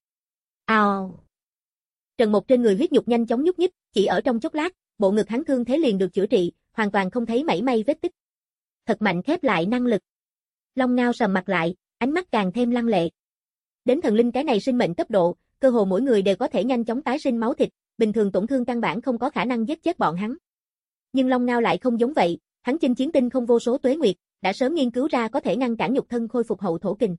Ào. Trần Mục trên người huyết nhục nhanh chóng nhúc nhích, chỉ ở trong chốc lát, bộ ngực hắn thương thế liền được chữa trị, hoàn toàn không thấy mảy may vết tích. Thật mạnh khép lại năng lực. Long Ngao sầm mặt lại, ánh mắt càng thêm lăng lệ. Đến thần linh cái này sinh mệnh cấp độ, cơ hồ mỗi người đều có thể nhanh chóng tái sinh máu thịt, bình thường tổn thương căn bản không có khả năng giết chết bọn hắn. Nhưng Long Ngao lại không giống vậy, hắn chinh chiến tinh không vô số tuế nguyệt, đã sớm nghiên cứu ra có thể ngăn cản nhục thân khôi phục hậu thổ kình.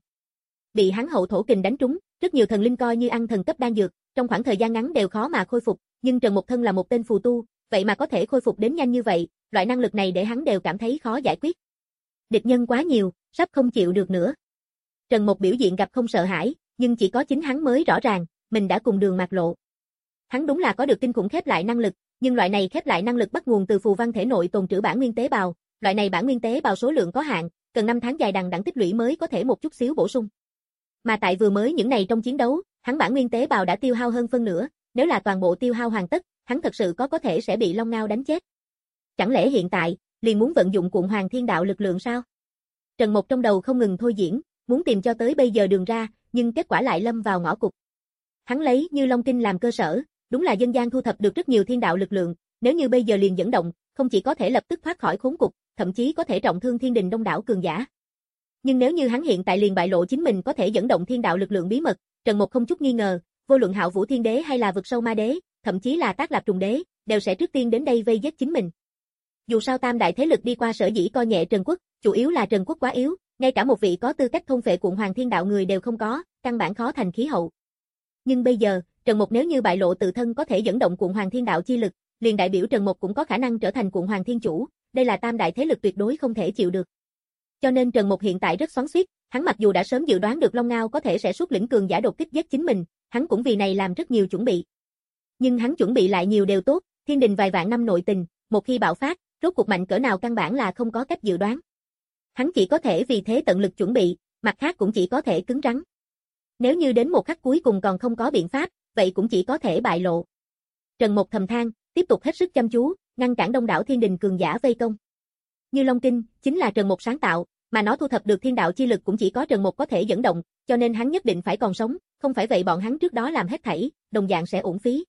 Bị hắn hậu thổ kình đánh trúng, rất nhiều thần linh coi như ăn thần cấp đan dược, trong khoảng thời gian ngắn đều khó mà khôi phục, nhưng Trần Mục thân là một tên phù tu, vậy mà có thể khôi phục đến nhanh như vậy, loại năng lực này để hắn đều cảm thấy khó giải quyết. Địch nhân quá nhiều, sắp không chịu được nữa. Trần Mục biểu hiện gặp không sợ hãi, nhưng chỉ có chính hắn mới rõ ràng, mình đã cùng đường mạt lộ. Hắn đúng là có được kinh khủng khép lại năng lực, nhưng loại này khép lại năng lực bắt nguồn từ phù văn thể nội tồn trữ bản nguyên tế bào, loại này bản nguyên tế bào số lượng có hạn, cần năm tháng dài đằng đẵng tích lũy mới có thể một chút xíu bổ sung. Mà tại vừa mới những này trong chiến đấu, hắn bản nguyên tế bào đã tiêu hao hơn phân nửa, nếu là toàn bộ tiêu hao hoàn tất, hắn thật sự có có thể sẽ bị Long Ngao đánh chết. Chẳng lẽ hiện tại, liền muốn vận dụng cuộn Hoàng Thiên Đạo lực lượng sao? Trần Mục trong đầu không ngừng thôi diễn, muốn tìm cho tới bây giờ đường ra, nhưng kết quả lại lâm vào ngõ cụt. Hắn lấy Như Long Kinh làm cơ sở, đúng là dân gian thu thập được rất nhiều thiên đạo lực lượng, nếu như bây giờ liền dẫn động, không chỉ có thể lập tức thoát khỏi khốn cục, thậm chí có thể trọng thương thiên đình đông đảo cường giả. Nhưng nếu như hắn hiện tại liền bại lộ chính mình có thể dẫn động thiên đạo lực lượng bí mật, Trần Mục không chút nghi ngờ, vô luận Hạo Vũ Thiên Đế hay là Vực Sâu Ma Đế, thậm chí là Tác Lạp Trùng Đế, đều sẽ trước tiên đến đây vây giết chính mình. Dù sao tam đại thế lực đi qua sở dĩ coi nhẹ Trần Quốc, chủ yếu là Trần Quốc quá yếu, ngay cả một vị có tư cách thôn phệ cuộn Hoàng Thiên Đạo người đều không có, căn bản khó thành khí hậu. Nhưng bây giờ, Trần Mục nếu như bại lộ tự thân có thể dẫn động cuộn Hoàng Thiên Đạo chi lực, liền đại biểu Trần Mục cũng có khả năng trở thành cuộn Hoàng Thiên Chủ, đây là tam đại thế lực tuyệt đối không thể chịu được. Cho nên Trần Mục hiện tại rất xoắn xuýt, hắn mặc dù đã sớm dự đoán được Long Ngao có thể sẽ xuất lĩnh cường giả đột kích giết chính mình, hắn cũng vì này làm rất nhiều chuẩn bị. Nhưng hắn chuẩn bị lại nhiều đều tốt, thiên đình vài vạn năm nội tình, một khi bạo phát, rốt cuộc mạnh cỡ nào căn bản là không có cách dự đoán. Hắn chỉ có thể vì thế tận lực chuẩn bị, mặt khác cũng chỉ có thể cứng rắn. Nếu như đến một khắc cuối cùng còn không có biện pháp, vậy cũng chỉ có thể bại lộ. Trần Mục thầm than, tiếp tục hết sức chăm chú, ngăn cản đông đảo thiên đình cường giả vây công. Như Long Kinh, chính là Trần Mục sáng tạo, mà nó thu thập được thiên đạo chi lực cũng chỉ có Trần Mục có thể dẫn động, cho nên hắn nhất định phải còn sống, không phải vậy bọn hắn trước đó làm hết thảy, đồng dạng sẽ uổng phí.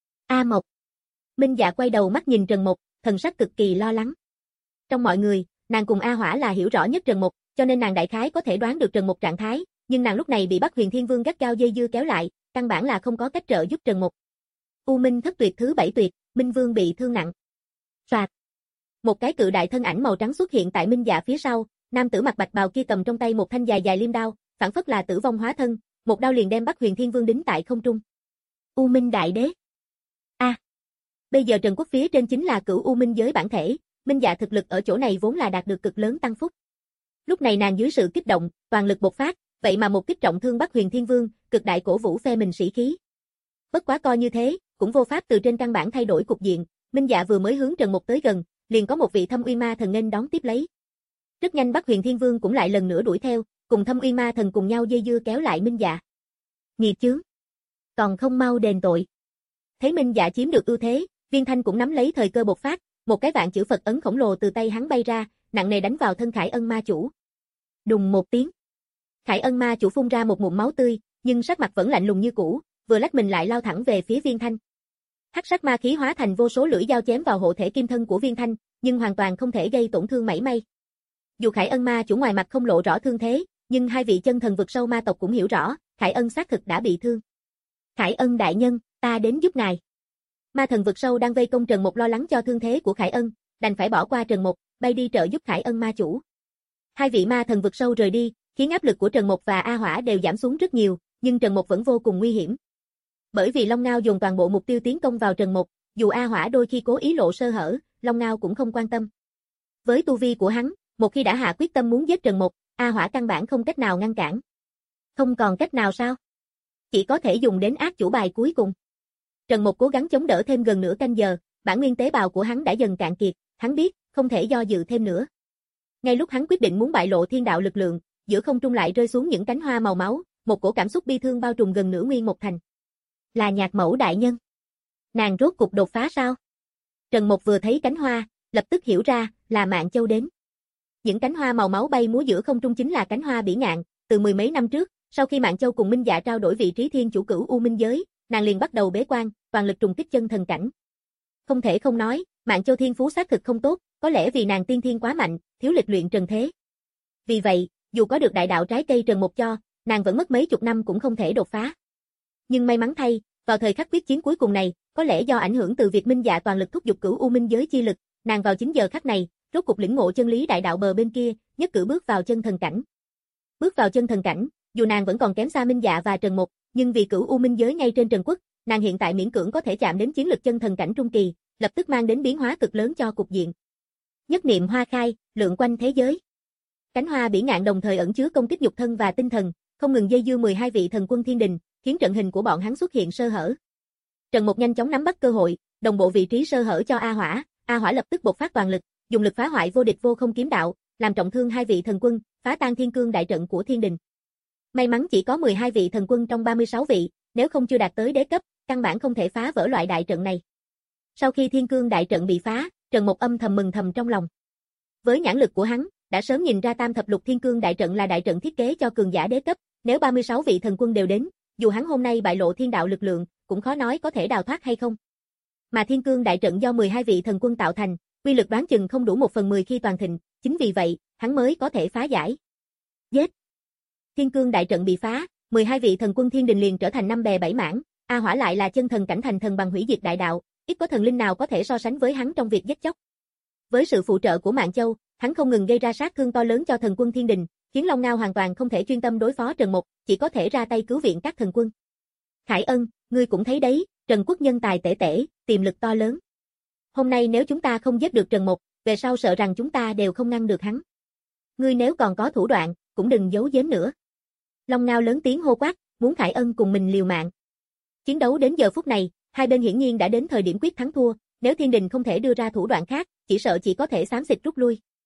A Mộc. Minh Dạ quay đầu mắt nhìn Trần Mục, thần sắc cực kỳ lo lắng. Trong mọi người, nàng cùng A Hỏa là hiểu rõ nhất Trần Mục, cho nên nàng đại khái có thể đoán được Trần Mục trạng thái, nhưng nàng lúc này bị Bắc Huyền Thiên Vương gắt gao dây dưa kéo lại, căn bản là không có cách trợ giúp Trần Mục. U Minh thất tuyệt thứ bảy tuyệt, Minh Vương bị thương nặng. Soạt. Một cái cự đại thân ảnh màu trắng xuất hiện tại Minh Dạ phía sau, nam tử mặc bạch bào kia cầm trong tay một thanh dài dài liêm đao, phản phất là tử vong hóa thân, một đao liền đem Bắc Huyền Thiên Vương đính tại không trung. U Minh Đại Đế. A. À, bây giờ Trần Quốc phía trên chính là cửu U Minh giới bản thể, Minh Dạ thực lực ở chỗ này vốn là đạt được cực lớn tăng phúc. Lúc này nàng dưới sự kích động, toàn lực bộc phát, vậy mà một kích trọng thương Bắc Huyền Thiên Vương, cực đại cổ vũ phe mình sĩ khí. Bất quá coi như thế, cũng vô pháp từ trên căn bản thay đổi cục diện, Minh Dạ vừa mới hướng Trần Mục tới gần, liền có một vị Thâm Uy Ma Thần nghênh đón tiếp lấy. Rất nhanh Bắc Huyền Thiên Vương cũng lại lần nữa đuổi theo, cùng Thâm Uy Ma Thần cùng nhau dây dưa kéo lại Minh Dạ. Nghiệp chướng, còn không mau đền tội. Thấy Minh Dạ chiếm được ưu thế, Viên Thanh cũng nắm lấy thời cơ bộc phát, một cái vạn chữ Phật ấn khổng lồ từ tay hắn bay ra, nặng nề đánh vào thân Khải Ân Ma chủ. Đùng một tiếng. Khải Ân Ma chủ phun ra một ngụm máu tươi, nhưng sắc mặt vẫn lạnh lùng như cũ, vừa lách mình lại lao thẳng về phía Viên Thanh. Hắc sắc ma khí hóa thành vô số lưỡi dao chém vào hộ thể kim thân của Viên Thanh, nhưng hoàn toàn không thể gây tổn thương mảy may. Dù Khải Ân Ma chủ ngoài mặt không lộ rõ thương thế, nhưng hai vị chân thần vực sâu ma tộc cũng hiểu rõ, Khải Ân xác thực đã bị thương. Khải Ân đại nhân, ta đến giúp ngài. Ma thần vực sâu đang vây công Trần Mục lo lắng cho thương thế của Khải Ân, đành phải bỏ qua Trần Mục, bay đi trợ giúp Khải Ân ma chủ. Hai vị ma thần vực sâu rời đi, khiến áp lực của Trần Mục và A Hỏa đều giảm xuống rất nhiều, nhưng Trần Mục vẫn vô cùng nguy hiểm. Bởi vì Long Ngao dồn toàn bộ mục tiêu tiến công vào Trần Mục, dù A Hỏa đôi khi cố ý lộ sơ hở, Long Ngao cũng không quan tâm. Với tu vi của hắn, một khi đã hạ quyết tâm muốn giết Trần Mục, A Hỏa căn bản không cách nào ngăn cản. Không còn cách nào sao? Chỉ có thể dùng đến ác chủ bài cuối cùng. Trần Mục cố gắng chống đỡ thêm gần nửa canh giờ, bản nguyên tế bào của hắn đã dần cạn kiệt, hắn biết, không thể do dự thêm nữa. Ngay lúc hắn quyết định muốn bại lộ thiên đạo lực lượng, giữa không trung lại rơi xuống những cánh hoa màu máu, một cổ cảm xúc bi thương bao trùm gần nửa nguyên một thành. Là Nhạc Mẫu đại nhân. Nàng rốt cục đột phá sao? Trần Mục vừa thấy cánh hoa, lập tức hiểu ra, là Mạn Châu đến. Những cánh hoa màu máu bay múa giữa không trung chính là cánh hoa bỉ ngạn, từ mười mấy năm trước, sau khi Mạn Châu cùng Minh Dạ trao đổi vị trí thiên chủ cửu U Minh giới, nàng liền bắt đầu bế quan, toàn lực trùng kích chân thần cảnh. Không thể không nói, Mạn Châu thiên phú xác thực không tốt, có lẽ vì nàng tiên thiên quá mạnh, thiếu lịch luyện trần thế. Vì vậy, dù có được đại đạo trái cây Trần Mục cho, nàng vẫn mất mấy chục năm cũng không thể đột phá. Nhưng may mắn thay, vào thời khắc quyết chiến cuối cùng này, có lẽ do ảnh hưởng từ việc Minh Dạ toàn lực thúc giục cửu U Minh giới chi lực, nàng vào chính giờ khắc này, rốt cục lĩnh ngộ chân lý đại đạo bờ bên kia, nhất cử bước vào chân thần cảnh. Bước vào chân thần cảnh, dù nàng vẫn còn kém xa Minh Dạ và Trần Mục, nhưng vì cửu U Minh giới ngay trên Trần Quốc, nàng hiện tại miễn cưỡng có thể chạm đến chiến lực chân thần cảnh trung kỳ, lập tức mang đến biến hóa cực lớn cho cục diện. Nhất niệm hoa khai, lượn quanh thế giới. Cánh hoa bỉ ngạn đồng thời ẩn chứa công kích nhục thân và tinh thần, không ngừng dây dưa mười hai vị thần quân thiên đình, khiến trận hình của bọn hắn xuất hiện sơ hở. Trần Mục nhanh chóng nắm bắt cơ hội, đồng bộ vị trí sơ hở cho A Hỏa, A Hỏa lập tức bộc phát toàn lực, dùng lực phá hoại vô địch vô không kiếm đạo, làm trọng thương hai vị thần quân, phá tan thiên cương đại trận của thiên đình. May mắn chỉ có mười hai vị thần quân trong ba mươi sáu vị, nếu không chưa đạt tới đế cấp, căn bản không thể phá vỡ loại đại trận này. Sau khi thiên cương đại trận bị phá, Trần Mục âm thầm mừng thầm trong lòng. Với nhãn lực của hắn, đã sớm nhìn ra tam thập lục thiên cương đại trận là đại trận thiết kế cho cường giả đế cấp, nếu ba mươi sáu vị thần quân đều đến, dù hắn hôm nay bại lộ thiên đạo lực lượng, cũng khó nói có thể đào thoát hay không. Mà thiên cương đại trận do mười hai vị thần quân tạo thành, uy lực đoán chừng không đủ một phần mười khi toàn thịnh, chính vì vậy, hắn mới có thể phá giải. Giết! Thiên cương đại trận bị phá, mười hai vị thần quân thiên đình liền trở thành năm bè bảy mảng, A Hỏa lại là chân thần cảnh thành thần bằng hủy diệt đại đạo, ít có thần linh nào có thể so sánh với hắn trong việc giết chóc. Với sự phụ trợ của Mạn Châu, hắn không ngừng gây ra sát thương to lớn cho thần quân thiên đình, khiến Long Ngao hoàn toàn không thể chuyên tâm đối phó Trần Mục, chỉ có thể ra tay cứu viện các thần quân. Khải Ân, ngươi cũng thấy đấy, Trần Quốc nhân tài tể tể, tiềm lực to lớn. Hôm nay nếu chúng ta không giết được Trần Mục, về sau sợ rằng chúng ta đều không ngăn được hắn. Ngươi nếu còn có thủ đoạn, cũng đừng giấu giếm nữa. Long Ngao lớn tiếng hô quát, muốn Khải Ân cùng mình liều mạng. Chiến đấu đến giờ phút này, hai bên hiển nhiên đã đến thời điểm quyết thắng thua, nếu thiên đình không thể đưa ra thủ đoạn khác, chỉ sợ chỉ có thể xám xịt rút lui.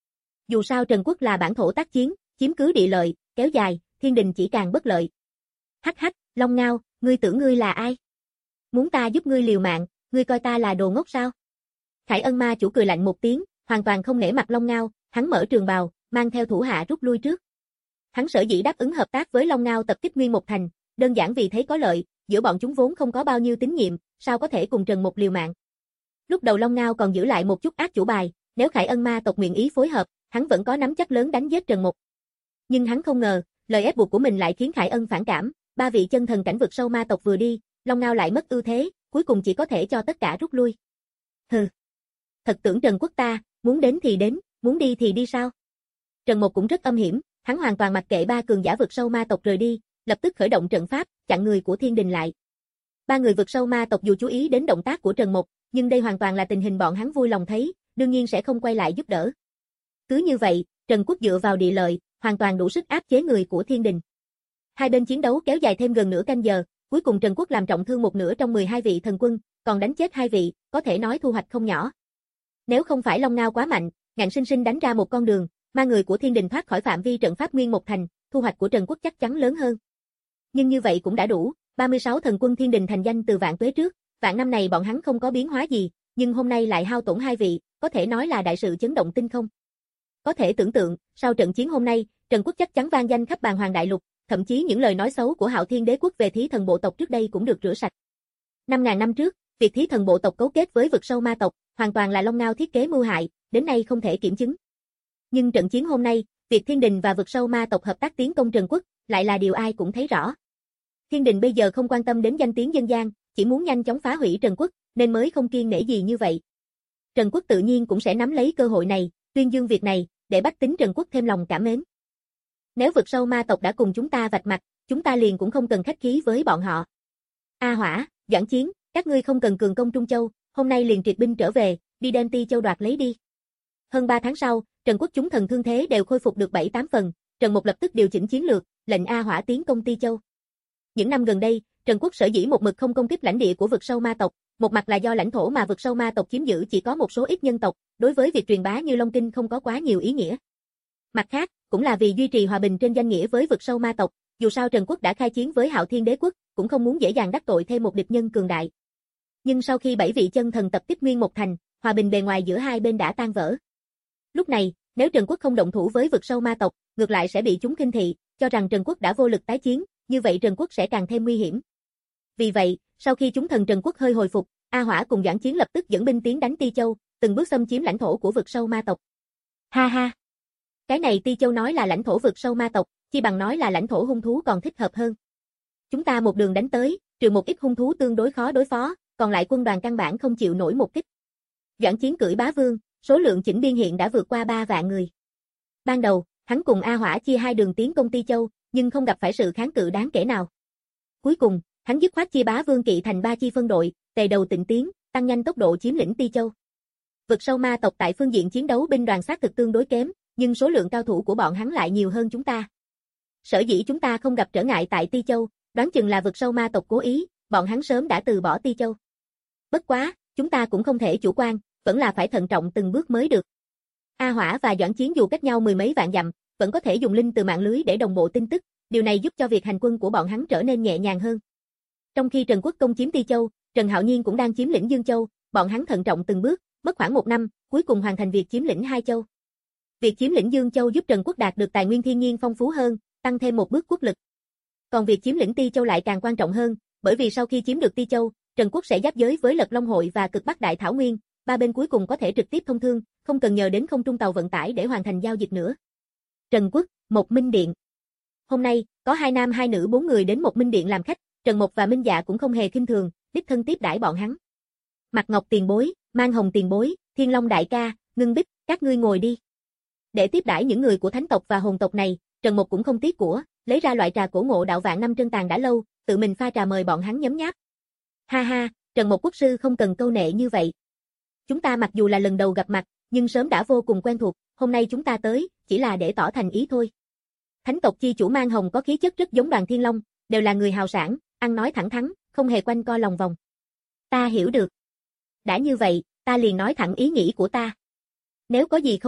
Dù sao Trần Quốc là bản thổ tác chiến, chiếm cứ địa lợi, kéo dài, thiên đình chỉ càng bất lợi. Hắc hắc, Long Ngao, ngươi tưởng ngươi là ai? Muốn ta giúp ngươi liều mạng, ngươi coi ta là đồ ngốc sao? Khải Ân ma chủ cười lạnh một tiếng, hoàn toàn không nể mặt Long Ngao, hắn mở trường bào, mang theo thủ hạ rút lui trước. Hắn sở dĩ đáp ứng hợp tác với Long Ngao tập kích Nguyên Một Thành, đơn giản vì thấy có lợi, giữa bọn chúng vốn không có bao nhiêu tín nhiệm, sao có thể cùng Trần Mục liều mạng. Lúc đầu Long Ngao còn giữ lại một chút ác chủ bài, nếu Khải Ân ma tộc nguyện ý phối hợp, hắn vẫn có nắm chắc lớn đánh giết Trần Mục. Nhưng hắn không ngờ, lời ép buộc của mình lại khiến Khải Ân phản cảm, ba vị chân thần cảnh vực sâu ma tộc vừa đi, Long Ngao lại mất ưu thế, cuối cùng chỉ có thể cho tất cả rút lui. Hừ. Thật tưởng Trần Quốc ta, muốn đến thì đến, muốn đi thì đi sao? Trần Mục cũng rất âm hiểm, hắn hoàn toàn mặc kệ ba cường giả vực sâu ma tộc rời đi, lập tức khởi động trận pháp, chặn người của Thiên Đình lại. Ba người vực sâu ma tộc dù chú ý đến động tác của Trần Mục, nhưng đây hoàn toàn là tình hình bọn hắn vui lòng thấy, đương nhiên sẽ không quay lại giúp đỡ. Cứ như vậy, Trần Quốc dựa vào địa lợi, hoàn toàn đủ sức áp chế người của Thiên Đình. Hai bên chiến đấu kéo dài thêm gần nửa canh giờ, cuối cùng Trần Quốc làm trọng thương một nửa trong mười hai vị thần quân, còn đánh chết hai vị, có thể nói thu hoạch không nhỏ. Nếu không phải Long Ngao quá mạnh, ngạnh sinh sinh đánh ra một con đường, ma người của Thiên Đình thoát khỏi phạm vi trận pháp Nguyên Một Thành, thu hoạch của Trần Quốc chắc chắn lớn hơn. Nhưng như vậy cũng đã đủ, ba mươi sáu thần quân Thiên Đình thành danh từ vạn tuế trước, vạn năm này bọn hắn không có biến hóa gì, nhưng hôm nay lại hao tổn hai vị, có thể nói là đại sự chấn động tinh không. Có thể tưởng tượng, sau trận chiến hôm nay, Trần Quốc chắc chắn vang danh khắp bàn hoàng đại lục, thậm chí những lời nói xấu của Hạo Thiên Đế quốc về Thí Thần bộ tộc trước đây cũng được rửa sạch. năm ngàn năm trước, việc Thí Thần bộ tộc cấu kết với vực sâu ma tộc, hoàn toàn là Long Ngao thiết kế mưu hại, đến nay không thể kiểm chứng. Nhưng trận chiến hôm nay, việc Thiên Đình và vực sâu ma tộc hợp tác tiến công Trần Quốc, lại là điều ai cũng thấy rõ. Thiên Đình bây giờ không quan tâm đến danh tiếng dân gian, chỉ muốn nhanh chóng phá hủy Trần Quốc, nên mới không kiêng nể gì như vậy. Trần Quốc tự nhiên cũng sẽ nắm lấy cơ hội này, tuyên dương việc này, để bách tính Trần Quốc thêm lòng cảm mến. Nếu vực sâu ma tộc đã cùng chúng ta vạch mặt, chúng ta liền cũng không cần khách khí với bọn họ. A Hỏa, Doãn Chiến, các ngươi không cần cường công Trung Châu, hôm nay liền triệt binh trở về, đi đem Ti Châu đoạt lấy đi. Hơn ba tháng sau, Trần Quốc chúng thần thương thế đều khôi phục được bảy tám phần, Trần Mục lập tức điều chỉnh chiến lược, lệnh A Hỏa tiến công Ti Châu. Những năm gần đây, Trần Quốc sở dĩ một mực không công kích lãnh địa của vực sâu ma tộc, một mặt là do lãnh thổ mà vực sâu ma tộc chiếm giữ chỉ có một số ít nhân tộc, đối với việc truyền bá như Long Kinh không có quá nhiều ý nghĩa. Mặt khác, cũng là vì duy trì hòa bình trên danh nghĩa với vực sâu ma tộc, dù sao Trần Quốc đã khai chiến với Hạo Thiên Đế quốc, cũng không muốn dễ dàng đắc tội thêm một địch nhân cường đại. Nhưng sau khi bảy vị chân thần tập kích Nguyên Một Thành, hòa bình bề ngoài giữa hai bên đã tan vỡ. Lúc này, nếu Trần Quốc không động thủ với vực sâu ma tộc, ngược lại sẽ bị chúng khinh thị, cho rằng Trần Quốc đã vô lực tái chiến, như vậy Trần Quốc sẽ càng thêm nguy hiểm. Vì vậy, sau khi chúng thần Trần Quốc hơi hồi phục, A Hỏa cùng Doãn Chiến lập tức dẫn binh tiến đánh Ti Châu, từng bước xâm chiếm lãnh thổ của vực sâu ma tộc. Ha ha! Cái này Ti Châu nói là lãnh thổ vực sâu ma tộc, chi bằng nói là lãnh thổ hung thú còn thích hợp hơn. Chúng ta một đường đánh tới, trừ một ít hung thú tương đối khó đối phó, còn lại quân đoàn căn bản không chịu nổi một kích. Doãn Chiến cưỡi bá vương, số lượng chỉnh biên hiện đã vượt qua ba vạn người. Ban đầu, hắn cùng A Hỏa chia hai đường tiến công Ti Châu, nhưng không gặp phải sự kháng cự đáng kể nào. Cuối cùng, hắn dứt khoát chia bá vương kỵ thành ba chi phân đội, tề đầu tịnh tiến, tăng nhanh tốc độ chiếm lĩnh Ti Châu. Vực sâu ma tộc tại phương diện chiến đấu binh đoàn xác thực tương đối kém, nhưng số lượng cao thủ của bọn hắn lại nhiều hơn chúng ta. Sở dĩ chúng ta không gặp trở ngại tại Ti Châu, đoán chừng là vực sâu ma tộc cố ý, bọn hắn sớm đã từ bỏ Ti Châu. Bất quá, chúng ta cũng không thể chủ quan, vẫn là phải thận trọng từng bước mới được. A Hỏa và Doãn Chiến dù cách nhau mười mấy vạn dặm, vẫn có thể dùng linh từ mạng lưới để đồng bộ tin tức, điều này giúp cho việc hành quân của bọn hắn trở nên nhẹ nhàng hơn. Trong khi Trần Quốc công chiếm Ti Châu, Trần Hạo Nhiên cũng đang chiếm lĩnh Dương Châu, bọn hắn thận trọng từng bước, mất khoảng một năm, cuối cùng hoàn thành việc chiếm lĩnh hai châu. Việc chiếm lĩnh Dương Châu giúp Trần Quốc đạt được tài nguyên thiên nhiên phong phú hơn, tăng thêm một bước quốc lực. Còn việc chiếm lĩnh Ti Châu lại càng quan trọng hơn, bởi vì sau khi chiếm được Ti Châu, Trần Quốc sẽ giáp giới với Lật Long Hội và Cực Bắc Đại Thảo Nguyên, ba bên cuối cùng có thể trực tiếp thông thương, không cần nhờ đến không trung tàu vận tải để hoàn thành giao dịch nữa. Trần Quốc, Một Minh Điện. Hôm nay, có hai nam hai nữ bốn người đến Một Minh Điện làm khách, Trần Mộc và Minh Dạ cũng không hề khinh thường, đích thân tiếp đãi bọn hắn. Mạc Ngọc tiền bối, Mang Hồng tiền bối, Thiên Long đại ca, Ngưng Bích, các ngươi ngồi đi. Để tiếp đãi những người của thánh tộc và hồn tộc này, Trần Mộc cũng không tiếc của, lấy ra loại trà cổ ngộ đạo vạn năm trân tàn đã lâu, tự mình pha trà mời bọn hắn nhấm nháp. Ha ha, Trần Mộc quốc sư không cần câu nệ như vậy. Chúng ta mặc dù là lần đầu gặp mặt, nhưng sớm đã vô cùng quen thuộc, hôm nay chúng ta tới, chỉ là để tỏ thành ý thôi. Thánh tộc chi chủ Mang Hồng có khí chất rất giống Đoàn Thiên Long, đều là người hào sảng, ăn nói thẳng thắn, không hề quanh co lòng vòng. Ta hiểu được. Đã như vậy, ta liền nói thẳng ý nghĩ của ta. Nếu có gì không đúng,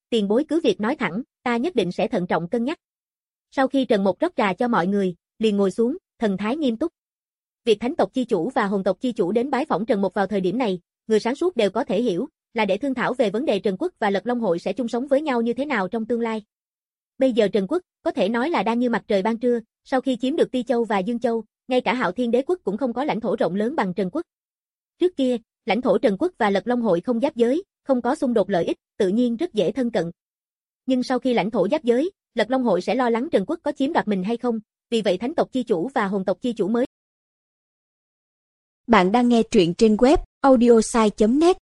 tiền bối cứ việc nói thẳng, ta nhất định sẽ thận trọng cân nhắc. Sau khi Trần Mục rót trà cho mọi người, liền ngồi xuống, thần thái nghiêm túc. Việc thánh tộc chi chủ và hồn tộc chi chủ đến bái phỏng Trần Mục vào thời điểm này, người sáng suốt đều có thể hiểu, là để thương thảo về vấn đề Trần Quốc và Lật Long hội sẽ chung sống với nhau như thế nào trong tương lai. Bây giờ Trần Quốc, có thể nói là đang như mặt trời ban trưa, sau khi chiếm được Ti Châu và Dương Châu, ngay cả Hạo Thiên Đế quốc cũng không có lãnh thổ rộng lớn bằng Trần Quốc. Trước kia, lãnh thổ Trần Quốc và Lật Long hội không giáp giới, không có xung đột lợi ích, tự nhiên rất dễ thân cận. Nhưng sau khi lãnh thổ giáp giới, Lật Long hội sẽ lo lắng Trần Quốc có chiếm đoạt mình hay không, vì vậy thánh tộc chi chủ và hồn tộc chi chủ mới. Bạn đang nghe truyện trên web audiosai chấm net.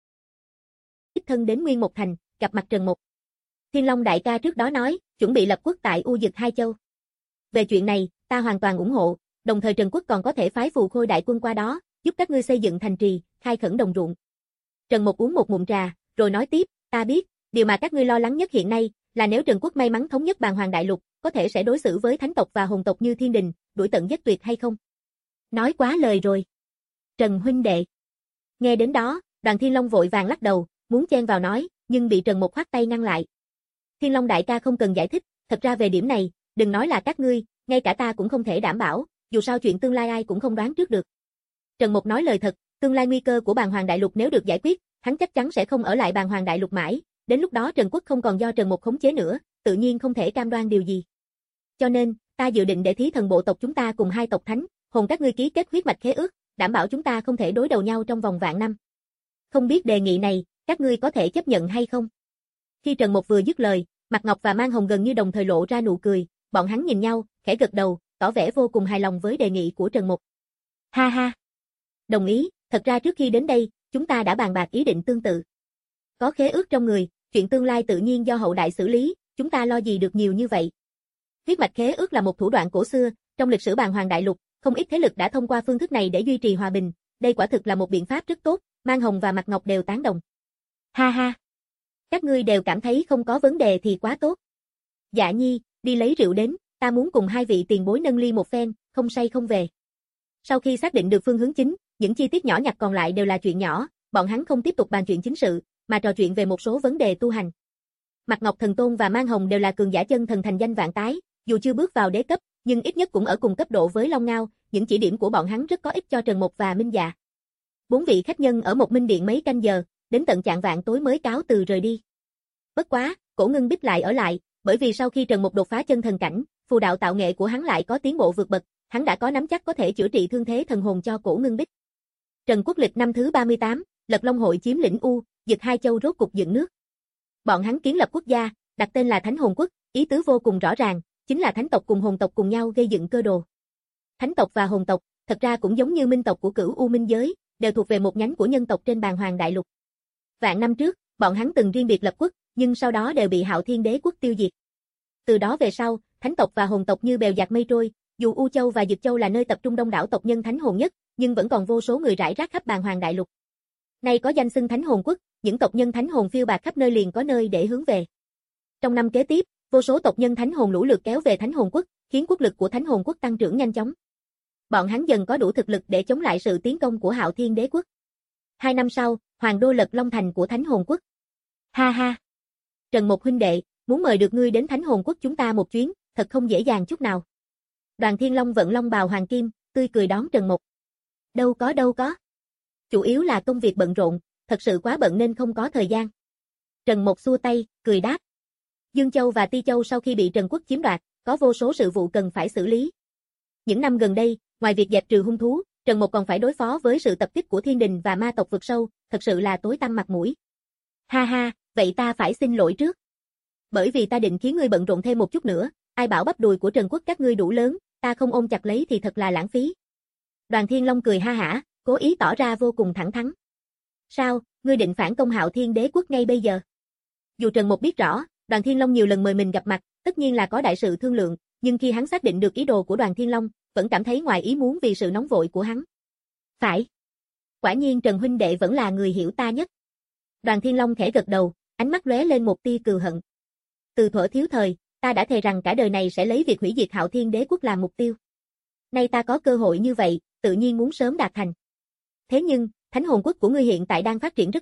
Đích thân đến Nguyên Một Thành, gặp mặt Trần Mục. Thiên Long đại ca trước đó nói, chuẩn bị lập quốc tại U Dực Hai Châu. Về chuyện này, ta hoàn toàn ủng hộ, đồng thời Trần Quốc còn có thể phái phù khôi đại quân qua đó, giúp các ngươi xây dựng thành trì, khai khẩn đồng ruộng. Trần Mục uống một ngụm trà, rồi nói tiếp, ta biết, điều mà các ngươi lo lắng nhất hiện nay, là nếu Trần Quốc may mắn thống nhất Bàn Hoàng Đại Lục, có thể sẽ đối xử với thánh tộc và hồn tộc như thiên đình, đuổi tận giết tuyệt hay không? Nói quá lời rồi. Trần huynh đệ. Nghe đến đó, Đoàn Thiên Long vội vàng lắc đầu, muốn chen vào nói, nhưng bị Trần Mục khoát tay ngăn lại. Thiên Long đại ca không cần giải thích, thật ra về điểm này, đừng nói là các ngươi, ngay cả ta cũng không thể đảm bảo, dù sao chuyện tương lai ai cũng không đoán trước được. Trần Mục nói lời thật, tương lai nguy cơ của Bàn Hoàng Đại Lục nếu được giải quyết, hắn chắc chắn sẽ không ở lại Bàn Hoàng Đại Lục mãi, đến lúc đó Trần Quốc không còn do Trần Mục khống chế nữa, tự nhiên không thể cam đoan điều gì. Cho nên, ta dự định để thí thần bộ tộc chúng ta cùng hai tộc thánh, hồn các ngươi ký kết huyết mạch khế ước, đảm bảo chúng ta không thể đối đầu nhau trong vòng vạn năm. Không biết đề nghị này, các ngươi có thể chấp nhận hay không? Khi Trần Mục vừa dứt lời, Mạc Ngọc và Mang Hồng gần như đồng thời lộ ra nụ cười, bọn hắn nhìn nhau, khẽ gật đầu, tỏ vẻ vô cùng hài lòng với đề nghị của Trần Mục. Ha ha. Đồng ý, thật ra trước khi đến đây, chúng ta đã bàn bạc ý định tương tự. Có khế ước trong người, chuyện tương lai tự nhiên do hậu đại xử lý, chúng ta lo gì được nhiều như vậy. Huyết mạch khế ước là một thủ đoạn cổ xưa, trong lịch sử Bàn Hoàng Đại Lục, không ít thế lực đã thông qua phương thức này để duy trì hòa bình, đây quả thực là một biện pháp rất tốt, Mang Hồng và Mạc Ngọc đều tán đồng. Ha ha. Các ngươi đều cảm thấy không có vấn đề thì quá tốt. Dạ Nhi, đi lấy rượu đến, ta muốn cùng hai vị tiền bối nâng ly một phen, không say không về. Sau khi xác định được phương hướng chính, những chi tiết nhỏ nhặt còn lại đều là chuyện nhỏ, bọn hắn không tiếp tục bàn chuyện chính sự, mà trò chuyện về một số vấn đề tu hành. Mạc Ngọc Thần Tôn và Mang Hồng đều là cường giả chân thần thành danh vạn tái, dù chưa bước vào đế cấp, nhưng ít nhất cũng ở cùng cấp độ với Long Ngao, những chỉ điểm của bọn hắn rất có ích cho Trần Mục và Minh Dạ. Bốn vị khách nhân ở một minh điện mấy canh giờ, đến tận chạng vạng tối mới cáo từ rời đi. Bất quá, Cổ Ngưng Bích lại ở lại, bởi vì sau khi Trần Mục đột phá chân thần cảnh, phù đạo tạo nghệ của hắn lại có tiến bộ vượt bậc, hắn đã có nắm chắc có thể chữa trị thương thế thần hồn cho Cổ Ngưng Bích. Trần Quốc lịch năm thứ ba mươi tám, Lật Long hội chiếm lĩnh U, Dực Hai Châu rốt cục dựng nước. Bọn hắn kiến lập quốc gia, đặt tên là Thánh Hồn Quốc, ý tứ vô cùng rõ ràng, chính là thánh tộc cùng hồn tộc cùng nhau gây dựng cơ đồ. Thánh tộc và hồn tộc, thật ra cũng giống như minh tộc của Cửu U Minh giới, đều thuộc về một nhánh của nhân tộc trên Bàn Hoàng Đại Lục. Vạn năm trước, bọn hắn từng riêng biệt lập quốc, nhưng sau đó đều bị Hạo Thiên Đế quốc tiêu diệt. Từ đó về sau, thánh tộc và hồn tộc như bèo dạt mây trôi, dù U Châu và Dực Châu là nơi tập trung đông đảo tộc nhân thánh hồn nhất, nhưng vẫn còn vô số người rải rác khắp Bàn Hoàng Đại Lục. Nay có danh xưng Thánh Hồn Quốc, những tộc nhân thánh hồn phiêu bạt khắp nơi liền có nơi để hướng về. Trong năm kế tiếp, vô số tộc nhân thánh hồn lũ lượt kéo về Thánh Hồn Quốc, khiến quốc lực của Thánh Hồn Quốc tăng trưởng nhanh chóng. Bọn hắn dần có đủ thực lực để chống lại sự tiến công của Hạo Thiên Đế quốc. Hai năm sau, Hoàng đô Lật Long thành của Thánh Hồn Quốc. Ha ha. Trần Mục huynh đệ, muốn mời được ngươi đến Thánh Hồn Quốc chúng ta một chuyến, thật không dễ dàng chút nào. Đoàn Thiên Long vận long bào hoàng kim, tươi cười đón Trần Mục. Đâu có đâu có. Chủ yếu là công việc bận rộn, thật sự quá bận nên không có thời gian. Trần Mục xua tay, cười đáp. Dương Châu và Ti Châu sau khi bị Trần Quốc chiếm đoạt, có vô số sự vụ cần phải xử lý. Những năm gần đây, ngoài việc dẹp trừ hung thú, Trần Mục còn phải đối phó với sự tập kích của thiên đình và ma tộc vực sâu, thật sự là tối tăm mặt mũi. Ha ha, vậy ta phải xin lỗi trước. Bởi vì ta định khiến ngươi bận rộn thêm một chút nữa, ai bảo bắp đùi của Trần Quốc các ngươi đủ lớn, ta không ôm chặt lấy thì thật là lãng phí. Đoàn Thiên Long cười ha hả, cố ý tỏ ra vô cùng thẳng thắn. Sao, ngươi định phản công Hạo Thiên Đế quốc ngay bây giờ? Dù Trần Mục biết rõ, Đoàn Thiên Long nhiều lần mời mình gặp mặt, tất nhiên là có đại sự thương lượng, nhưng khi hắn xác định được ý đồ của Đoàn Thiên Long, vẫn cảm thấy ngoài ý muốn vì sự nóng vội của hắn. Phải. Quả nhiên Trần huynh đệ vẫn là người hiểu ta nhất. Đoàn Thiên Long khẽ gật đầu, ánh mắt lóe lên một tia cừu hận. Từ thuở thiếu thời, ta đã thề rằng cả đời này sẽ lấy việc hủy diệt Hạo Thiên Đế quốc làm mục tiêu. Nay ta có cơ hội như vậy, tự nhiên muốn sớm đạt thành. Thế nhưng, Thánh Hồn Quốc của ngươi hiện tại đang phát triển rất tốt,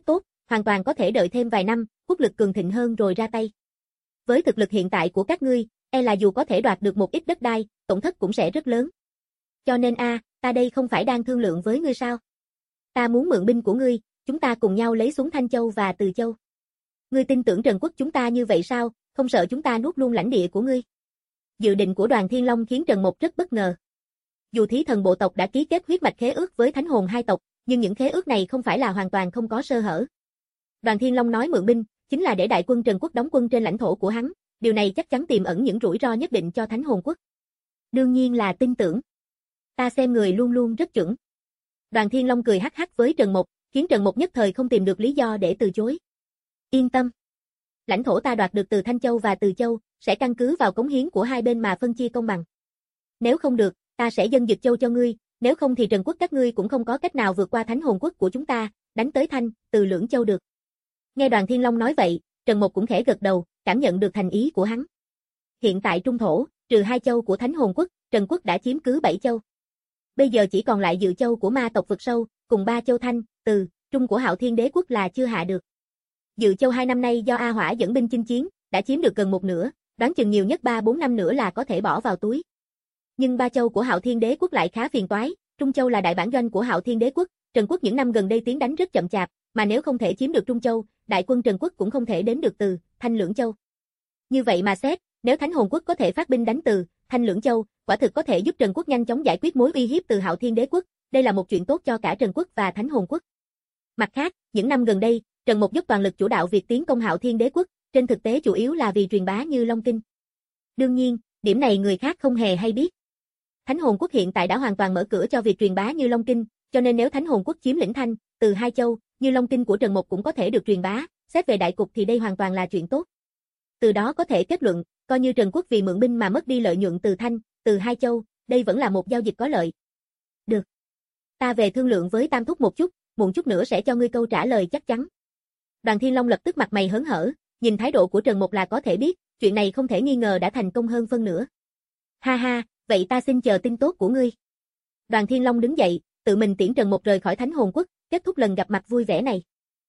hoàn toàn có thể đợi thêm vài năm, quốc lực cường thịnh hơn rồi ra tay. Với thực lực hiện tại của các ngươi, e là dù có thể đoạt được một ít đất đai, tổn thất cũng sẽ rất lớn. Cho nên a, ta đây không phải đang thương lượng với ngươi sao? Ta muốn mượn binh của ngươi, chúng ta cùng nhau lấy xuống Thanh Châu và Từ Châu. Ngươi tin tưởng Trần Quốc chúng ta như vậy sao, không sợ chúng ta nuốt luôn lãnh địa của ngươi? Dự định của Đoàn Thiên Long khiến Trần Mộc rất bất ngờ. Dù Thí Thần bộ tộc đã ký kết huyết mạch khế ước với Thánh Hồn hai tộc, nhưng những khế ước này không phải là hoàn toàn không có sơ hở. Đoàn Thiên Long nói mượn binh, chính là để đại quân Trần Quốc đóng quân trên lãnh thổ của hắn, điều này chắc chắn tiềm ẩn những rủi ro nhất định cho Thánh Hồn Quốc. Đương nhiên là tin tưởng. Ta xem người luôn luôn rất chuẩn. Đoàn Thiên Long cười hắc hắc với Trần Mộc, khiến Trần Mộc nhất thời không tìm được lý do để từ chối. Yên tâm. Lãnh thổ ta đoạt được từ Thanh Châu và Từ Châu, sẽ căn cứ vào cống hiến của hai bên mà phân chia công bằng. Nếu không được, ta sẽ dâng Dực Châu cho ngươi, nếu không thì Trần Quốc các ngươi cũng không có cách nào vượt qua Thánh Hồn Quốc của chúng ta, đánh tới Thanh, Từ Lưỡng Châu được. Nghe Đoàn Thiên Long nói vậy, Trần Mộc cũng khẽ gật đầu, cảm nhận được thành ý của hắn. Hiện tại trung thổ, trừ hai châu của Thánh Hồn Quốc, Trần Quốc đã chiếm cứ bảy châu. Bây giờ chỉ còn lại Dự Châu của ma tộc vực sâu, cùng ba châu Thanh, Từ, Trung của Hạo Thiên Đế Quốc là chưa hạ được. Dự Châu hai năm nay do A Hỏa dẫn binh chinh chiến, đã chiếm được gần một nửa, đoán chừng nhiều nhất ba bốn năm nữa là có thể bỏ vào túi. Nhưng ba châu của Hạo Thiên Đế Quốc lại khá phiền toái, Trung Châu là đại bản doanh của Hạo Thiên Đế Quốc, Trần Quốc những năm gần đây tiến đánh rất chậm chạp, mà nếu không thể chiếm được Trung Châu, đại quân Trần Quốc cũng không thể đến được Từ, Thanh Lưỡng Châu. Như vậy mà xét, nếu Thánh Hồn Quốc có thể phát binh đánh Từ, Thanh Lưỡng Châu, quả thực có thể giúp Trần Quốc nhanh chóng giải quyết mối uy hiếp từ Hạo Thiên Đế Quốc, đây là một chuyện tốt cho cả Trần Quốc và Thánh Hồn Quốc. Mặt khác, những năm gần đây, Trần Mộc dốc toàn lực chủ đạo việc tiến công Hạo Thiên Đế Quốc, trên thực tế chủ yếu là vì truyền bá Như Long Kinh. Đương nhiên, điểm này người khác không hề hay biết. Thánh Hồn Quốc hiện tại đã hoàn toàn mở cửa cho việc truyền bá Như Long Kinh, cho nên nếu Thánh Hồn Quốc chiếm lĩnh Thanh, Từ hai châu, Như Long Kinh của Trần Mộc cũng có thể được truyền bá, xét về đại cục thì đây hoàn toàn là chuyện tốt. Từ đó có thể kết luận, coi như Trần Quốc vì mượn binh mà mất đi lợi nhuận từ Thanh, Từ hai châu, đây vẫn là một giao dịch có lợi. Được. Ta về thương lượng với Tam Thúc một chút, muộn chút nữa sẽ cho ngươi câu trả lời chắc chắn. Đoàn Thiên Long lập tức mặt mày hớn hở, nhìn thái độ của Trần Mộc là có thể biết, chuyện này không thể nghi ngờ đã thành công hơn phân nửa. Ha ha, vậy ta xin chờ tin tốt của ngươi. Đoàn Thiên Long đứng dậy, tự mình tiễn Trần Mộc rời khỏi Thánh Hồn Quốc, kết thúc lần gặp mặt vui vẻ này.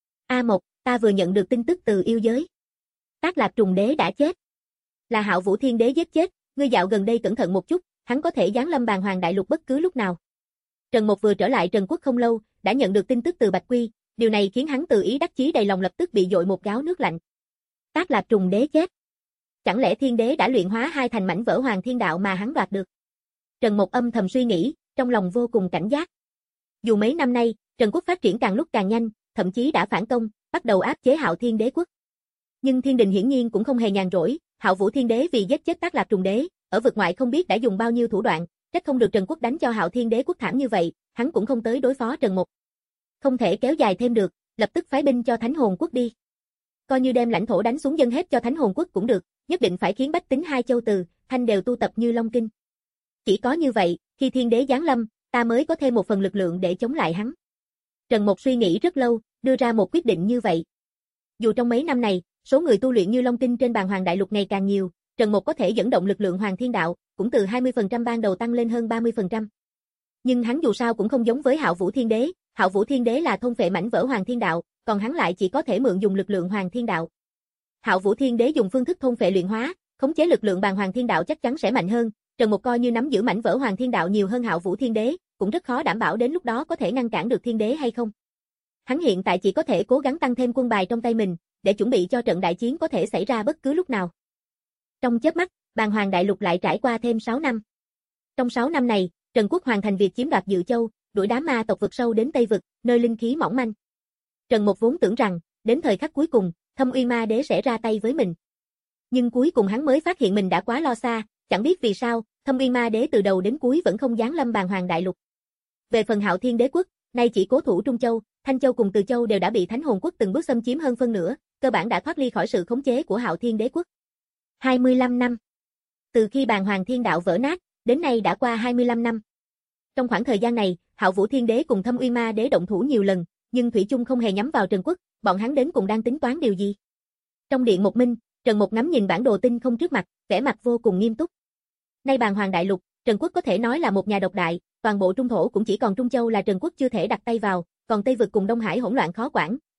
A Mộc, ta vừa nhận được tin tức từ yêu giới. Tác Lạc Trùng Đế đã chết. Là Hạo Vũ Thiên Đế giết chết, ngươi dạo gần đây cẩn thận một chút, hắn có thể giáng lâm Bàn Hoàng Đại Lục bất cứ lúc nào. Trần Mộc vừa trở lại Trần Quốc không lâu, đã nhận được tin tức từ Bạch Quy, điều này khiến hắn từ ý đắc chí đầy lòng lập tức bị dội một gáo nước lạnh. Tác Lạc Trùng Đế chết. Chẳng lẽ Thiên Đế đã luyện hóa hai thành mảnh vỡ Hoàng Thiên Đạo mà hắn đoạt được? Trần Mộc âm thầm suy nghĩ, trong lòng vô cùng cảnh giác. Dù mấy năm nay, Trần Quốc phát triển càng lúc càng nhanh, thậm chí đã phản công, bắt đầu áp chế Hạo Thiên Đế Quốc. Nhưng Thiên Đình hiển nhiên cũng không hề nhàn rỗi, Hạo Vũ Thiên Đế vì giết chết Tác Lạc Trùng Đế, ở vực ngoại không biết đã dùng bao nhiêu thủ đoạn, trách không được Trần Quốc đánh cho Hạo Thiên Đế Quốc thảm như vậy, hắn cũng không tới đối phó Trần Mộc. Không thể kéo dài thêm được, lập tức phái binh cho Thánh Hồn Quốc đi. Coi như đem lãnh thổ đánh xuống dân hết cho Thánh Hồn Quốc cũng được, nhất định phải khiến bách tính hai châu Từ, Thanh đều tu tập Như Long Kinh. Chỉ có như vậy, khi Thiên Đế giáng lâm, ta mới có thêm một phần lực lượng để chống lại hắn. Trần Mộc suy nghĩ rất lâu, đưa ra một quyết định như vậy. Dù trong mấy năm này, số người tu luyện Như Long Kinh trên Bàn Hoàng Đại Lục ngày càng nhiều, Trần Mộc có thể dẫn động lực lượng Hoàng Thiên Đạo, cũng từ hai mươi phần trăm ban đầu tăng lên hơn ba mươi phần trăm. Nhưng hắn dù sao cũng không giống với Hạo Vũ Thiên Đế, Hạo Vũ Thiên Đế là thôn phệ mảnh vỡ Hoàng Thiên Đạo, còn hắn lại chỉ có thể mượn dùng lực lượng Hoàng Thiên Đạo. Hạo Vũ Thiên Đế dùng phương thức thôn phệ luyện hóa, khống chế lực lượng Bàn Hoàng Thiên Đạo chắc chắn sẽ mạnh hơn, Trần Mộc coi như nắm giữ mảnh vỡ Hoàng Thiên Đạo nhiều hơn Hạo Vũ Thiên Đế, cũng rất khó đảm bảo đến lúc đó có thể ngăn cản được Thiên Đế hay không. Hắn hiện tại chỉ có thể cố gắng tăng thêm quân bài trong tay mình, để chuẩn bị cho trận đại chiến có thể xảy ra bất cứ lúc nào. Trong chớp mắt, Bàn Hoàng Đại Lục lại trải qua thêm sáu năm. Trong sáu năm này, Trần Quốc hoàn thành việc chiếm đoạt Dự Châu, đuổi đám ma tộc vực sâu đến Tây vực, nơi linh khí mỏng manh. Trần Mộc vốn tưởng rằng, đến thời khắc cuối cùng, Thâm Uy Ma Đế sẽ ra tay với mình. Nhưng cuối cùng hắn mới phát hiện mình đã quá lo xa, chẳng biết vì sao, Thâm Uy Ma Đế từ đầu đến cuối vẫn không giáng lâm Bàn Hoàng Đại Lục. Về phần Hạo Thiên Đế Quốc, nay chỉ cố thủ Trung Châu, Thanh Châu cùng Từ Châu đều đã bị Thánh Hồn Quốc từng bước xâm chiếm hơn phân nửa, cơ bản đã thoát ly khỏi sự khống chế của Hạo Thiên Đế Quốc. hai mươi lăm năm. Từ khi Bàn Hoàng Thiên Đạo vỡ nát, đến nay đã qua hai mươi lăm năm. Trong khoảng thời gian này, Hạo Vũ Thiên Đế cùng Thâm Uy Ma Đế động thủ nhiều lần, nhưng thủy chung không hề nhắm vào Trần Quốc, bọn hắn đến cùng đang tính toán điều gì? Trong điện một minh, Trần Mộc ngắm nhìn bản đồ tinh không trước mặt, vẻ mặt vô cùng nghiêm túc. Nay Bàn Hoàng Đại Lục, Trần Quốc có thể nói là một nhà độc đại, toàn bộ Trung thổ cũng chỉ còn Trung Châu là Trần Quốc chưa thể đặt tay vào, còn Tây vực cùng Đông Hải hỗn loạn khó quản,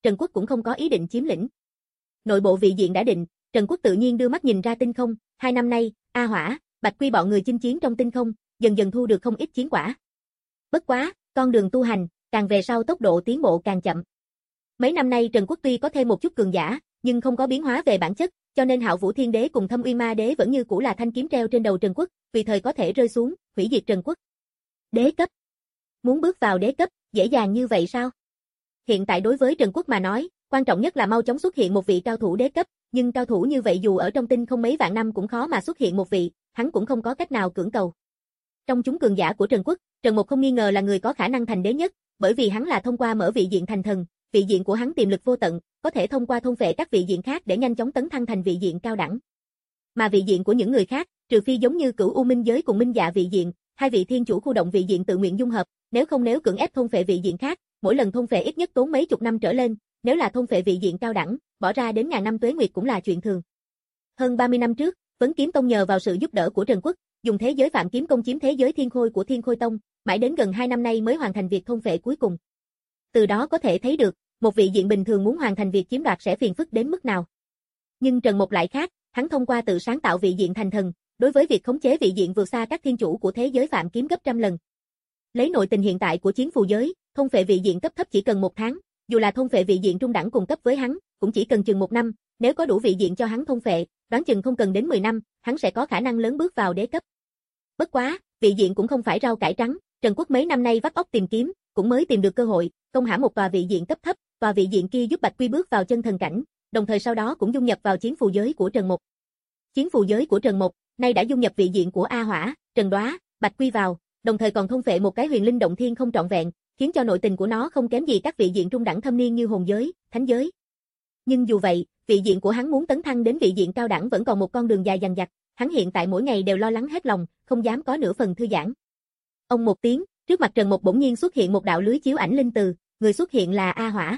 Trần Quốc cũng không có ý định chiếm lĩnh. Nội bộ vị diện đã định, Trần Quốc tự nhiên đưa mắt nhìn ra tinh không, hai năm nay, A Hỏa, Bạch Quy bọn người chinh chiến trong tinh không, dần dần thu được không ít chiến quả. Bất quá, con đường tu hành, càng về sau tốc độ tiến bộ càng chậm. Mấy năm nay Trần Quốc tuy có thêm một chút cường giả, nhưng không có biến hóa về bản chất, cho nên Hạo Vũ Thiên Đế cùng Thâm Uyên Ma Đế vẫn như cũ là thanh kiếm treo trên đầu Trần Quốc, tùy thời có thể rơi xuống, hủy diệt Trần Quốc. Đế cấp. Muốn bước vào đế cấp, dễ dàng như vậy sao? Hiện tại đối với Trần Quốc mà nói, quan trọng nhất là mau chóng xuất hiện một vị cao thủ đế cấp, nhưng cao thủ như vậy dù ở trong tinh không mấy vạn năm cũng khó mà xuất hiện một vị, hắn cũng không có cách nào cưỡng cầu. Trong chúng cường giả của Trần Quốc, Trần Mục không nghi ngờ là người có khả năng thành đế nhất, bởi vì hắn là thông qua mở vị diện thành thần, vị diện của hắn tiềm lực vô tận, có thể thông qua thôn phệ các vị diện khác để nhanh chóng tấn thăng thành vị diện cao đẳng. Mà vị diện của những người khác, trừ phi giống như Cửu U Minh Giới cùng Minh Dạ vị diện, hai vị thiên chủ khu động vị diện tự nguyện dung hợp, nếu không nếu cưỡng ép thôn phệ vị diện khác, mỗi lần thôn phệ ít nhất tốn mấy chục năm trở lên, nếu là thôn phệ vị diện cao đẳng, bỏ ra đến ngàn năm tuế nguyệt cũng là chuyện thường. Hơn ba mươi năm trước, Vấn Kiếm Tông nhờ vào sự giúp đỡ của Trần Quốc, dùng thế giới Phạm Kiếm Công chiếm thế giới Thiên Khôi của Thiên Khôi Tông, mãi đến gần hai năm nay mới hoàn thành việc thôn phệ cuối cùng. Từ đó có thể thấy được, một vị diện bình thường muốn hoàn thành việc chiếm đoạt sẽ phiền phức đến mức nào. Nhưng Trần Mục lại khác, hắn thông qua tự sáng tạo vị diện thành thần, đối với việc khống chế vị diện vượt xa các thiên chủ của thế giới Phạm Kiếm gấp trăm lần. Lấy nội tình hiện tại của chiến phù giới, thôn phệ vị diện cấp thấp chỉ cần một tháng, dù là thôn phệ vị diện trung đẳng cùng cấp với hắn, cũng chỉ cần chừng một năm, nếu có đủ vị diện cho hắn thôn phệ, đoán chừng không cần đến mười năm, hắn sẽ có khả năng lớn bước vào đế cấp. Bất quá, vị diện cũng không phải rau cải trắng, Trần Quốc mấy năm nay vắt óc tìm kiếm, cũng mới tìm được cơ hội, công hãm một tòa vị diện cấp thấp, tòa vị diện kia giúp Bạch Quy bước vào chân thần cảnh, đồng thời sau đó cũng dung nhập vào chiến phù giới của Trần Mục. Chiến phù giới của Trần Mục, nay đã dung nhập vị diện của A Hỏa, Trần Đoá, Bạch Quy vào, đồng thời còn thôn phệ một cái huyền linh động thiên không trọn vẹn, khiến cho nội tình của nó không kém gì các vị diện trung đẳng thâm niên như hồn giới, thánh giới. Nhưng dù vậy, vị diện của hắn muốn tấn thăng đến vị diện cao đẳng vẫn còn một con đường dài dằng dặc, hắn hiện tại mỗi ngày đều lo lắng hết lòng, không dám có nửa phần thư giãn. Ông một tiếng, trước mặt Trần Mục bỗng nhiên xuất hiện một đạo lưới chiếu ảnh linh từ, người xuất hiện là A Hỏa.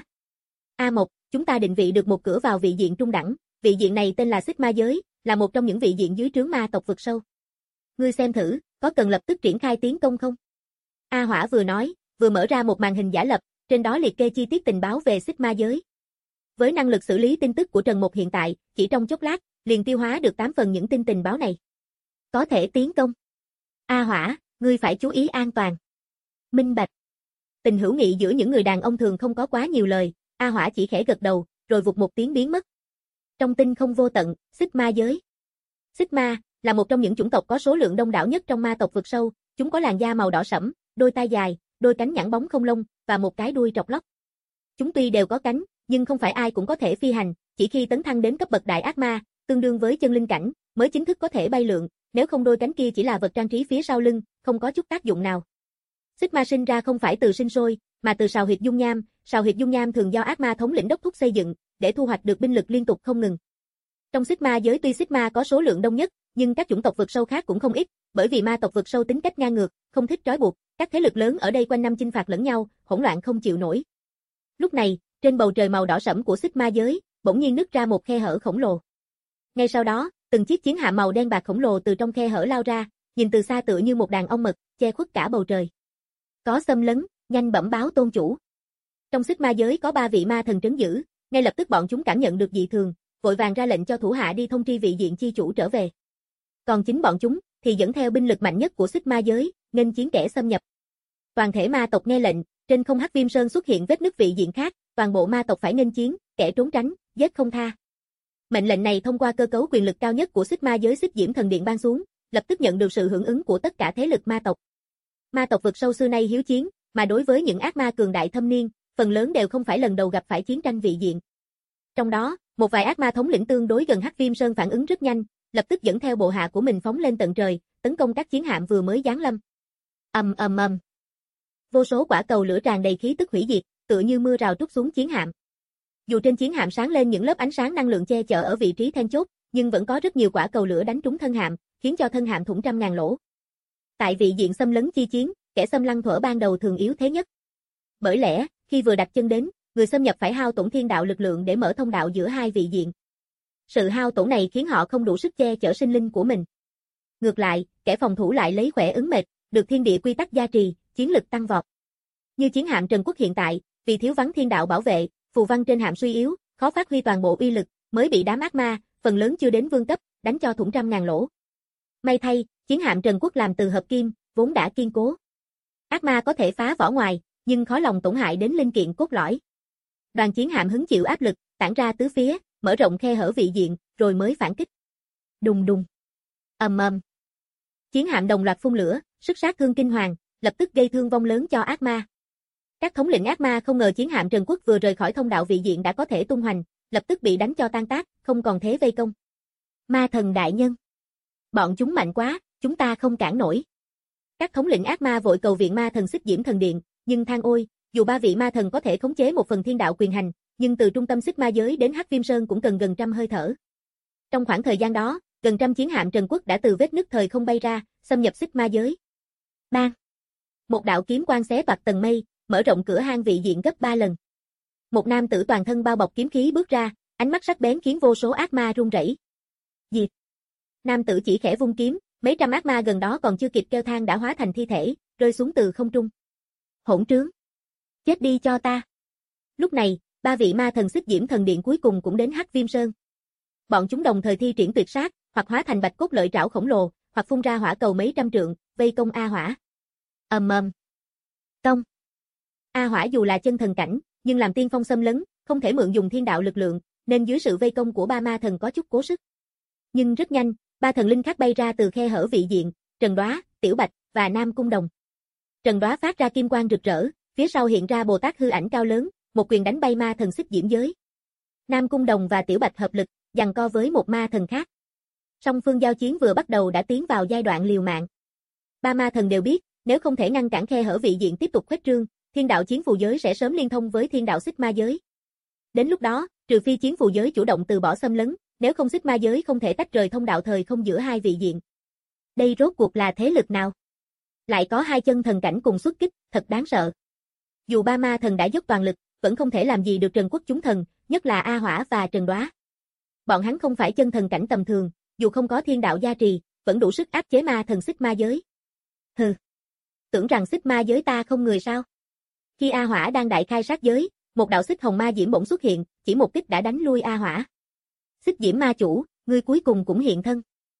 A Mộc, chúng ta định vị được một cửa vào vị diện trung đẳng, vị diện này tên là Xích Ma giới, là một trong những vị diện dưới trướng ma tộc vực sâu. Ngươi xem thử, có cần lập tức triển khai tiến công không? A Hỏa vừa nói, vừa mở ra một màn hình giả lập, trên đó liệt kê chi tiết tình báo về Xích Ma giới. Với năng lực xử lý tin tức của Trần Mục hiện tại, chỉ trong chốc lát, liền tiêu hóa được tám phần những tin tình báo này. Có thể tiến công. A Hỏa, ngươi phải chú ý an toàn. Minh bạch. Tình hữu nghị giữa những người đàn ông thường không có quá nhiều lời, A Hỏa chỉ khẽ gật đầu, rồi vụt một tiếng biến mất. Trong tinh không vô tận, Xích Ma giới. Xích Ma là một trong những chủng tộc có số lượng đông đảo nhất trong ma tộc vực sâu, chúng có làn da màu đỏ sẫm, đôi tai dài, đôi cánh nhẵn bóng không lông và một cái đuôi trọc lóc. Chúng tuy đều có cánh, nhưng không phải ai cũng có thể phi hành, chỉ khi tấn thăng đến cấp bậc đại ác ma, tương đương với chân linh cảnh, mới chính thức có thể bay lượn, nếu không đôi cánh kia chỉ là vật trang trí phía sau lưng, không có chút tác dụng nào. Xích Ma sinh ra không phải từ sinh sôi, mà từ sào huyệt dung nham, sào huyệt dung nham thường do ác ma thống lĩnh đốc thúc xây dựng, để thu hoạch được binh lực liên tục không ngừng. Trong Xích Ma giới tuy Xích Ma có số lượng đông nhất, nhưng các chủng tộc vực sâu khác cũng không ít, bởi vì ma tộc vực sâu tính cách ngang ngược, không thích trói buộc, các thế lực lớn ở đây quanh năm chinh phạt lẫn nhau, hỗn loạn không chịu nổi. Lúc này, trên bầu trời màu đỏ sẫm của Xích Ma giới, bỗng nhiên nứt ra một khe hở khổng lồ. Ngay sau đó, từng chiếc chiến hạm màu đen bạc khổng lồ từ trong khe hở lao ra, nhìn từ xa tựa như một đàn ong mật, che khuất cả bầu trời. Có xâm lấn, nhanh bẩm báo tôn chủ. Trong Xích Ma giới có ba vị ma thần trấn giữ, ngay lập tức bọn chúng cảm nhận được dị thường, vội vàng ra lệnh cho thủ hạ đi thông tri vị diện chi chủ trở về. Còn chính bọn chúng thì dẫn theo binh lực mạnh nhất của Xích Ma giới, nghênh chiến kẻ xâm nhập. Toàn thể ma tộc nghe lệnh, trên không Hắc Viêm Sơn xuất hiện vết nứt vị diện khác, toàn bộ ma tộc phải nghênh chiến, kẻ trốn tránh, giết không tha. Mệnh lệnh này thông qua cơ cấu quyền lực cao nhất của Xích Ma giới Xích Diễm Thần Điện ban xuống, lập tức nhận được sự hưởng ứng của tất cả thế lực ma tộc. Ma tộc vực sâu xưa nay hiếu chiến, mà đối với những ác ma cường đại thâm niên, phần lớn đều không phải lần đầu gặp phải chiến tranh vị diện. Trong đó, một vài ác ma thống lĩnh tương đối gần Hắc Viêm Sơn phản ứng rất nhanh, lập tức dẫn theo bộ hạ của mình phóng lên tận trời, tấn công các chiến hạm vừa mới giáng lâm. Ầm ầm ầm. Vô số quả cầu lửa tràn đầy khí tức hủy diệt, tựa như mưa rào trút xuống chiến hạm. Dù trên chiến hạm sáng lên những lớp ánh sáng năng lượng che chở ở vị trí then chốt, nhưng vẫn có rất nhiều quả cầu lửa đánh trúng thân hạm, khiến cho thân hạm thủng trăm ngàn lỗ. Tại vị diện xâm lấn chi chiến, kẻ xâm lăng thuở ban đầu thường yếu thế nhất. Bởi lẽ, khi vừa đặt chân đến, người xâm nhập phải hao tổn thiên đạo lực lượng để mở thông đạo giữa hai vị diện. Sự hao tổn này khiến họ không đủ sức che chở sinh linh của mình. Ngược lại, kẻ phòng thủ lại lấy khỏe ứng mệt, được thiên địa quy tắc gia trì, chiến lực tăng vọt. Như chiến hạm Trần Quốc hiện tại, vì thiếu vắng thiên đạo bảo vệ, phù văn trên hạm suy yếu, khó phát huy toàn bộ uy lực, mới bị đám ác ma, phần lớn chưa đến vương cấp, đánh cho thủng trăm ngàn lỗ. May thay, chiến hạm Trần Quốc làm từ hợp kim, vốn đã kiên cố. Ác ma có thể phá vỏ ngoài, nhưng khó lòng tổn hại đến linh kiện cốt lõi. Đoàn chiến hạm hứng chịu áp lực, tản ra tứ phía, mở rộng khe hở vị diện, rồi mới phản kích. Đùng đùng. Ầm ầm. Chiến hạm đồng loạt phun lửa, sức sát thương kinh hoàng, lập tức gây thương vong lớn cho ác ma. Các thống lĩnh ác ma không ngờ chiến hạm Trần Quốc vừa rời khỏi thông đạo vị diện đã có thể tung hoành, lập tức bị đánh cho tan tác, không còn thế vây công. Ma thần đại nhân. Bọn chúng mạnh quá, chúng ta không cản nổi. Các thống lĩnh ác ma vội cầu viện ma thần Xích Diễm Thần Điện, nhưng than ôi, dù ba vị ma thần có thể khống chế một phần thiên đạo quyền hành, nhưng từ trung tâm Xích Ma giới đến Hắc Viêm Sơn cũng cần gần trăm hơi thở. Trong khoảng thời gian đó, gần trăm chiến hạm Trần Quốc đã từ vết nứt thời không bay ra, xâm nhập Xích Ma giới. Bang! Một đạo kiếm quang xé toạc tầng mây, mở rộng cửa hang vị diện gấp ba lần. Một nam tử toàn thân bao bọc kiếm khí bước ra, ánh mắt sắc bén khiến vô số ác ma run rẩy. Diệt! Nam tử chỉ khẽ vung kiếm, mấy trăm ác ma gần đó còn chưa kịp kêu than đã hóa thành thi thể, rơi xuống từ không trung. Hỗn trướng! Chết đi cho ta! Lúc này, ba vị ma thần Xích Diễm Thần Điện cuối cùng cũng đến Hắc Viêm Sơn. Bọn chúng đồng thời thi triển tuyệt sát, hoặc hóa thành bạch cốt lợi trảo khổng lồ, hoặc phun ra hỏa cầu mấy trăm trượng, vây công A Hỏa. Ầm ầm. Công. A Hỏa dù là chân thần cảnh, nhưng làm tiên phong xâm lấn, không thể mượn dùng thiên đạo lực lượng, nên dưới sự vây công của ba ma thần có chút cố sức. Nhưng rất nhanh, ba thần linh khác bay ra từ khe hở vị diện, Trần Đóa, Tiểu Bạch và Nam Cung Đồng. Trần Đóa phát ra kim quang rực rỡ, phía sau hiện ra Bồ Tát hư ảnh cao lớn, một quyền đánh bay ma thần Xích Diễm giới. Nam Cung Đồng và Tiểu Bạch hợp lực, giằng co với một ma thần khác. Song phương giao chiến vừa bắt đầu đã tiến vào giai đoạn liều mạng. Ba ma thần đều biết, nếu không thể ngăn cản khe hở vị diện tiếp tục khuếch trương, thiên đạo chiến phù giới sẽ sớm liên thông với thiên đạo Xích Ma giới. Đến lúc đó, trừ phi chiến phù giới chủ động từ bỏ xâm lấn, nếu không Xích Ma giới không thể tách rời thông đạo thời không giữa hai vị diện. Đây rốt cuộc là thế lực nào? Lại có hai chân thần cảnh cùng xuất kích, thật đáng sợ. Dù ba ma thần đã dốc toàn lực, vẫn không thể làm gì được Trần Quốc chúng thần, nhất là A Hỏa và Trần Đóa. Bọn hắn không phải chân thần cảnh tầm thường, dù không có thiên đạo gia trì, vẫn đủ sức áp chế ma thần Xích Ma giới. Hừ. Tưởng rằng Xích Ma giới ta không người sao? Khi A Hỏa đang đại khai sát giới, một đạo xích hồng ma diễm bỗng xuất hiện, chỉ một kích đã đánh lui A Hỏa. Xích Diễm ma chủ, ngươi cuối cùng cũng hiện thân.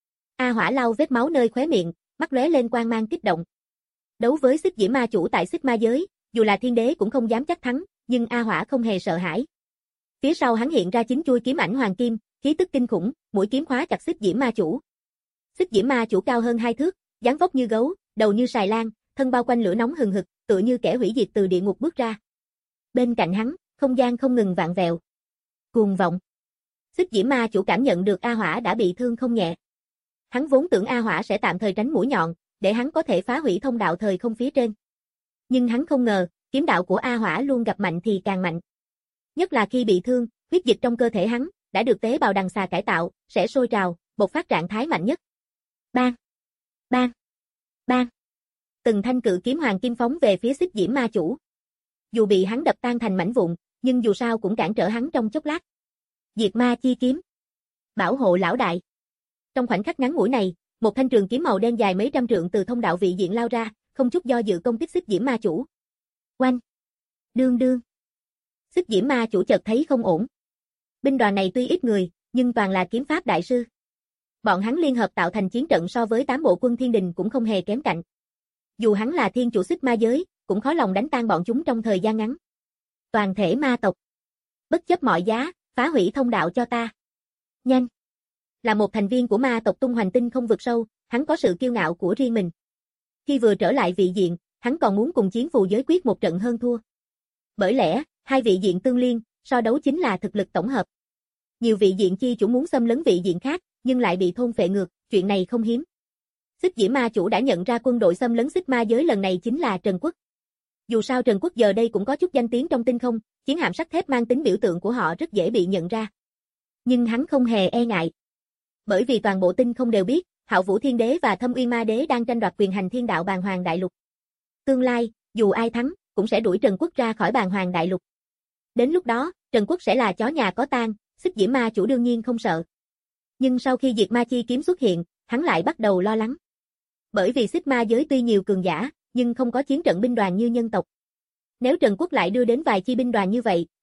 A Hỏa lau vết máu nơi khóe miệng, mắt lóe lên quang mang kích động. Đấu với Xích Diễm ma chủ tại Xích Ma giới, dù là thiên đế cũng không dám chắc thắng, nhưng A Hỏa không hề sợ hãi. Phía sau hắn hiện ra chính chuôi kiếm ảnh hoàng kim, khí tức kinh khủng, mũi kiếm khóa chặt Xích Diễm ma chủ. Xích Diễm ma chủ cao hơn hai thước, dáng vóc như gấu, đầu như sài lan, thân bao quanh lửa nóng hừng hực, tựa như kẻ hủy diệt từ địa ngục bước ra. Bên cạnh hắn, không gian không ngừng vạn vẹo. Cuồng vọng. Xích Diễm ma chủ cảm nhận được A Hỏa đã bị thương không nhẹ. Hắn vốn tưởng A Hỏa sẽ tạm thời tránh mũi nhọn, để hắn có thể phá hủy thông đạo thời không phía trên. Nhưng hắn không ngờ, kiếm đạo của A Hỏa luôn gặp mạnh thì càng mạnh. Nhất là khi bị thương, huyết dịch trong cơ thể hắn đã được tế bào đằng xà cải tạo, sẽ sôi trào, bộc phát trạng thái mạnh nhất. Bang, bang, bang. Từng thanh cự kiếm hoàng kim phóng về phía Xích Diễm ma chủ. Dù bị hắn đập tan thành mảnh vụn, nhưng dù sao cũng cản trở hắn trong chốc lát. Diệt ma chi kiếm. Bảo hộ lão đại. Trong khoảnh khắc ngắn ngủi này, một thanh trường kiếm màu đen dài mấy trăm trượng từ thông đạo vị diện lao ra, không chút do dự công kích Xích Diễm ma chủ. Oanh. Đương đương. Xích Diễm ma chủ chợt thấy không ổn. Binh đoàn này tuy ít người, nhưng toàn là kiếm pháp đại sư. Bọn hắn liên hợp tạo thành chiến trận so với tám bộ quân thiên đình cũng không hề kém cạnh. Dù hắn là thiên chủ Xích Ma giới, cũng khó lòng đánh tan bọn chúng trong thời gian ngắn. Toàn thể ma tộc. Bất chấp mọi giá, phá hủy thông đạo cho ta. Nhanh. Là một thành viên của ma tộc tung hoành tinh không vực sâu, hắn có sự kiêu ngạo của riêng mình. Khi vừa trở lại vị diện, hắn còn muốn cùng chiến phù giới quyết một trận hơn thua. Bởi lẽ, hai vị diện tương liên, so đấu chính là thực lực tổng hợp. Nhiều vị diện chi chủ muốn xâm lấn vị diện khác, nhưng lại bị thôn phệ ngược, chuyện này không hiếm. Xích Diễm ma chủ đã nhận ra quân đội xâm lấn Xích Ma giới lần này chính là Trần Quốc. Dù sao Trần Quốc giờ đây cũng có chút danh tiếng trong tinh không, chiến hạm sắt thép mang tính biểu tượng của họ rất dễ bị nhận ra. Nhưng hắn không hề e ngại. Bởi vì toàn bộ tinh không đều biết, Hạo Vũ Thiên Đế và Thâm Uyên Ma Đế đang tranh đoạt quyền hành thiên đạo Bàn Hoàng Đại Lục. Tương lai, dù ai thắng, cũng sẽ đuổi Trần Quốc ra khỏi Bàn Hoàng Đại Lục. Đến lúc đó, Trần Quốc sẽ là chó nhà có tang, Xích Diễm ma chủ đương nhiên không sợ. Nhưng sau khi Diệt Ma chi kiếm xuất hiện, hắn lại bắt đầu lo lắng. Bởi vì Xích Ma giới tuy nhiều cường giả, nhưng không có chiến trận binh đoàn như nhân tộc. Nếu Trần Quốc lại đưa đến vài chi binh đoàn như vậy,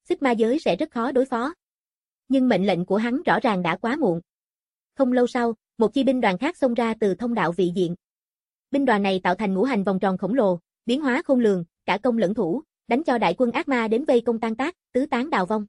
xích ma giới sẽ rất khó đối phó. Nhưng mệnh lệnh của hắn rõ ràng đã quá muộn. Không lâu sau, một chi binh đoàn khác xông ra từ thông đạo vị diện. Binh đoàn này tạo thành ngũ hành vòng tròn khổng lồ, biến hóa khôn lường, cả công lẫn thủ, đánh cho đại quân ác ma đến vây công tan tác, tứ tán đào vong.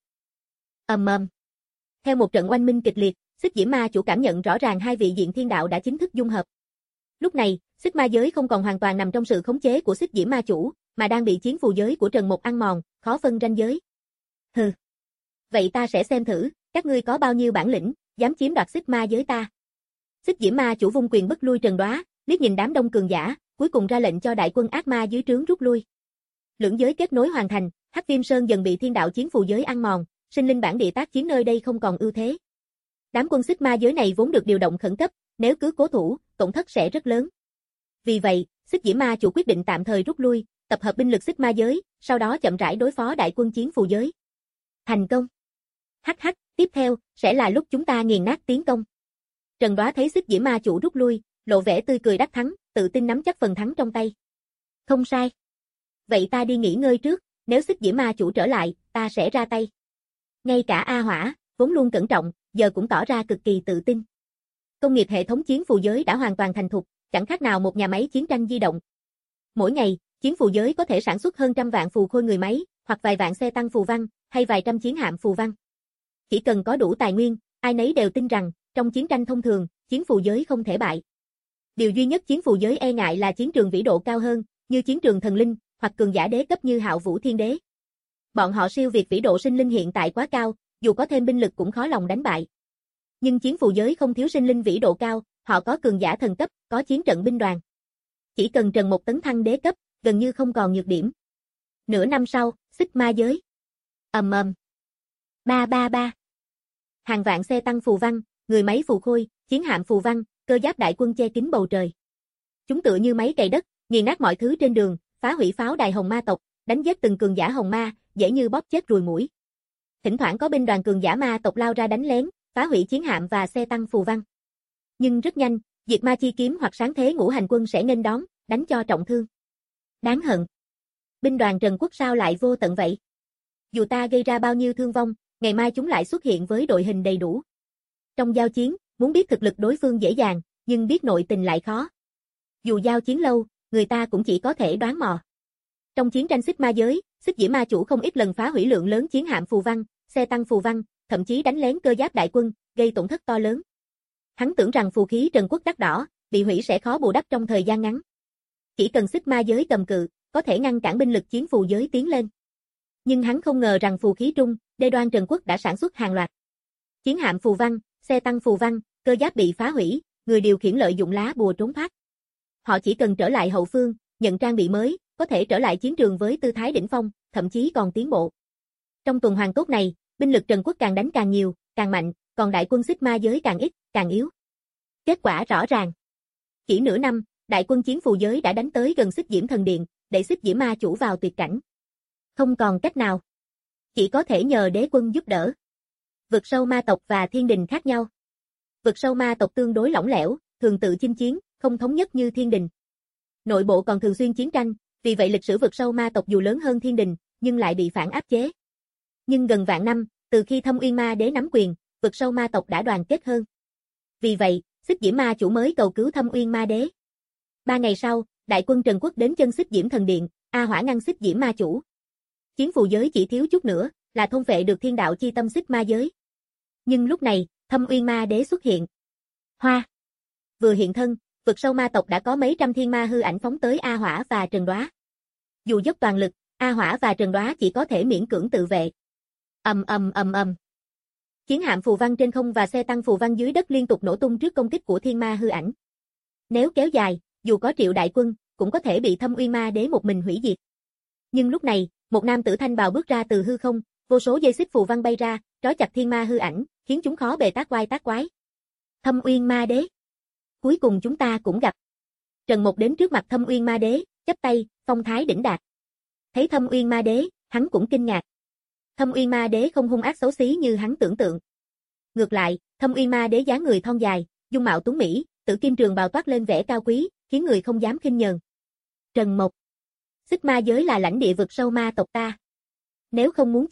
Ầm ầm. Theo một trận oanh minh kịch liệt, Xích Diễm Ma Chủ cảm nhận rõ ràng hai vị diện thiên đạo đã chính thức dung hợp. Lúc này, xích ma giới không còn hoàn toàn nằm trong sự khống chế của Xích Diễm Ma Chủ, mà đang bị chiến phù giới của Trần Mộc ăn mòn, khó phân ranh giới. Hừ. Vậy ta sẽ xem thử, các ngươi có bao nhiêu bản lĩnh, dám chiếm đoạt xích ma giới ta. Xích Diễm Ma Chủ vung quyền bức lui Trần Đoá, liếc nhìn đám đông cường giả, cuối cùng ra lệnh cho đại quân ác ma dưới trướng rút lui. Lưỡng giới kết nối hoàn thành, Hắc Viêm Sơn dần bị thiên đạo chiến phù giới ăn mòn, sinh linh bản địa tác chiến nơi đây không còn ưu thế. Đám quân xích ma giới này vốn được điều động khẩn cấp, nếu cứ cố thủ, tổn thất sẽ rất lớn. Vì vậy, Xích Diễm Ma Chủ quyết định tạm thời rút lui, tập hợp binh lực xích ma giới, sau đó chậm rãi đối phó đại quân chiến phù giới. Thành công. Hắc hắc, tiếp theo sẽ là lúc chúng ta nghiền nát tiến công. Trần Đoá thấy Xích Diễm Ma Chủ rút lui, lộ vẻ tươi cười đắc thắng, tự tin nắm chắc phần thắng trong tay. Không sai. Vậy ta đi nghỉ ngơi trước, nếu Xích Diễm Ma Chủ trở lại, ta sẽ ra tay. Ngay cả A Hỏa, vốn luôn cẩn trọng, giờ cũng tỏ ra cực kỳ tự tin. Công nghiệp hệ thống chiến phù giới đã hoàn toàn thành thục, chẳng khác nào một nhà máy chiến tranh di động. Mỗi ngày, chiến phù giới có thể sản xuất hơn trăm vạn phù khôi người máy, hoặc vài vạn xe tăng phù văn, hay vài trăm chiến hạm phù văn. Chỉ cần có đủ tài nguyên, ai nấy đều tin rằng, trong chiến tranh thông thường, chiến phù giới không thể bại. Điều duy nhất chiến phù giới e ngại là chiến trường vĩ độ cao hơn, như chiến trường thần linh, hoặc cường giả đế cấp như Hạo Vũ Thiên Đế. Bọn họ siêu việt vĩ độ sinh linh hiện tại quá cao, dù có thêm binh lực cũng khó lòng đánh bại. Nhưng chiến phù giới không thiếu sinh linh vĩ độ cao, họ có cường giả thần cấp, có chiến trận binh đoàn. Chỉ cần Trần Mộc tấn thăng đế cấp, gần như không còn nhược điểm. Nửa năm sau, xích ma giới. Ầm ầm. Ba ba ba. Hàng vạn xe tăng phù văn, người máy phù khôi, chiến hạm phù văn, cơ giáp đại quân che kín bầu trời. Chúng tựa như máy cày đất, nghiền nát mọi thứ trên đường, phá hủy pháo đài hồng ma tộc, đánh giết từng cường giả hồng ma, dễ như bóp chết ruồi muỗi. Thỉnh thoảng có binh đoàn cường giả ma tộc lao ra đánh lén, phá hủy chiến hạm và xe tăng phù văn. Nhưng rất nhanh, Diệt Ma Chi Kiếm hoặc Sáng Thế Ngũ Hành Quân sẽ nghênh đón, đánh cho trọng thương. Đáng hận. Binh đoàn Trần Quốc sao lại vô tận vậy? Dù ta gây ra bao nhiêu thương vong, ngày mai chúng lại xuất hiện với đội hình đầy đủ. Trong giao chiến, muốn biết thực lực đối phương dễ dàng, nhưng biết nội tình lại khó. Dù giao chiến lâu, người ta cũng chỉ có thể đoán mò. Trong chiến tranh xích ma giới, Xích Diễm Ma Chủ không ít lần phá hủy lượng lớn chiến hạm phù văn, xe tăng phù văn, thậm chí đánh lén cơ giáp đại quân, gây tổn thất to lớn. Hắn tưởng rằng phù khí Trần Quốc đắt đỏ, bị hủy sẽ khó bù đắp trong thời gian ngắn. Chỉ cần xích ma giới cầm cự, có thể ngăn cản binh lực chiến phù giới tiến lên. Nhưng hắn không ngờ rằng phù khí trung, đê đoan Trần Quốc đã sản xuất hàng loạt. Chiến hạm phù văn, xe tăng phù văn, cơ giáp bị phá hủy, người điều khiển lợi dụng lá bùa trốn thoát. Họ chỉ cần trở lại hậu phương, nhận trang bị mới, có thể trở lại chiến trường với tư thái đỉnh phong, thậm chí còn tiến bộ. Trong tuần hoàn tốt này, binh lực Trần Quốc càng đánh càng nhiều, càng mạnh, còn đại quân xích ma giới càng ít, càng yếu. Kết quả rõ ràng. Chỉ nửa năm, đại quân chiến phù giới đã đánh tới gần Xích Diễm Thần Điện, để Xích Diễm Ma Chủ vào tuyệt cảnh. Không còn cách nào. Chỉ có thể nhờ đế quân giúp đỡ. Vực sâu ma tộc và thiên đình khác nhau. Vực sâu ma tộc tương đối lỏng lẻo, thường tự chinh chiến, không thống nhất như thiên đình. Nội bộ còn thường xuyên chiến tranh, vì vậy lịch sử vực sâu ma tộc dù lớn hơn thiên đình, nhưng lại bị phản áp chế. Nhưng gần vạn năm, từ khi Thâm Uyên Ma Đế nắm quyền, vực sâu ma tộc đã đoàn kết hơn. Vì vậy, Xích Diễm Ma Chủ mới cầu cứu Thâm Uyên Ma Đế. Ba ngày sau, đại quân Trần Quốc đến chân Xích Diễm Thần Điện, A Hỏa ngăn Xích Diễm Ma Chủ. Chiến phù giới chỉ thiếu chút nữa, là thôn phệ được thiên đạo chi tâm xích ma giới. Nhưng lúc này, Thâm Uyên Ma Đế xuất hiện. Hoa! Vừa hiện thân, vực sâu ma tộc đã có mấy trăm thiên ma hư ảnh phóng tới A Hỏa và Trần Đoá. Dù dốc toàn lực, A Hỏa và Trần Đoá chỉ có thể miễn cưỡng tự vệ. Ầm ầm ầm ầm. Chiến hạm phù văn trên không và xe tăng phù văn dưới đất liên tục nổ tung trước công kích của thiên ma hư ảnh. Nếu kéo dài, dù có triệu đại quân, cũng có thể bị Thâm Uyên Ma Đế một mình hủy diệt. Nhưng lúc này, một nam tử thanh bào bước ra từ hư không, vô số dây xích phù văn bay ra, trói chặt thiên ma hư ảnh, khiến chúng khó bề tác quái tác quái. Thâm Uyên Ma Đế. Cuối cùng chúng ta cũng gặp. Trần Mộc đến trước mặt Thâm Uyên Ma Đế, chắp tay, phong thái đỉnh đạt. Thấy Thâm Uyên Ma Đế, hắn cũng kinh ngạc. Thâm Uyên Ma Đế không hung ác xấu xí như hắn tưởng tượng. Ngược lại, Thâm Uyên Ma Đế dáng người thon dài, dung mạo tuấn mỹ, tử kim trường bào toát lên vẻ cao quý, khiến người không dám khinh nhờn. Trần Mộc. Xích ma giới là lãnh địa vực sâu ma tộc ta. Nếu không muốn chết, hãy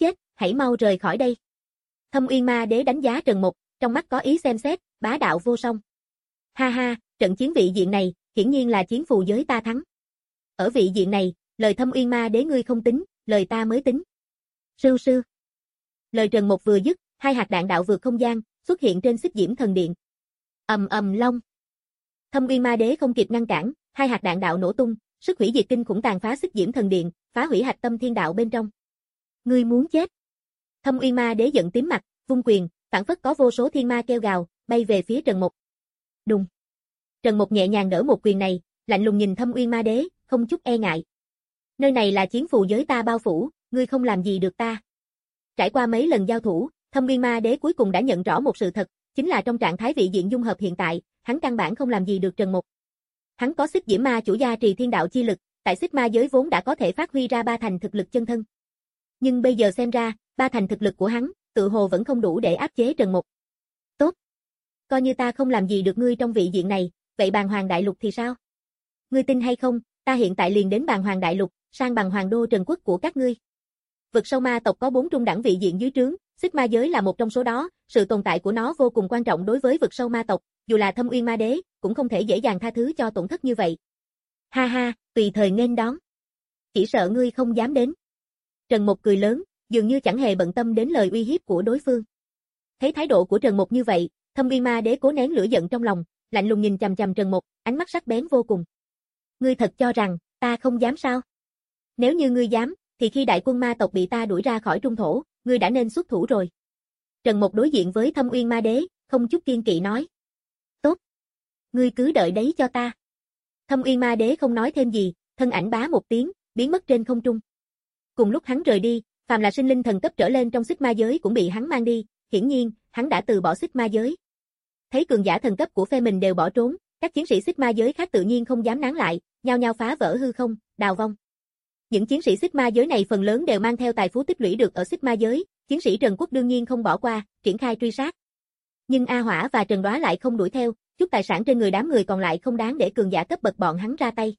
hãy mau rời khỏi đây. Thâm Uyên Ma Đế đánh giá Trần Mục, trong mắt có ý xem xét, bá đạo vô song. Ha ha, trận chiến vị diện này, hiển nhiên là chiến phù giới ta thắng. Ở vị diện này, lời Thâm Uyên Ma Đế ngươi không tính, lời ta mới tính. Sưu sưu. Lời Trần Mục vừa dứt, hai hạt đạn đạo vượt không gian, xuất hiện trên xích diễm thần điện. Ầm ầm long. Thâm Uyên Ma Đế không kịp ngăn cản, hai hạt đạn đạo nổ tung, sức hủy diệt kinh khủng tàn phá xích diễm thần điện, phá hủy hạch tâm thiên đạo bên trong. Ngươi muốn chết. Thâm Uyên Ma Đế giận tím mặt, vung quyền, phản phất có vô số thiên ma kêu gào, bay về phía Trần Mục. Đùng. Trần Mục nhẹ nhàng đỡ một quyền này, lạnh lùng nhìn Thâm Uyên Ma Đế, không chút e ngại. Nơi này là chiến phù giới ta bao phủ, ngươi không làm gì được ta. Trải qua mấy lần giao thủ, Thâm Uyên Ma Đế cuối cùng đã nhận rõ một sự thật, chính là trong trạng thái vị diện dung hợp hiện tại, hắn căn bản không làm gì được Trần Mục. Hắn có xích diễm ma chủ gia trì thiên đạo chi lực, tại xích ma giới vốn đã có thể phát huy ra ba thành thực lực chân thân. Nhưng bây giờ xem ra, ba thành thực lực của hắn, tự hồ vẫn không đủ để áp chế Trần Mục. Tốt. Coi như ta không làm gì được ngươi trong vị diện này, vậy Bàng Hoàng Đại Lục thì sao? Ngươi tin hay không, ta hiện tại liền đến Bàng Hoàng Đại Lục, sang bằng hoàng đô Trần Quốc của các ngươi. Vực sâu ma tộc có bốn trung đẳng vị diện dưới trướng, xích ma giới là một trong số đó, sự tồn tại của nó vô cùng quan trọng đối với vực sâu ma tộc, dù là Thâm Uyên Ma Đế, cũng không thể dễ dàng tha thứ cho tổn thất như vậy. Ha ha, tùy thời nghênh đón. Chỉ sợ ngươi không dám đến. Trần Mục cười lớn, dường như chẳng hề bận tâm đến lời uy hiếp của đối phương. Thấy thái độ của Trần Mục như vậy, Thâm Uyên Ma Đế cố nén lửa giận trong lòng, lạnh lùng nhìn chằm chằm Trần Mục, ánh mắt sắc bén vô cùng. Ngươi thật cho rằng, ta không dám sao? Nếu như ngươi dám, thì khi đại quân ma tộc bị ta đuổi ra khỏi trung thổ, ngươi đã nên xuất thủ rồi. Trần Mục đối diện với Thâm Uyên Ma Đế, không chút kiên kỵ nói. Tốt. Ngươi cứ đợi đấy cho ta. Thâm Uyên Ma Đế không nói thêm gì, thân ảnh bá một tiếng, biến mất trên không trung. Cùng lúc hắn rời đi, phàm là sinh linh thần cấp trở lên trong xích ma giới cũng bị hắn mang đi, hiển nhiên, hắn đã từ bỏ xích ma giới. Thấy cường giả thần cấp của phe mình đều bỏ trốn, các chiến sĩ xích ma giới khác tự nhiên không dám nán lại, nhao nhao phá vỡ hư không, đào vong. Những chiến sĩ xích ma giới này phần lớn đều mang theo tài phú tích lũy được ở xích ma giới, chiến sĩ Trần Quốc đương nhiên không bỏ qua, triển khai truy sát. Nhưng A Hỏa và Trần Đoá lại không đuổi theo, chút tài sản trên người đám người còn lại không đáng để cường giả cấp bậc bọn hắn ra tay.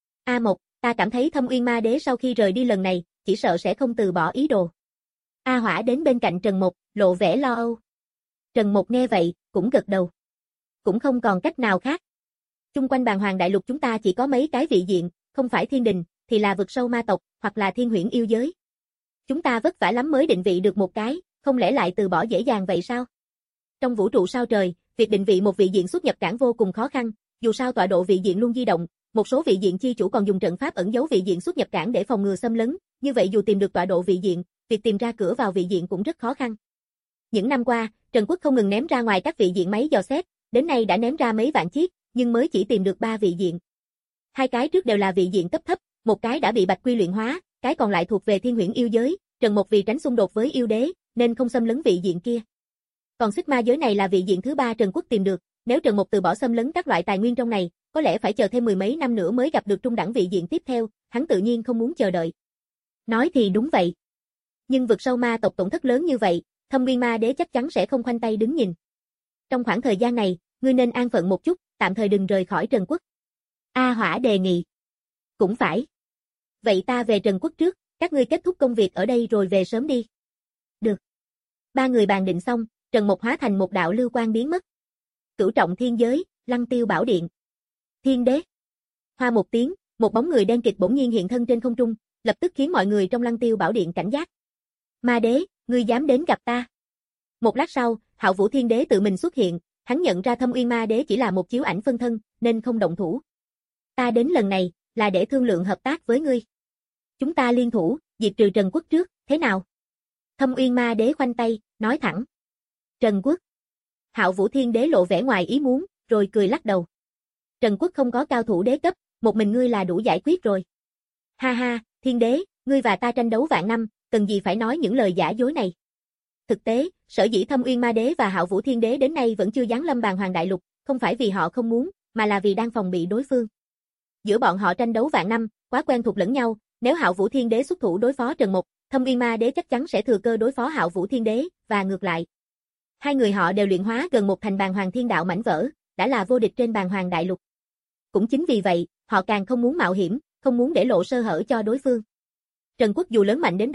A Mộc, ta cảm thấy Thâm Uyên Ma Đế sau khi rời đi lần này, chỉ sợ sẽ không từ bỏ ý đồ. A Hỏa đến bên cạnh Trần Mục, lộ vẻ lo âu. Trần Mục nghe vậy, cũng gật đầu. Cũng không còn cách nào khác. Chung quanh Bàng Hoàng Đại Lục chúng ta chỉ có mấy cái vị diện, không phải thiên đình, thì là vực sâu ma tộc, hoặc là thiên huyễn yêu giới. Chúng ta vất vả lắm mới định vị được một cái, không lẽ lại từ bỏ dễ dàng vậy sao? Trong vũ trụ sao trời, việc định vị một vị diện xuất nhập cảng vô cùng khó khăn, dù sao tọa độ vị diện luôn di động, một số vị diện chi chủ còn dùng trận pháp ẩn giấu vị diện xuất nhập cảng để phòng ngừa xâm lấn, như vậy dù tìm được tọa độ vị diện, việc tìm ra cửa vào vị diện cũng rất khó khăn. Những năm qua, Trần Quốc không ngừng ném ra ngoài các vị diện máy dò xét, đến nay đã ném ra mấy vạn chiếc, nhưng mới chỉ tìm được ba vị diện. Hai cái trước đều là vị diện cấp thấp, một cái đã bị Bạch Quy luyện hóa, cái còn lại thuộc về thiên huyễn yêu giới, Trần Mục vì tránh xung đột với yêu đế, nên không xâm lấn vị diện kia. Còn xích ma giới này là vị diện thứ ba Trần Quốc tìm được, nếu Trần Mục từ bỏ xâm lấn các loại tài nguyên trong này, có lẽ phải chờ thêm mười mấy năm nữa mới gặp được trung đẳng vị diện tiếp theo, hắn tự nhiên không muốn chờ đợi. Nói thì đúng vậy. Nhưng vực sâu ma tộc tổn thất lớn như vậy, Thâm Uyên Ma Đế chắc chắn sẽ không khoanh tay đứng nhìn. Trong khoảng thời gian này, ngươi nên an phận một chút, tạm thời đừng rời khỏi Trần Quốc. A Hỏa đề nghị. Cũng phải. Vậy ta về Trần Quốc trước, các ngươi kết thúc công việc ở đây rồi về sớm đi. Được. Ba người bàn định xong, Trần Mục hóa thành một đạo lưu quang biến mất. Cửu trọng thiên giới, Lăng Tiêu Bảo Điện. Thiên đế. Hoa một tiếng, một bóng người đen kịt bỗng nhiên hiện thân trên không trung, lập tức khiến mọi người trong Lăng Tiêu Bảo Điện cảnh giác. Ma đế, ngươi dám đến gặp ta? Một lát sau, Hạo Vũ Thiên Đế tự mình xuất hiện, hắn nhận ra Thâm Uyên Ma Đế chỉ là một chiếu ảnh phân thân, nên không động thủ. Ta đến lần này, là để thương lượng hợp tác với ngươi. Chúng ta liên thủ, diệt trừ Trần Quốc trước, thế nào? Thâm Uyên Ma Đế khoanh tay, nói thẳng. Trần Quốc. Hạo Vũ Thiên Đế lộ vẻ ngoài ý muốn, rồi cười lắc đầu. Trần Quốc không có cao thủ đế cấp, một mình ngươi là đủ giải quyết rồi. Ha ha, Thiên Đế, ngươi và ta tranh đấu vạn năm, cần gì phải nói những lời giả dối này. Thực tế, sở dĩ Thâm Uyên Ma Đế và Hạo Vũ Thiên Đế đến nay vẫn chưa giáng lâm Bàng Hoàng Đại Lục, không phải vì họ không muốn, mà là vì đang phòng bị đối phương. Giữa bọn họ tranh đấu vạn năm, quá quen thuộc lẫn nhau, nếu Hạo Vũ Thiên Đế xuất thủ đối phó Trần Mục, Thâm Uyên Ma Đế chắc chắn sẽ thừa cơ đối phó Hạo Vũ Thiên Đế, và ngược lại. Hai người họ đều luyện hóa gần một thành Bàng Hoàng Thiên Đạo mảnh vỡ, đã là vô địch trên Bàng Hoàng Đại Lục. Cũng chính vì vậy, họ càng không muốn mạo hiểm, không muốn để lộ sơ hở cho đối phương. Trần Quốc dù lớn mạnh đến đâu,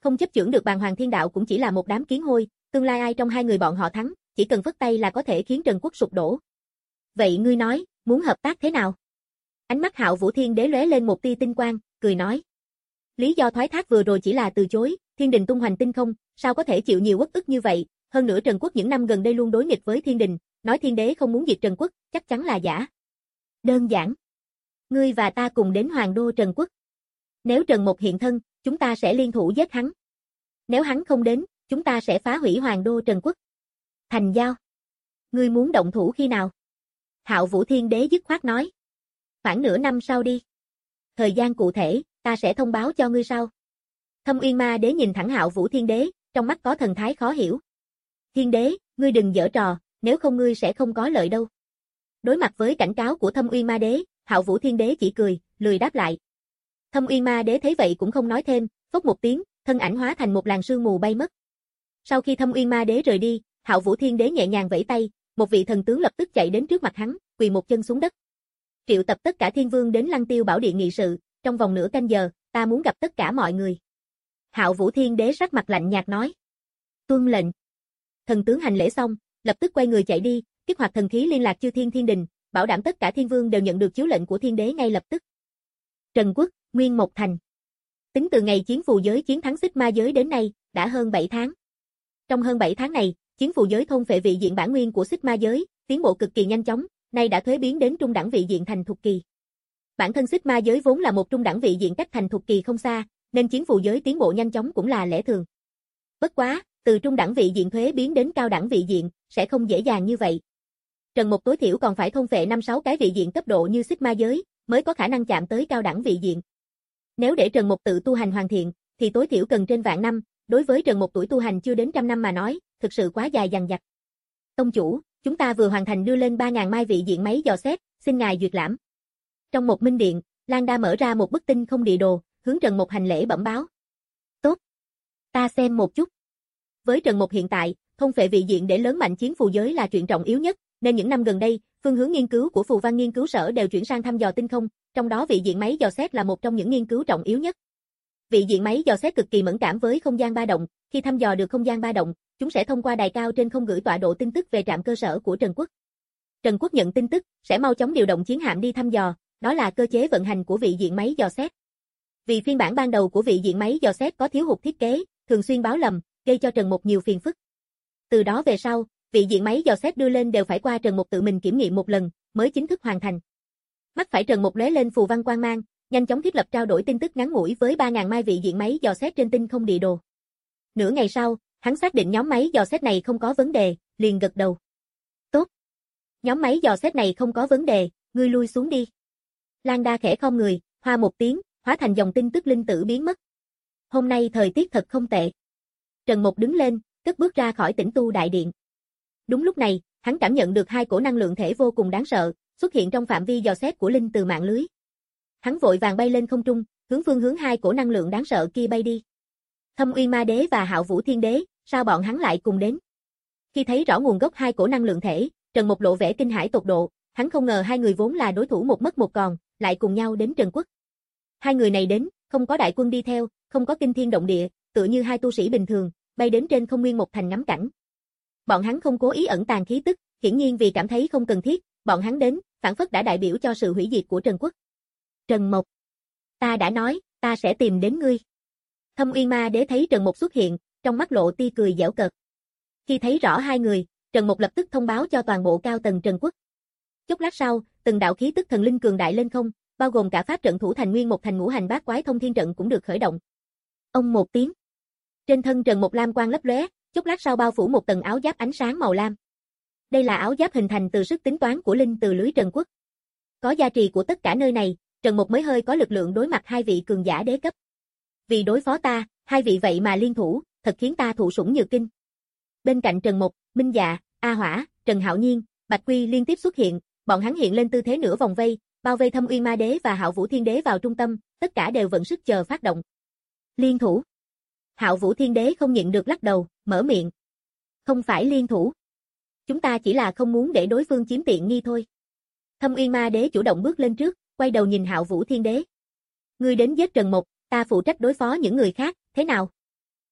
không chấp chưởng được Bàng Hoàng Thiên Đạo cũng chỉ là một đám kiến hôi, tương lai ai trong hai người bọn họ thắng, chỉ cần phất tay là có thể khiến Trần Quốc sụp đổ. Vậy ngươi nói, muốn hợp tác thế nào? Ánh mắt Hạo Vũ Thiên Đế lóe lên một tia tinh quang, cười nói. Lý do thoái thác vừa rồi chỉ là từ chối, Thiên Đình tung hoành tinh không, sao có thể chịu nhiều uất ức như vậy, hơn nữa Trần Quốc những năm gần đây luôn đối nghịch với Thiên Đình, nói Thiên Đế không muốn diệt Trần Quốc, chắc chắn là giả. Đơn giản. Ngươi và ta cùng đến Hoàng đô Trần Quốc. Nếu Trần Mộc hiện thân, chúng ta sẽ liên thủ giết hắn. Nếu hắn không đến, chúng ta sẽ phá hủy Hoàng đô Trần Quốc. Thành giao. Ngươi muốn động thủ khi nào? Hạo Vũ Thiên Đế dứt khoát nói. Khoảng nửa năm sau đi. Thời gian cụ thể, ta sẽ thông báo cho ngươi sau. Thâm Uyên Ma Đế nhìn thẳng Hạo Vũ Thiên Đế, trong mắt có thần thái khó hiểu. Thiên Đế, ngươi đừng giở trò, nếu không ngươi sẽ không có lợi đâu. Đối mặt với cảnh cáo của Thâm Uyên Ma Đế, Hạo Vũ Thiên Đế chỉ cười, lười đáp lại. Thâm Uyên Ma Đế thấy vậy cũng không nói thêm, phốc một tiếng, thân ảnh hóa thành một làn sương mù bay mất. Sau khi Thâm Uyên Ma Đế rời đi, Hạo Vũ Thiên Đế nhẹ nhàng vẫy tay, một vị thần tướng lập tức chạy đến trước mặt hắn, quỳ một chân xuống đất. Triệu tập tất cả thiên vương đến Lăng Tiêu Bảo Điện nghị sự, trong vòng nửa canh giờ, ta muốn gặp tất cả mọi người. Hạo Vũ Thiên Đế sắc mặt lạnh nhạt nói. Tuân lệnh. Thần tướng hành lễ xong, lập tức quay người chạy đi, kích hoạt thần khí liên lạc chư thiên thiên đình, bảo đảm tất cả thiên vương đều nhận được chiếu lệnh của thiên đế ngay lập tức. Trần Quốc, Nguyên Mộc Thành. Tính từ ngày chiến phù giới chiến thắng xích ma giới đến nay, đã hơn bảy tháng. Trong hơn bảy tháng này, chiến phù giới thôn phệ vị diện bản nguyên của xích ma giới, tiến bộ cực kỳ nhanh chóng, nay đã thuế biến đến trung đẳng vị diện thành thục kỳ. Bản thân xích ma giới vốn là một trung đẳng vị diện cách thành thục kỳ không xa, nên chiến phù giới tiến bộ nhanh chóng cũng là lẽ thường. Bất quá, từ trung đẳng vị diện thuế biến đến cao đẳng vị diện, sẽ không dễ dàng như vậy. Trần Mộc tối thiểu còn phải thôn phệ năm sáu cái vị diện cấp độ như xích ma giới, mới có khả năng chạm tới cao đẳng vị diện. Nếu để Trần Mộc tự tu hành hoàn thiện, thì tối thiểu cần trên vạn năm, đối với Trần Mộc tuổi tu hành chưa đến trăm năm mà nói, thực sự quá dài dằng dặc. Tông chủ, chúng ta vừa hoàn thành đưa lên ba nghìn mai vị diện máy dò xét, xin ngài duyệt lãm. Trong một minh điện, Lan Đa mở ra một bức tinh không địa đồ, hướng Trần Mộc hành lễ bẩm báo. Tốt. Ta xem một chút. Với Trần Mộc hiện tại, thôn phệ vị diện để lớn mạnh chiến phù giới là chuyện trọng yếu nhất, nên những năm gần đây, phương hướng nghiên cứu của Phù Văn nghiên cứu sở đều chuyển sang thăm dò tinh không, trong đó vị diện máy dò xét là một trong những nghiên cứu trọng yếu nhất. Vị diện máy dò xét cực kỳ mẫn cảm với không gian ba động, khi thăm dò được không gian ba động, chúng sẽ thông qua đài cao trên không gửi tọa độ tin tức về trạm cơ sở của Trần Quốc. Trần Quốc nhận tin tức, sẽ mau chóng điều động chiến hạm đi thăm dò, đó là cơ chế vận hành của vị diện máy dò xét. Vì phiên bản ban đầu của vị diện máy dò xét có thiếu hụt thiết kế, thường xuyên báo lầm, gây cho Trần Mộc nhiều phiền phức. Từ đó về sau, vị diện máy dò xét đưa lên đều phải qua Trần Mộc tự mình kiểm nghiệm một lần, mới chính thức hoàn thành. Mắt phải Trần Mộc lóe lên phù văn quang mang, nhanh chóng thiết lập trao đổi tin tức ngắn ngủi với ba nghìn mai vị diện máy dò xét trên tinh không địa đồ. Nửa ngày sau, hắn xác định nhóm máy dò xét này không có vấn đề, liền gật đầu. Tốt. Nhóm máy dò xét này không có vấn đề, ngươi lui xuống đi. Lan Đa khẽ khom người, hoa một tiếng, hóa thành dòng tin tức linh tử biến mất. Hôm nay thời tiết thật không tệ. Trần Mộc đứng lên, cất bước ra khỏi tĩnh tu đại điện. Đúng lúc này, hắn cảm nhận được hai cổ năng lượng thể vô cùng đáng sợ, xuất hiện trong phạm vi dò xét của linh từ mạng lưới. Hắn vội vàng bay lên không trung, hướng phương hướng hai cổ năng lượng đáng sợ kia bay đi. Thâm Uyên Ma Đế và Hạo Vũ Thiên Đế, sao bọn hắn lại cùng đến? Khi thấy rõ nguồn gốc hai cổ năng lượng thể, Trần Mộc lộ vẻ kinh hãi tột độ, hắn không ngờ hai người vốn là đối thủ một mất một còn, lại cùng nhau đến Trần Quốc. Hai người này đến, không có đại quân đi theo, không có kinh thiên động địa, tựa như hai tu sĩ bình thường, bay đến trên không Nguyên Mộc Thành ngắm cảnh. Bọn hắn không cố ý ẩn tàng khí tức, hiển nhiên vì cảm thấy không cần thiết, bọn hắn đến, phản phất đã đại biểu cho sự hủy diệt của Trần Quốc. Trần Mộc, ta đã nói, ta sẽ tìm đến ngươi. Thâm Uyên Ma Đế thấy Trần Mộc xuất hiện, trong mắt lộ tia cười giễu cợt. Khi thấy rõ hai người, Trần Mộc lập tức thông báo cho toàn bộ cao tầng Trần Quốc. Chốc lát sau, từng đạo khí tức thần linh cường đại lên không, bao gồm cả pháp trận thủ thành Nguyên Mộc Thành ngũ hành bát quái thông thiên trận cũng được khởi động. Ông một tiếng. Trên thân Trần Mộc lam quang lấp lóe, chốc lát sau bao phủ một tầng áo giáp ánh sáng màu lam. Đây là áo giáp hình thành từ sức tính toán của linh từ lưới Trần Quốc. Có gia trì của tất cả nơi này, Trần Mộc mới hơi có lực lượng đối mặt hai vị cường giả đế cấp. Vì đối phó ta, hai vị vậy mà liên thủ, thật khiến ta thụ sủng nhược kinh. Bên cạnh Trần Mộc, Minh Dạ, A Hỏa, Trần Hạo Nhiên, Bạch Quy liên tiếp xuất hiện, bọn hắn hiện lên tư thế nửa vòng vây, bao vây Thâm Uyên Ma Đế và Hạo Vũ Thiên Đế vào trung tâm, tất cả đều vận sức chờ phát động. Liên thủ. Hạo Vũ Thiên Đế không nhịn được lắc đầu, mở miệng. Không phải liên thủ. Chúng ta chỉ là không muốn để đối phương chiếm tiện nghi thôi. Thâm Uyên Ma Đế chủ động bước lên trước, quay đầu nhìn Hạo Vũ Thiên Đế. Ngươi đến giết Trần Mộc, ta phụ trách đối phó những người khác, thế nào?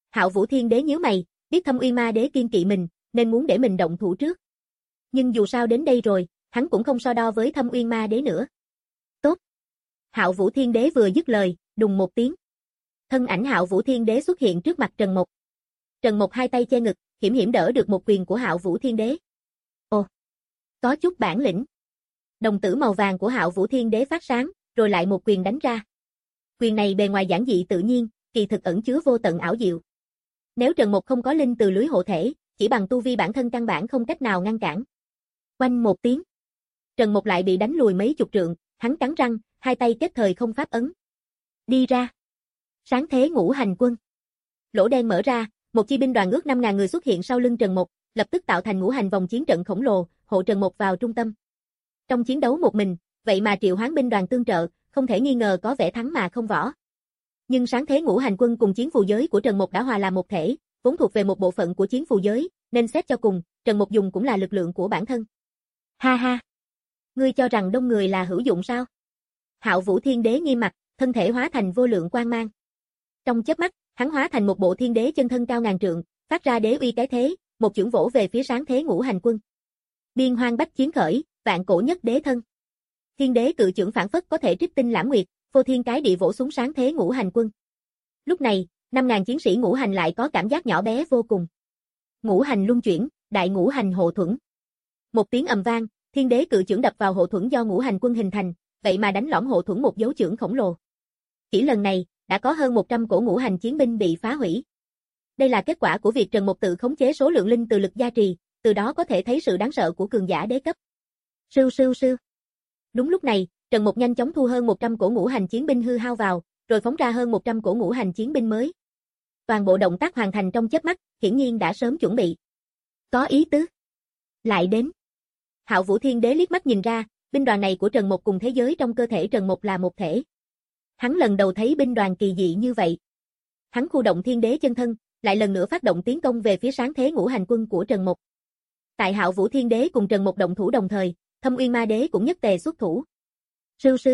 Hạo Vũ Thiên Đế nhíu mày, biết Thâm Uyên Ma Đế kiên kỵ mình, nên muốn để mình động thủ trước. Nhưng dù sao đến đây rồi, hắn cũng không so đo với Thâm Uyên Ma Đế nữa. Tốt. Hạo Vũ Thiên Đế vừa dứt lời, đùng một tiếng. Thân ảnh Hạo Vũ Thiên Đế xuất hiện trước mặt Trần Mộc. Trần Mộc hai tay che ngực, hiểm hiểm đỡ được một quyền của Hạo Vũ Thiên Đế. Ồ, có chút bản lĩnh. Đồng tử màu vàng của Hạo Vũ Thiên Đế phát sáng, rồi lại một quyền đánh ra. Quyền này bề ngoài giản dị tự nhiên, kỳ thực ẩn chứa vô tận ảo diệu. Nếu Trần Mộc không có linh từ lưới hộ thể, chỉ bằng tu vi bản thân căn bản không cách nào ngăn cản. Oanh một tiếng. Trần Mộc lại bị đánh lùi mấy chục trượng, hắn cắn răng, hai tay kết thời không pháp ấn. Đi ra. Sáng thế ngũ hành quân. Lỗ đen mở ra, một chi binh đoàn ước năm ngàn người xuất hiện sau lưng Trần Mộc, lập tức tạo thành ngũ hành vòng chiến trận khổng lồ, hộ Trần Mộc vào trung tâm. Trong chiến đấu một mình, vậy mà triệu hoán binh đoàn tương trợ, không thể nghi ngờ có vẻ thắng mà không võ. Nhưng sáng thế ngũ hành quân cùng chiến phù giới của Trần Mộc đã hòa làm một thể, vốn thuộc về một bộ phận của chiến phù giới, nên xét cho cùng, Trần Mộc dùng cũng là lực lượng của bản thân. Ha ha! Ngươi cho rằng đông người là hữu dụng sao? Hạo Vũ Thiên Đế nghiêm mặt, thân thể hóa thành vô lượng quang mang. Trong chớp mắt, hắn hóa thành một bộ thiên đế chân thân cao ngàn trượng, phát ra đế uy cái thế, một chưởng vỗ về phía sáng thế ngũ hành quân. Biên hoang bách chiến khởi, vạn cổ nhất đế thân. Thiên đế cự chưởng phản phất có thể trích tinh lãm nguyệt, phô thiên cái địa vỗ xuống sáng thế ngũ hành quân. Lúc này, năm ngàn chiến sĩ ngũ hành lại có cảm giác nhỏ bé vô cùng. Ngũ hành luân chuyển, đại ngũ hành hộ thuẫn. Một tiếng ầm vang, thiên đế cự chưởng đập vào hộ thuẫn do ngũ hành quân hình thành, vậy mà đánh lõm hộ thuẫn một dấu chưởng khổng lồ. Chỉ lần này, đã có hơn một trăm cổ ngũ hành chiến binh bị phá hủy. Đây là kết quả của việc Trần Mộc tự khống chế số lượng linh từ lực gia trì, từ đó có thể thấy sự đáng sợ của cường giả đế cấp. Sưu sưu sưu. Đúng lúc này, Trần Mộc nhanh chóng thu hơn một trăm cổ ngũ hành chiến binh hư hao vào, rồi phóng ra hơn một trăm cổ ngũ hành chiến binh mới. Toàn bộ động tác hoàn thành trong chớp mắt, hiển nhiên đã sớm chuẩn bị. Có ý tứ. Lại đến. Hạo Vũ Thiên Đế liếc mắt nhìn ra, binh đoàn này của Trần Mộc cùng thế giới trong cơ thể Trần Mộc là một thể. Hắn lần đầu thấy binh đoàn kỳ dị như vậy. Hắn khu động thiên đế chân thân, lại lần nữa phát động tiến công về phía sáng thế ngũ hành quân của Trần Mộc. Tại Hạo Vũ Thiên Đế cùng Trần Mộc động thủ đồng thời, Thâm Uyên Ma Đế cũng nhất tề xuất thủ. Sưu sưu.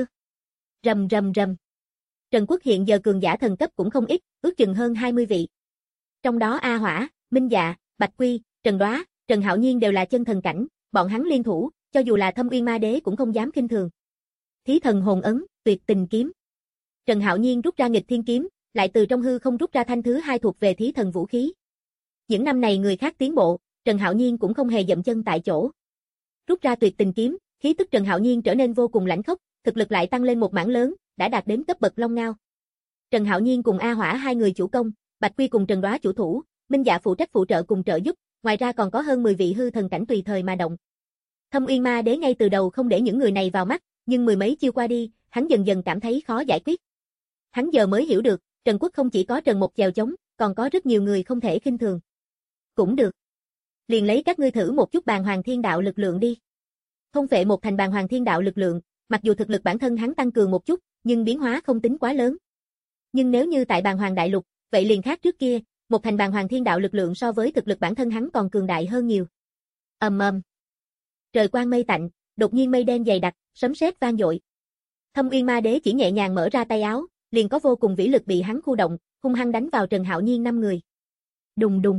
Rầm rầm rầm. Trần Quốc hiện giờ cường giả thần cấp cũng không ít, ước chừng hơn hai mươi vị. Trong đó A Hỏa, Minh Dạ, Bạch Quy, Trần Đoá, Trần Hạo Nhiên đều là chân thần cảnh, bọn hắn liên thủ, cho dù là Thâm Uyên Ma Đế cũng không dám khinh thường. Thí thần hồn ấn, tuyệt tình kiếm. Trần Hạo Nhiên rút ra nghịch thiên kiếm, lại từ trong hư không rút ra thanh thứ hai thuộc về thí thần vũ khí. Những năm này người khác tiến bộ, Trần Hạo Nhiên cũng không hề dậm chân tại chỗ. Rút ra tuyệt tình kiếm, khí tức Trần Hạo Nhiên trở nên vô cùng lãnh khốc, thực lực lại tăng lên một mảng lớn, đã đạt đến cấp bậc Long Ngao. Trần Hạo Nhiên cùng A Hỏa hai người chủ công, Bạch Quy cùng Trần Đoá chủ thủ, Minh Dạ phụ trách phụ trợ cùng trợ giúp, ngoài ra còn có hơn mười vị hư thần cảnh tùy thời mà động. Thâm Uyên Ma Đế ngay từ đầu không để những người này vào mắt, nhưng mười mấy chiêu qua đi, hắn dần dần cảm thấy khó giải quyết. Hắn giờ mới hiểu được, Trần Quốc không chỉ có Trần Mộc chèo chống, còn có rất nhiều người không thể khinh thường. Cũng được. Liền lấy các ngươi thử một chút Bàn Hoàng Thiên Đạo lực lượng đi. Thông phệ một thành Bàn Hoàng Thiên Đạo lực lượng, mặc dù thực lực bản thân hắn tăng cường một chút, nhưng biến hóa không tính quá lớn. Nhưng nếu như tại Bàn Hoàng Đại Lục, vậy liền khác trước kia, một thành Bàn Hoàng Thiên Đạo lực lượng so với thực lực bản thân hắn còn cường đại hơn nhiều. Ầm ầm. Trời quang mây tạnh, đột nhiên mây đen dày đặc, sấm sét vang dội. Thâm Uyên Ma Đế chỉ nhẹ nhàng mở ra tay áo, liền có vô cùng vĩ lực bị hắn khu động, hung hăng đánh vào Trần Hạo Nhiên năm người. Đùng đùng.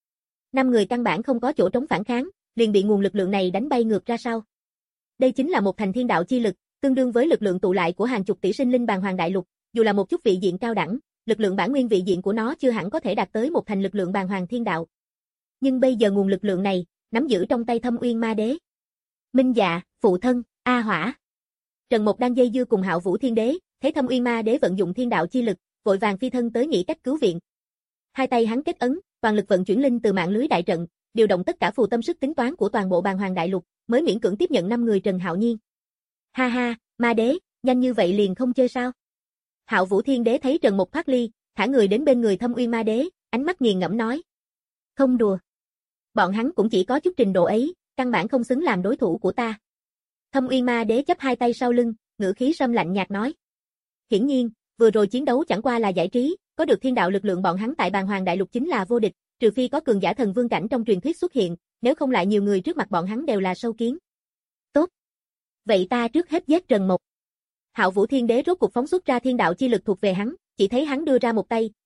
Năm người căn bản không có chỗ trống phản kháng, liền bị nguồn lực lượng này đánh bay ngược ra sau. Đây chính là một thành thiên đạo chi lực, tương đương với lực lượng tụ lại của hàng chục tỷ sinh linh Bàn Hoàng Đại Lục, dù là một chút vị diện cao đẳng, lực lượng bản nguyên vị diện của nó chưa hẳn có thể đạt tới một thành lực lượng Bàn Hoàng Thiên Đạo. Nhưng bây giờ nguồn lực lượng này, nắm giữ trong tay Thâm Uyên Ma Đế. Minh Dạ, phụ thân, A Hỏa. Trần Mộc đang dây dưa cùng Hạo Vũ Thiên Đế, thấy Thâm Uyên Ma Đế vận dụng thiên đạo chi lực, vội vàng phi thân tới nghĩ cách cứu viện. Hai tay hắn kết ấn, toàn lực vận chuyển linh từ mạng lưới đại trận, điều động tất cả phù tâm sức tính toán của toàn bộ Bàn Hoàng Đại Lục, mới miễn cưỡng tiếp nhận năm người Trần Hạo Nhiên. Ha ha, Ma Đế, nhanh như vậy liền không chơi sao? Hạo Vũ Thiên Đế thấy Trần Mộc thoát ly, thả người đến bên người Thâm Uyên Ma Đế, ánh mắt nghiền ngẫm nói: "Không đùa. Bọn hắn cũng chỉ có chút trình độ ấy, căn bản không xứng làm đối thủ của ta." Thâm Uyên Ma Đế chắp hai tay sau lưng, ngữ khí sâm lạnh nhạt nói: "Hiển nhiên, vừa rồi chiến đấu chẳng qua là giải trí, có được thiên đạo lực lượng bọn hắn tại Bàn Hoàng Đại Lục chính là vô địch, trừ phi có cường giả thần vương cảnh trong truyền thuyết xuất hiện, nếu không lại nhiều người trước mặt bọn hắn đều là sâu kiến." "Tốt. Vậy ta trước hết giết Trần Mộc." Hạo Vũ Thiên Đế rốt cuộc phóng xuất ra thiên đạo chi lực thuộc về hắn, chỉ thấy hắn đưa ra một tay,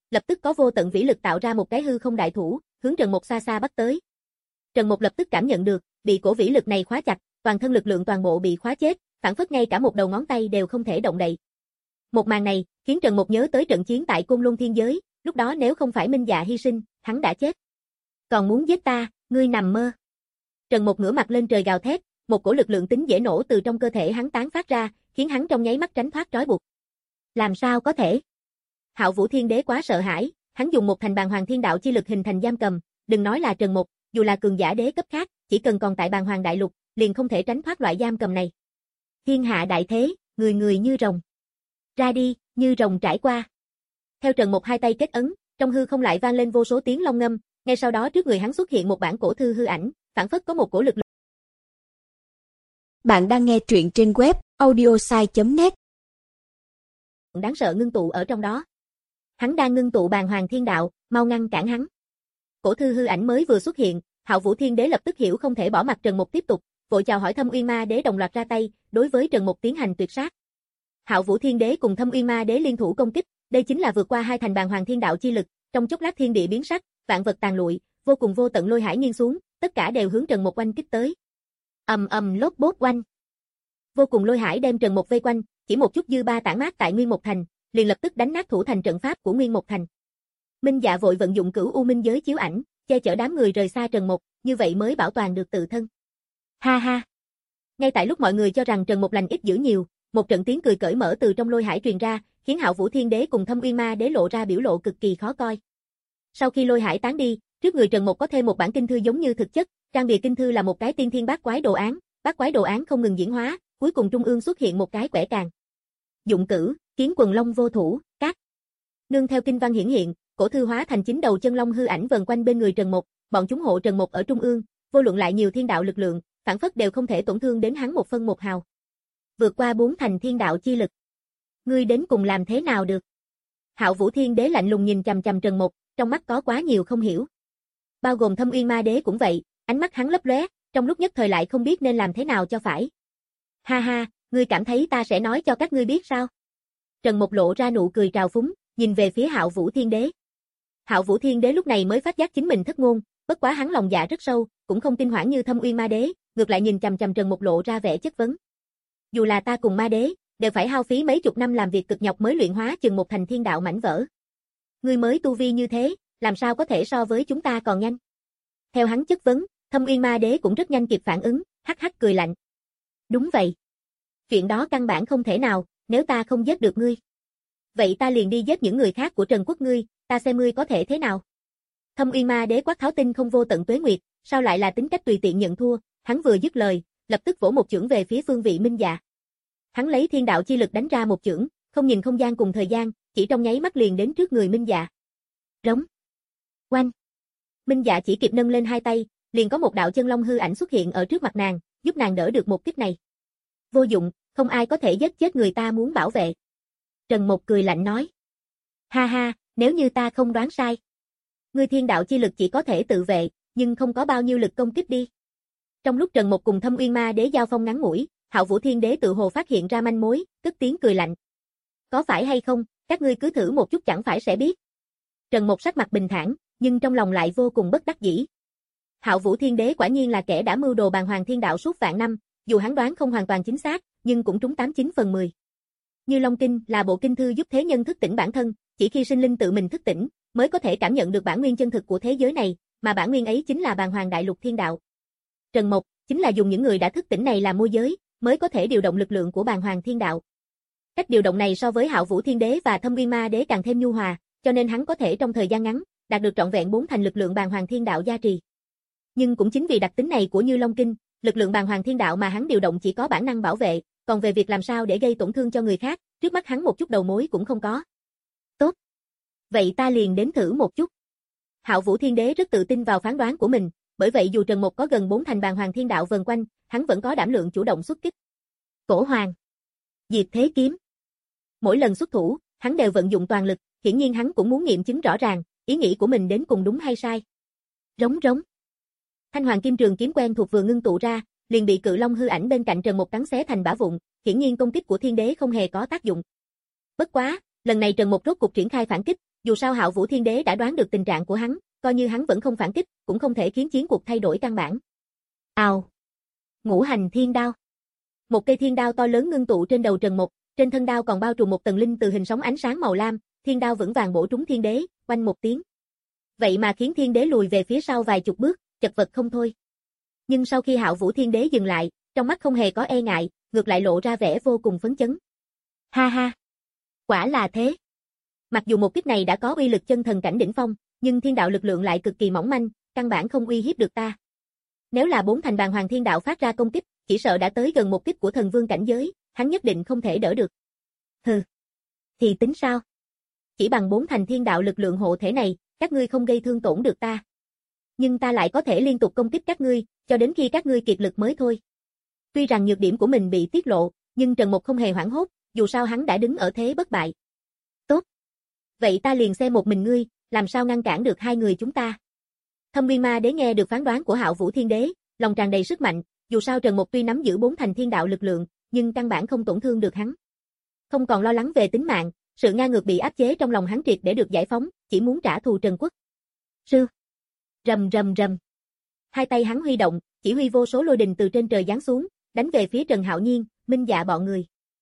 lập tức có vô tận vĩ lực tạo ra một cái hư không đại thủ, hướng Trần Mục xa xa bắt tới. Trần Mục lập tức cảm nhận được, bị cổ vĩ lực này khóa chặt, toàn thân lực lượng toàn bộ bị khóa chết, phản phất ngay cả một đầu ngón tay đều không thể động đậy. Một màn này, khiến Trần Mục nhớ tới trận chiến tại Côn Luân Thiên Giới, lúc đó nếu không phải Minh Dạ hy sinh, hắn đã chết. Còn muốn giết ta, ngươi nằm mơ. Trần Mục ngửa mặt lên trời gào thét, một cổ lực lượng tính dễ nổ từ trong cơ thể hắn tán phát ra, khiến hắn trong nháy mắt tránh thoát trói buộc. Làm sao có thể? Hạo Vũ Thiên Đế quá sợ hãi, hắn dùng một thành bàn hoàng thiên đạo chi lực hình thành giam cầm, đừng nói là Trần Mục, dù là cường giả đế cấp khác, chỉ cần còn tại bàn hoàng đại lục, liền không thể tránh thoát loại giam cầm này. Thiên hạ đại thế, người người như rồng. Ra đi, như rồng trải qua. Theo Trần Mục hai tay kết ấn, trong hư không lại vang lên vô số tiếng long ngâm, ngay sau đó trước người hắn xuất hiện một bản cổ thư hư ảnh, phản phất có một cổ lực lượng. Bạn đang nghe truyện trên web audiosai chấm net. Đáng sợ ngưng tụ ở trong đó. Hắn đang ngưng tụ bàn hoàng thiên đạo, mau ngăn cản hắn. Cổ thư hư ảnh mới vừa xuất hiện, Hạo Vũ Thiên Đế lập tức hiểu không thể bỏ mặc Trần Mục tiếp tục, vội chào hỏi Thâm Uyên Ma Đế đồng loạt ra tay, đối với Trần Mục tiến hành tuyệt sát. Hạo Vũ Thiên Đế cùng Thâm Uyên Ma Đế liên thủ công kích, đây chính là vượt qua hai thành bàn hoàng thiên đạo chi lực, trong chốc lát thiên địa biến sắc, vạn vật tàn lụi, vô cùng vô tận lôi hải nghiêng xuống, tất cả đều hướng Trần Mục oanh kích tới. Ầm ầm lốp bốt oanh. Vô cùng lôi hải đem Trần Mục vây quanh, chỉ một chút dư ba tản mát tại Nguyên Mộc Thành, liền lập tức đánh nát thủ thành trận pháp của Nguyên Mộc Thành. Minh Dạ vội vận dụng Cửu U Minh giới chiếu ảnh, che chở đám người rời xa Trần Mục, như vậy mới bảo toàn được tự thân. Ha ha. Ngay tại lúc mọi người cho rằng Trần Mục lành ít dữ nhiều, một trận tiếng cười cởi mở từ trong lôi hải truyền ra, khiến Hạo Vũ Thiên Đế cùng Thâm Uyên Ma Đế lộ ra biểu lộ cực kỳ khó coi. Sau khi lôi hải tán đi, trước người Trần Mục có thêm một bản kinh thư giống như thực chất, trang bìa kinh thư là một cái tiên thiên bát quái đồ án, bát quái đồ án không ngừng diễn hóa, cuối cùng trung ương xuất hiện một cái quẻ càng. Dụng cử, kiến quần long vô thủ, các. Nương theo kinh văn hiển hiện, cổ thư hóa thành chín đầu chân long hư ảnh vần quanh bên người Trần Mục, bọn chúng hộ Trần Mục ở trung ương, vô luận lại nhiều thiên đạo lực lượng, phản phất đều không thể tổn thương đến hắn một phân một hào. Vượt qua bốn thành thiên đạo chi lực. Ngươi đến cùng làm thế nào được? Hạo Vũ Thiên Đế lạnh lùng nhìn chằm chằm Trần Mục, trong mắt có quá nhiều không hiểu. Bao gồm Thâm Uyên Ma Đế cũng vậy, ánh mắt hắn lấp lóe, trong lúc nhất thời lại không biết nên làm thế nào cho phải. Ha ha, ngươi cảm thấy ta sẽ nói cho các ngươi biết sao? Trần Mục lộ ra nụ cười trào phúng, nhìn về phía Hạo Vũ Thiên Đế. Hạo Vũ Thiên Đế lúc này mới phát giác chính mình thất ngôn, bất quá hắn lòng dạ rất sâu, cũng không kinh hoảng như Thâm Uyên Ma Đế, ngược lại nhìn chằm chằm Trần Mục lộ ra vẻ chất vấn. Dù là ta cùng Ma Đế, đều phải hao phí mấy chục năm làm việc cực nhọc mới luyện hóa chừng một thành thiên đạo mảnh vỡ. Ngươi mới tu vi như thế, làm sao có thể so với chúng ta còn nhanh? Theo hắn chất vấn, Thâm Uyên Ma Đế cũng rất nhanh kịp phản ứng, hắc hắc cười lạnh. Đúng vậy. Chuyện đó căn bản không thể nào, nếu ta không giết được ngươi. Vậy ta liền đi giết những người khác của Trần Quốc ngươi, ta xem ngươi có thể thế nào? Thâm Uyên Ma Đế quát tháo tinh không vô tận tuế nguyệt, sao lại là tính cách tùy tiện nhận thua, hắn vừa dứt lời, lập tức vỗ một chưởng về phía phương vị Minh Dạ. Hắn lấy thiên đạo chi lực đánh ra một chưởng, không nhìn không gian cùng thời gian, chỉ trong nháy mắt liền đến trước người Minh Dạ. Rống. Oanh. Minh Dạ chỉ kịp nâng lên hai tay, liền có một đạo chân long hư ảnh xuất hiện ở trước mặt nàng, giúp nàng đỡ được một kích này. Vô dụng, không ai có thể giết chết người ta muốn bảo vệ. Trần Mục cười lạnh nói. Ha ha, nếu như ta không đoán sai. Ngươi thiên đạo chi lực chỉ có thể tự vệ, nhưng không có bao nhiêu lực công kích đi. Trong lúc Trần Mục cùng Thâm Uyên Ma Đế giao phong ngắn ngủi, Hạo Vũ Thiên Đế tự hồ phát hiện ra manh mối, cất tiếng cười lạnh. Có phải hay không, các ngươi cứ thử một chút chẳng phải sẽ biết. Trần Mục sắc mặt bình thản, nhưng trong lòng lại vô cùng bất đắc dĩ. Hạo Vũ Thiên Đế quả nhiên là kẻ đã mưu đồ bàn hoàng thiên đạo suốt vạn năm, dù hắn đoán không hoàn toàn chính xác, nhưng cũng trúng tám chín phần mười. Như Long Kinh là bộ kinh thư giúp thế nhân thức tỉnh bản thân, chỉ khi sinh linh tự mình thức tỉnh, mới có thể cảm nhận được bản nguyên chân thực của thế giới này, mà bản nguyên ấy chính là bàn hoàng đại lục thiên đạo. Trần Mục chính là dùng những người đã thức tỉnh này làm môi giới, mới có thể điều động lực lượng của bàn hoàng thiên đạo. Cách điều động này so với Hạo Vũ Thiên Đế và Thâm Uyên Ma Đế càng thêm nhu hòa, cho nên hắn có thể trong thời gian ngắn đạt được trọn vẹn bốn thành lực lượng bàn hoàng thiên đạo gia trì. Nhưng cũng chính vì đặc tính này của Như Long Kinh, lực lượng bàn hoàng thiên đạo mà hắn điều động chỉ có bản năng bảo vệ, còn về việc làm sao để gây tổn thương cho người khác, trước mắt hắn một chút đầu mối cũng không có. Tốt. Vậy ta liền đến thử một chút. Hạo Vũ Thiên Đế rất tự tin vào phán đoán của mình, bởi vậy dù Trần Mục có gần bốn thành bàn hoàng thiên đạo vần quanh, hắn vẫn có đảm lượng chủ động xuất kích. Cổ Hoàng. Diệt Thế Kiếm. Mỗi lần xuất thủ, hắn đều vận dụng toàn lực, hiển nhiên hắn cũng muốn nghiệm chứng rõ ràng, ý nghĩ của mình đến cùng đúng hay sai. Rống rống. Thanh Hoàng Kim Trường kiếm quen thuộc vừa ngưng tụ ra, liền bị Cự Long hư ảnh bên cạnh Trần Mục cắn xé thành bã vụn, hiển nhiên công kích của Thiên Đế không hề có tác dụng. Bất quá, lần này Trần Mục rốt cục triển khai phản kích, Dù sao Hạo Vũ Thiên Đế đã đoán được tình trạng của hắn, coi như hắn vẫn không phản kích, cũng không thể khiến chiến cuộc thay đổi căn bản. Ào! Ngũ hành thiên đao. Một cây thiên đao to lớn ngưng tụ trên đầu Trần Mục, trên thân đao còn bao trùm một tầng linh từ hình sóng ánh sáng màu lam, thiên đao vững vàng bổ trúng thiên đế, oanh một tiếng. Vậy mà khiến thiên đế lùi về phía sau vài chục bước, chật vật không thôi. Nhưng sau khi Hạo Vũ Thiên Đế dừng lại, trong mắt không hề có e ngại, ngược lại lộ ra vẻ vô cùng phấn chấn. Ha ha! Quả là thế. Mặc dù một kích này đã có uy lực chân thần cảnh đỉnh phong, nhưng thiên đạo lực lượng lại cực kỳ mỏng manh, căn bản không uy hiếp được ta. Nếu là bốn thành bàn hoàng thiên đạo phát ra công kích, chỉ sợ đã tới gần một kích của thần vương cảnh giới, hắn nhất định không thể đỡ được. Hừ. Thì tính sao? Chỉ bằng bốn thành thiên đạo lực lượng hộ thể này, các ngươi không gây thương tổn được ta. Nhưng ta lại có thể liên tục công kích các ngươi, cho đến khi các ngươi kiệt lực mới thôi. Tuy rằng nhược điểm của mình bị tiết lộ, nhưng Trần Mục không hề hoảng hốt, dù sao hắn đã đứng ở thế bất bại. Tốt. Vậy ta liền xem một mình ngươi, làm sao ngăn cản được hai người chúng ta. Thâm Nguyên Ma Đế nghe được phán đoán của Hạo Vũ Thiên Đế, lòng tràn đầy sức mạnh, dù sao Trần Mục tuy nắm giữ bốn thành thiên đạo lực lượng, nhưng căn bản không tổn thương được hắn. Không còn lo lắng về tính mạng, sự ngang ngược bị áp chế trong lòng hắn triệt để được giải phóng, chỉ muốn trả thù Trần Quốc. Sư. Rầm rầm rầm. Hai tay hắn huy động, chỉ huy vô số lôi đình từ trên trời giáng xuống, đánh về phía Trần Hạo Nhiên, Minh Dạ bọn người.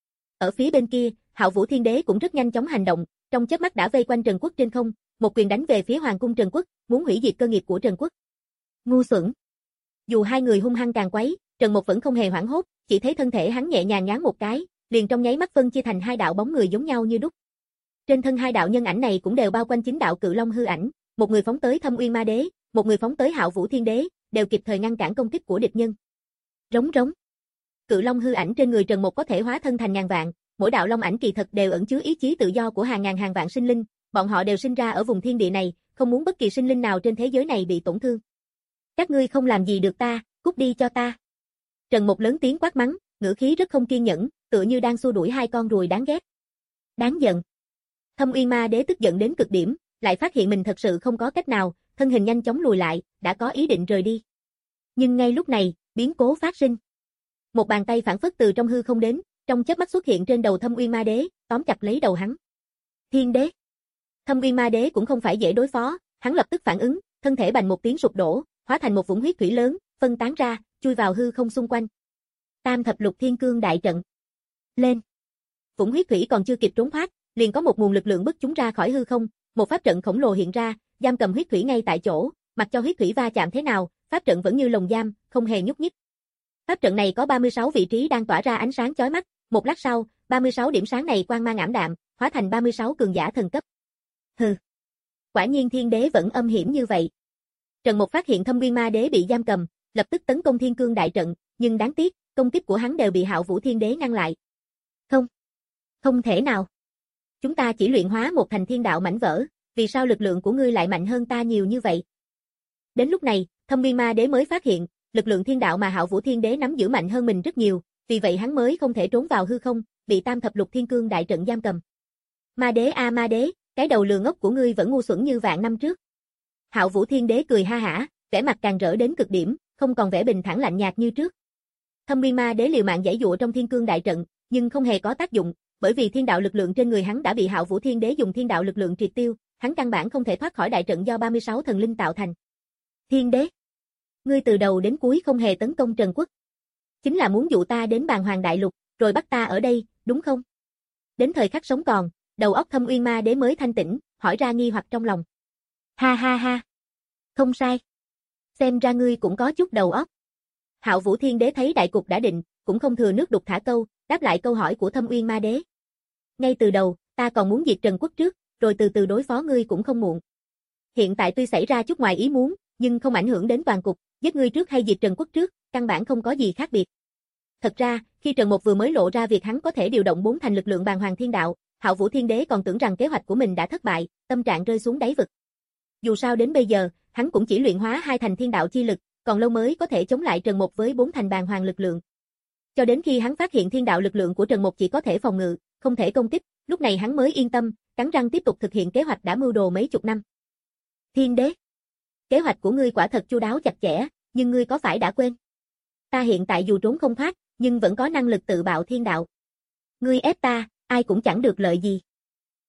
Ở phía bên kia, Hạo Vũ Thiên Đế cũng rất nhanh chóng hành động, trong chớp mắt đã vây quanh Trần Quốc trên không, một quyền đánh về phía hoàng cung Trần Quốc, muốn hủy diệt cơ nghiệp của Trần Quốc. Ngu xuẩn. Dù hai người hung hăng càng quấy, Trần Mục vẫn không hề hoảng hốt, chỉ thấy thân thể hắn nhẹ nhàng nhoáng một cái, liền trong nháy mắt phân chia thành hai đạo bóng người giống nhau như đúc. Trên thân hai đạo nhân ảnh này cũng đều bao quanh chính đạo cự long hư ảnh, một người phóng tới Thâm Nguyên Ma Đế, một người phóng tới Hạo Vũ Thiên Đế, đều kịp thời ngăn cản công kích của địch nhân. Rống rống. Cự long hư ảnh trên người Trần Mục có thể hóa thân thành ngàn vạn, mỗi đạo long ảnh kỳ thật đều ẩn chứa ý chí tự do của hàng ngàn hàng vạn sinh linh, bọn họ đều sinh ra ở vùng thiên địa này, không muốn bất kỳ sinh linh nào trên thế giới này bị tổn thương. Các ngươi không làm gì được ta, cút đi cho ta. Trần Mục lớn tiếng quát mắng, ngữ khí rất không kiên nhẫn, tựa như đang xua đuổi hai con ruồi đáng ghét. Đáng giận. Thâm Nguyên Ma Đế tức giận đến cực điểm, lại phát hiện mình thật sự không có cách nào, thân hình nhanh chóng lùi lại, đã có ý định rời đi. Nhưng ngay lúc này, biến cố phát sinh. Một bàn tay phản phất từ trong hư không đến, trong chớp mắt xuất hiện trên đầu Thâm Nguyên Ma Đế, tóm chặt lấy đầu hắn. Thiên Đế. Thâm Nguyên Ma Đế cũng không phải dễ đối phó, hắn lập tức phản ứng, thân thể bành một tiếng sụp đổ, hóa thành một vũng huyết thủy lớn, phân tán ra, chui vào hư không xung quanh. Tam thập lục thiên cương đại trận. Lên. Vũng huyết thủy còn chưa kịp trốn thoát, liền có một nguồn lực lượng bức chúng ra khỏi hư không, một pháp trận khổng lồ hiện ra, giam cầm huyết thủy ngay tại chỗ, mặc cho huyết thủy va chạm thế nào, pháp trận vẫn như lồng giam, không hề nhúc nhích. Pháp trận này có ba mươi sáu vị trí đang tỏa ra ánh sáng chói mắt, một lát sau, ba mươi sáu điểm sáng này quang mang ảm đạm, hóa thành ba mươi sáu cường giả thần cấp. Hừ. Quả nhiên Thiên Đế vẫn âm hiểm như vậy. Trần Mục phát hiện Thâm Nguyên Ma Đế bị giam cầm, lập tức tấn công Thiên Cương đại trận, nhưng đáng tiếc, công kích của hắn đều bị Hạo Vũ Thiên Đế ngăn lại. Không, không thể nào. Chúng ta chỉ luyện hóa một thành thiên đạo mảnh vỡ, vì sao lực lượng của ngươi lại mạnh hơn ta nhiều như vậy? Đến lúc này, Thâm Nguyên Ma Đế mới phát hiện, lực lượng thiên đạo mà Hạo Vũ Thiên Đế nắm giữ mạnh hơn mình rất nhiều, vì vậy hắn mới không thể trốn vào hư không, bị Tam thập lục thiên cương đại trận giam cầm. Ma Đế a Ma Đế, cái đầu lừa ngốc của ngươi vẫn ngu xuẩn như vạn năm trước. Hạo Vũ Thiên Đế cười ha hả, vẻ mặt càng rỡ đến cực điểm, không còn vẻ bình thản lạnh nhạt như trước. Thâm Nguyên Ma Đế liều mạng giãy giụa trong thiên cương đại trận, nhưng không hề có tác dụng, bởi vì thiên đạo lực lượng trên người hắn đã bị Hạo Vũ Thiên Đế dùng thiên đạo lực lượng triệt tiêu, hắn căn bản không thể thoát khỏi đại trận do ba mươi sáu thần linh tạo thành. Thiên Đế, ngươi từ đầu đến cuối không hề tấn công Trần Quốc, chính là muốn dụ ta đến Bàn Hoàng Đại Lục, rồi bắt ta ở đây, đúng không? Đến thời khắc sống còn, đầu óc Thâm Nguyên Ma Đế mới thanh tỉnh, hỏi ra nghi hoặc trong lòng. Ha ha ha, không sai, xem ra ngươi cũng có chút đầu óc. Hạo Vũ Thiên Đế thấy đại cục đã định, cũng không thừa nước đục thả câu, đáp lại câu hỏi của Thâm Nguyên Ma Đế. Ngay từ đầu, ta còn muốn diệt Trần Quốc trước, rồi từ từ đối phó ngươi cũng không muộn. Hiện tại tuy xảy ra chút ngoài ý muốn, nhưng không ảnh hưởng đến toàn cục, giết ngươi trước hay diệt Trần Quốc trước, căn bản không có gì khác biệt. Thật ra, khi Trần Mục vừa mới lộ ra việc hắn có thể điều động bốn thành lực lượng Bàn Hoàng Thiên Đạo, Hạo Vũ Thiên Đế còn tưởng rằng kế hoạch của mình đã thất bại, tâm trạng rơi xuống đáy vực. Dù sao đến bây giờ, hắn cũng chỉ luyện hóa hai thành thiên đạo chi lực, còn lâu mới có thể chống lại Trần Mục với bốn thành Bàn Hoàng lực lượng. Cho đến khi hắn phát hiện thiên đạo lực lượng của Trần Mục chỉ có thể phòng ngự, không thể công kích, lúc này hắn mới yên tâm, cắn răng tiếp tục thực hiện kế hoạch đã mưu đồ mấy chục năm. Thiên Đế, kế hoạch của ngươi quả thật chu đáo chặt chẽ, nhưng ngươi có phải đã quên? Ta hiện tại dù trốn không thoát, nhưng vẫn có năng lực tự bạo thiên đạo. Ngươi ép ta, ai cũng chẳng được lợi gì.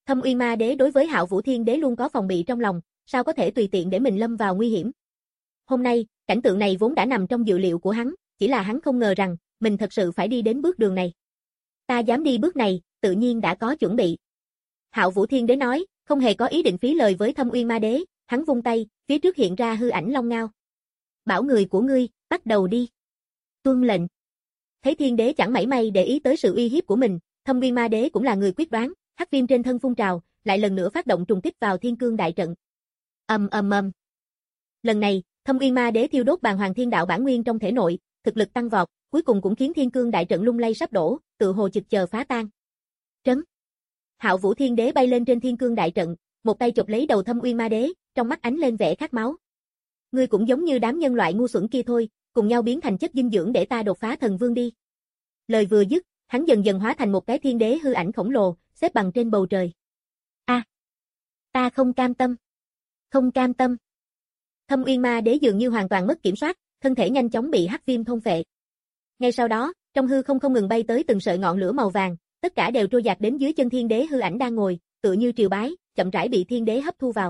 Thâm Uyên Ma Đế đối với Hạo Vũ Thiên Đế luôn có phòng bị trong lòng, sao có thể tùy tiện để mình lâm vào nguy hiểm. Hôm nay, cảnh tượng này vốn đã nằm trong dự liệu của hắn, chỉ là hắn không ngờ rằng, mình thật sự phải đi đến bước đường này. Ta dám đi bước này, tự nhiên đã có chuẩn bị. Hạo Vũ Thiên Đế nói, không hề có ý định phí lời với Thâm Uyên Ma Đế, hắn vung tay, phía trước hiện ra hư ảnh long ngao. Bảo người của ngươi, bắt đầu đi. Tuân lệnh. Thấy Thiên Đế chẳng mảy may để ý tới sự uy hiếp của mình, Thâm Uyên Ma Đế cũng là người quyết đoán, hắc viêm trên thân phun trào, lại lần nữa phát động trùng kích vào Thiên Cương đại trận. Ầm ầm ầm. Lần này, Thâm Uyên Ma Đế thiêu đốt Bàng Hoàng Thiên Đạo bản nguyên trong thể nội, thực lực tăng vọt, cuối cùng cũng khiến Thiên Cương đại trận lung lay sắp đổ, tự hồ chực chờ phá tan. Trấn. Hạo Vũ Thiên Đế bay lên trên Thiên Cương đại trận, một tay chụp lấy đầu Thâm Uyên Ma Đế, trong mắt ánh lên vẻ khát máu. Ngươi cũng giống như đám nhân loại ngu xuẩn kia thôi, cùng nhau biến thành chất dinh dưỡng để ta đột phá thần vương đi. Lời vừa dứt, hắn dần dần hóa thành một cái thiên đế hư ảnh khổng lồ, xếp bằng trên bầu trời. A, à, ta không cam tâm. Không cam tâm. Thâm Uyên Ma Đế dường như hoàn toàn mất kiểm soát, thân thể nhanh chóng bị hắc viêm thôn phệ. Ngay sau đó, trong hư không không ngừng bay tới từng sợi ngọn lửa màu vàng, tất cả đều trôi dạt đến dưới chân thiên đế hư ảnh đang ngồi, tựa như triều bái, chậm rãi bị thiên đế hấp thu vào.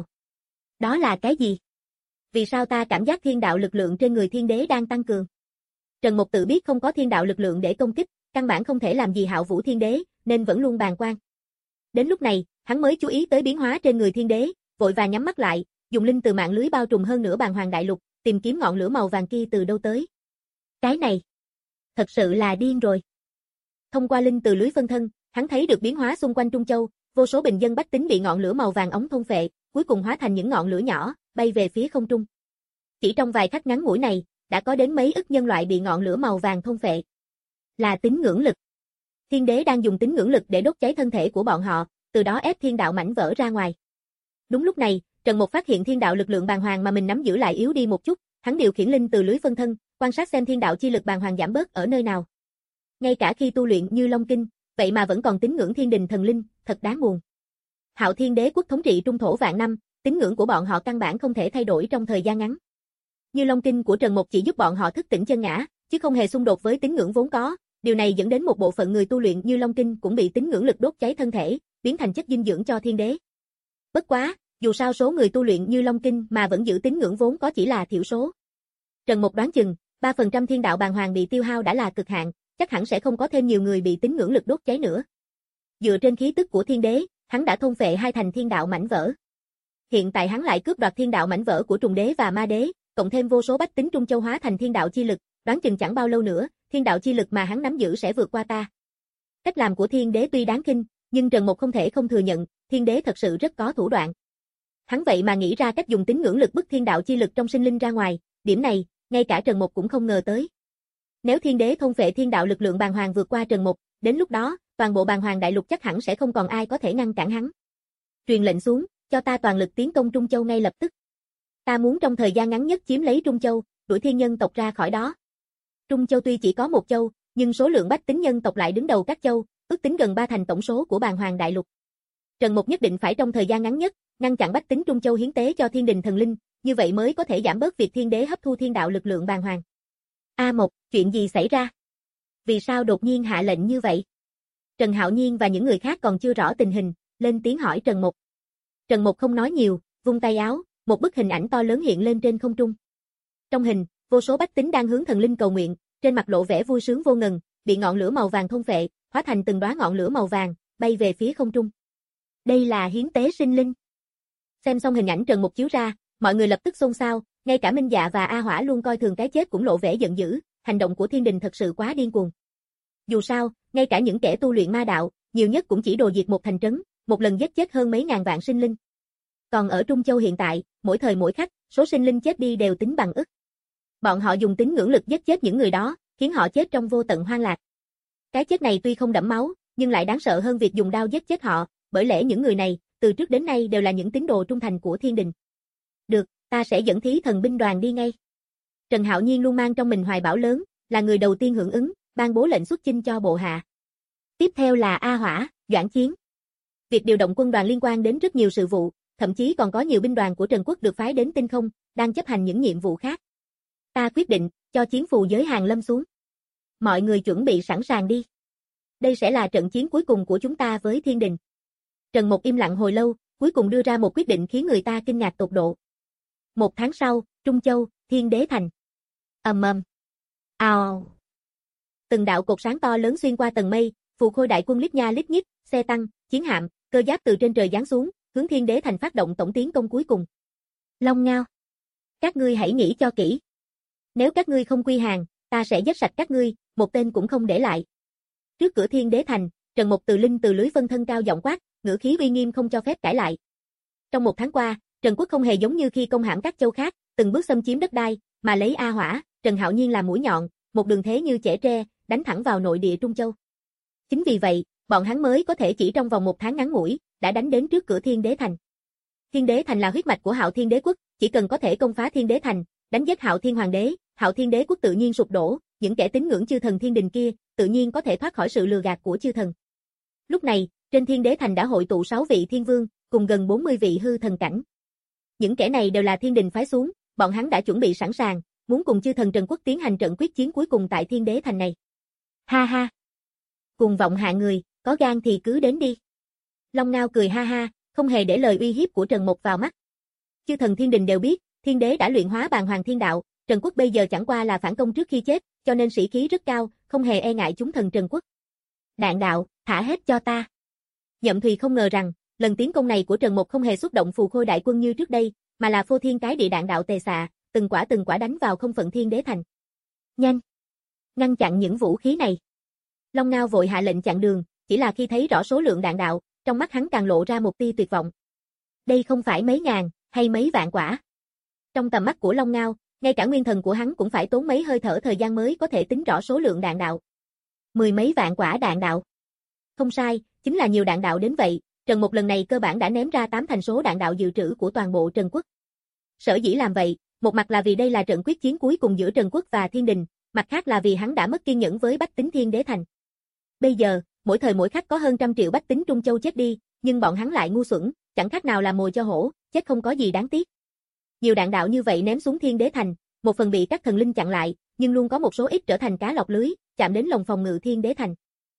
Đó là cái gì? Vì sao ta cảm giác thiên đạo lực lượng trên người thiên đế đang tăng cường? Trần Mục tự biết không có thiên đạo lực lượng để công kích, căn bản không thể làm gì Hạo Vũ Thiên Đế, nên vẫn luôn bàng quan. Đến lúc này, hắn mới chú ý tới biến hóa trên người thiên đế, vội vàng nhắm mắt lại, dùng linh từ mạng lưới bao trùm hơn nửa Bàng Hoàng đại lục, tìm kiếm ngọn lửa màu vàng kia từ đâu tới. Cái này, thật sự là điên rồi. Thông qua linh từ lưới phân thân, hắn thấy được biến hóa xung quanh Trung Châu, vô số bình dân bách tính bị ngọn lửa màu vàng ống thôn phệ, cuối cùng hóa thành những ngọn lửa nhỏ, bay về phía không trung. Chỉ trong vài khắc ngắn ngủi này, đã có đến mấy ức nhân loại bị ngọn lửa màu vàng thôn phệ. Là tín ngưỡng lực. Thiên đế đang dùng tín ngưỡng lực để đốt cháy thân thể của bọn họ, từ đó ép thiên đạo mảnh vỡ ra ngoài. Đúng lúc này, Trần Mục phát hiện thiên đạo lực lượng bàng hoàng mà mình nắm giữ lại yếu đi một chút, hắn điều khiển linh từ lưới phân thân, quan sát xem thiên đạo chi lực bàng hoàng giảm bớt ở nơi nào. Ngay cả khi tu luyện Như Long Kinh, vậy mà vẫn còn tín ngưỡng thiên đình thần linh, thật đáng buồn. Hạo Thiên Đế quốc thống trị trung thổ vạn năm, tín ngưỡng của bọn họ căn bản không thể thay đổi trong thời gian ngắn. Như Long Kinh của Trần Mục chỉ giúp bọn họ thức tỉnh chân ngã, chứ không hề xung đột với tín ngưỡng vốn có, điều này dẫn đến một bộ phận người tu luyện Như Long Kinh cũng bị tín ngưỡng lực đốt cháy thân thể, biến thành chất dinh dưỡng cho thiên đế. Bất quá, dù sao số người tu luyện Như Long Kinh mà vẫn giữ tín ngưỡng vốn có chỉ là thiểu số. Trần Mục đoán chừng, ba phần trăm thiên đạo bàng hoàng bị tiêu hao đã là cực hạn, chắc hẳn sẽ không có thêm nhiều người bị tín ngưỡng lực đốt cháy nữa. Dựa trên khí tức của thiên đế, hắn đã thôn phệ hai thành thiên đạo mảnh vỡ. Hiện tại hắn lại cướp đoạt thiên đạo mảnh vỡ của trùng đế và ma đế, cộng thêm vô số bách tính Trung Châu hóa thành thiên đạo chi lực, đoán chừng chẳng bao lâu nữa, thiên đạo chi lực mà hắn nắm giữ sẽ vượt qua ta. Cách làm của thiên đế tuy đáng kinh, nhưng Trần Mục không thể không thừa nhận, thiên đế thật sự rất có thủ đoạn. Hắn vậy mà nghĩ ra cách dùng tín ngưỡng lực bức thiên đạo chi lực trong sinh linh ra ngoài, điểm này, ngay cả Trần Mục cũng không ngờ tới. Nếu thiên đế thôn phệ thiên đạo lực lượng bàng hoàng vượt qua Trần Mục, đến lúc đó, toàn bộ bàng hoàng đại lục chắc hẳn sẽ không còn ai có thể ngăn cản hắn. Truyền lệnh xuống, cho ta toàn lực tiến công Trung Châu ngay lập tức. Ta muốn trong thời gian ngắn nhất chiếm lấy Trung Châu, đuổi thiên nhân tộc ra khỏi đó. Trung Châu tuy chỉ có một châu, nhưng số lượng bách tính nhân tộc lại đứng đầu các châu, ước tính gần ba thành tổng số của bàng hoàng đại lục. Trần Mục nhất định phải trong thời gian ngắn nhất, ngăn chặn bách tính Trung Châu hiến tế cho thiên đình thần linh, như vậy mới có thể giảm bớt việc thiên đế hấp thu thiên đạo lực lượng bàng hoàng. A Mộc, chuyện gì xảy ra? Vì sao đột nhiên hạ lệnh như vậy? Trần Hạo Nhiên và những người khác còn chưa rõ tình hình, lên tiếng hỏi Trần Mục. Trần Mục không nói nhiều, vung tay áo, một bức hình ảnh to lớn hiện lên trên không trung. Trong hình, vô số bách tính đang hướng thần linh cầu nguyện, trên mặt lộ vẻ vui sướng vô ngần, bị ngọn lửa màu vàng thôn phệ, hóa thành từng đóa ngọn lửa màu vàng, bay về phía không trung. Đây là hiến tế sinh linh. Xem xong hình ảnh Trần Mục chiếu ra, mọi người lập tức xôn xao, ngay cả Minh Dạ và A Hỏa luôn coi thường cái chết cũng lộ vẻ giận dữ, hành động của thiên đình thật sự quá điên cuồng. Dù sao, ngay cả những kẻ tu luyện ma đạo, nhiều nhất cũng chỉ đồ diệt một thành trấn, một lần giết chết hơn mấy ngàn vạn sinh linh. Còn ở Trung Châu hiện tại, mỗi thời mỗi khắc, số sinh linh chết đi đều tính bằng ức. Bọn họ dùng tín ngưỡng lực giết chết những người đó, khiến họ chết trong vô tận hoang lạc. Cái chết này tuy không đẫm máu, nhưng lại đáng sợ hơn việc dùng đao giết chết họ, bởi lẽ những người này, từ trước đến nay đều là những tín đồ trung thành của thiên đình. Được, ta sẽ dẫn thí thần binh đoàn đi ngay. Trần Hạo Nhiên luôn mang trong mình hoài bão lớn, là người đầu tiên hưởng ứng, ban bố lệnh xuất chinh cho bộ hạ. Tiếp theo là A Hỏa, Doãn Chiến. Việc điều động quân đoàn liên quan đến rất nhiều sự vụ, thậm chí còn có nhiều binh đoàn của Trần Quốc được phái đến Tinh Không, đang chấp hành những nhiệm vụ khác. Ta quyết định, cho chiến phù giới hàng lâm xuống. Mọi người chuẩn bị sẵn sàng đi. Đây sẽ là trận chiến cuối cùng của chúng ta với thiên đình. Trần Mục im lặng hồi lâu, cuối cùng đưa ra một quyết định khiến người ta kinh ngạc tột độ. Một tháng sau, Trung Châu, Thiên Đế Thành. Ầm ầm. Ào. Từng đạo cột sáng to lớn xuyên qua tầng mây, phù khôi đại quân lít nha lít nhít, xe tăng, chiến hạm, cơ giáp từ trên trời giáng xuống, hướng Thiên Đế Thành phát động tổng tiến công cuối cùng. Long Ngao, các ngươi hãy nghĩ cho kỹ. Nếu các ngươi không quy hàng, ta sẽ giết sạch các ngươi, một tên cũng không để lại. Trước cửa Thiên Đế Thành, Trần Mục từ linh từ lưới phân thân cao giọng quát, ngữ khí uy nghiêm không cho phép cãi lại. Trong một tháng qua, Trần Quốc không hề giống như khi công hãm các châu khác, từng bước xâm chiếm đất đai, mà lấy A Hỏa, Trần Hạo Nhiên làm mũi nhọn, một đường thế như chẻ tre, đánh thẳng vào nội địa Trung Châu. Chính vì vậy, bọn hắn mới có thể chỉ trong vòng một tháng ngắn ngủi, đã đánh đến trước cửa Thiên Đế Thành. Thiên Đế Thành là huyết mạch của Hạo Thiên Đế quốc, chỉ cần có thể công phá Thiên Đế Thành, đánh giết Hạo Thiên Hoàng đế, Hạo Thiên Đế quốc tự nhiên sụp đổ, những kẻ tín ngưỡng chư thần thiên đình kia, tự nhiên có thể thoát khỏi sự lừa gạt của chư thần. Lúc này, trên Thiên Đế Thành đã hội tụ sáu vị thiên vương, cùng gần bốn mươi vị hư thần cảnh. Những kẻ này đều là thiên đình phái xuống, bọn hắn đã chuẩn bị sẵn sàng, muốn cùng chư thần Trần Quốc tiến hành trận quyết chiến cuối cùng tại Thiên Đế Thành này. Ha ha. Cùng vọng hạ người, có gan thì cứ đến đi. Long Ngao cười ha ha, không hề để lời uy hiếp của Trần Mục vào mắt. Chư thần thiên đình đều biết, thiên đế đã luyện hóa bàn hoàng thiên đạo, Trần Quốc bây giờ chẳng qua là phản công trước khi chết, cho nên sĩ khí rất cao, không hề e ngại chúng thần Trần Quốc. Đạn đạo, thả hết cho ta. Nhậm Thùy không ngờ rằng, lần tiến công này của Trần Mục không hề xúc động phù khôi đại quân như trước đây, mà là phô thiên cái địa đạn đạo tề xạ, từng quả từng quả đánh vào không phận Thiên Đế Thành. Nhanh! Ngăn chặn những vũ khí này. Long Ngao vội hạ lệnh chặn đường, chỉ là khi thấy rõ số lượng đạn đạo, trong mắt hắn càng lộ ra một tia tuyệt vọng. Đây không phải mấy ngàn, hay mấy vạn quả. Trong tầm mắt của Long Ngao, ngay cả nguyên thần của hắn cũng phải tốn mấy hơi thở thời gian mới có thể tính rõ số lượng đạn đạo. Mười mấy vạn quả đạn đạo. Không sai, chính là nhiều đạn đạo đến vậy, Trần Mục lần này cơ bản đã ném ra tám thành số đạn đạo dự trữ của toàn bộ Trần Quốc. Sở dĩ làm vậy, một mặt là vì đây là trận quyết chiến cuối cùng giữa Trần Quốc và Thiên Đình, mặt khác là vì hắn đã mất kiên nhẫn với bách tính Thiên Đế Thành. Bây giờ, mỗi thời mỗi khắc có hơn trăm triệu bách tính Trung Châu chết đi, nhưng bọn hắn lại ngu xuẩn, chẳng khác nào là mồi cho hổ, chết không có gì đáng tiếc. Nhiều đạn đạo như vậy ném xuống Thiên Đế Thành, một phần bị các thần linh chặn lại, nhưng luôn có một số ít trở thành cá lọc lưới, chạm đến lồng phòng ngự Thiên Đế Thành.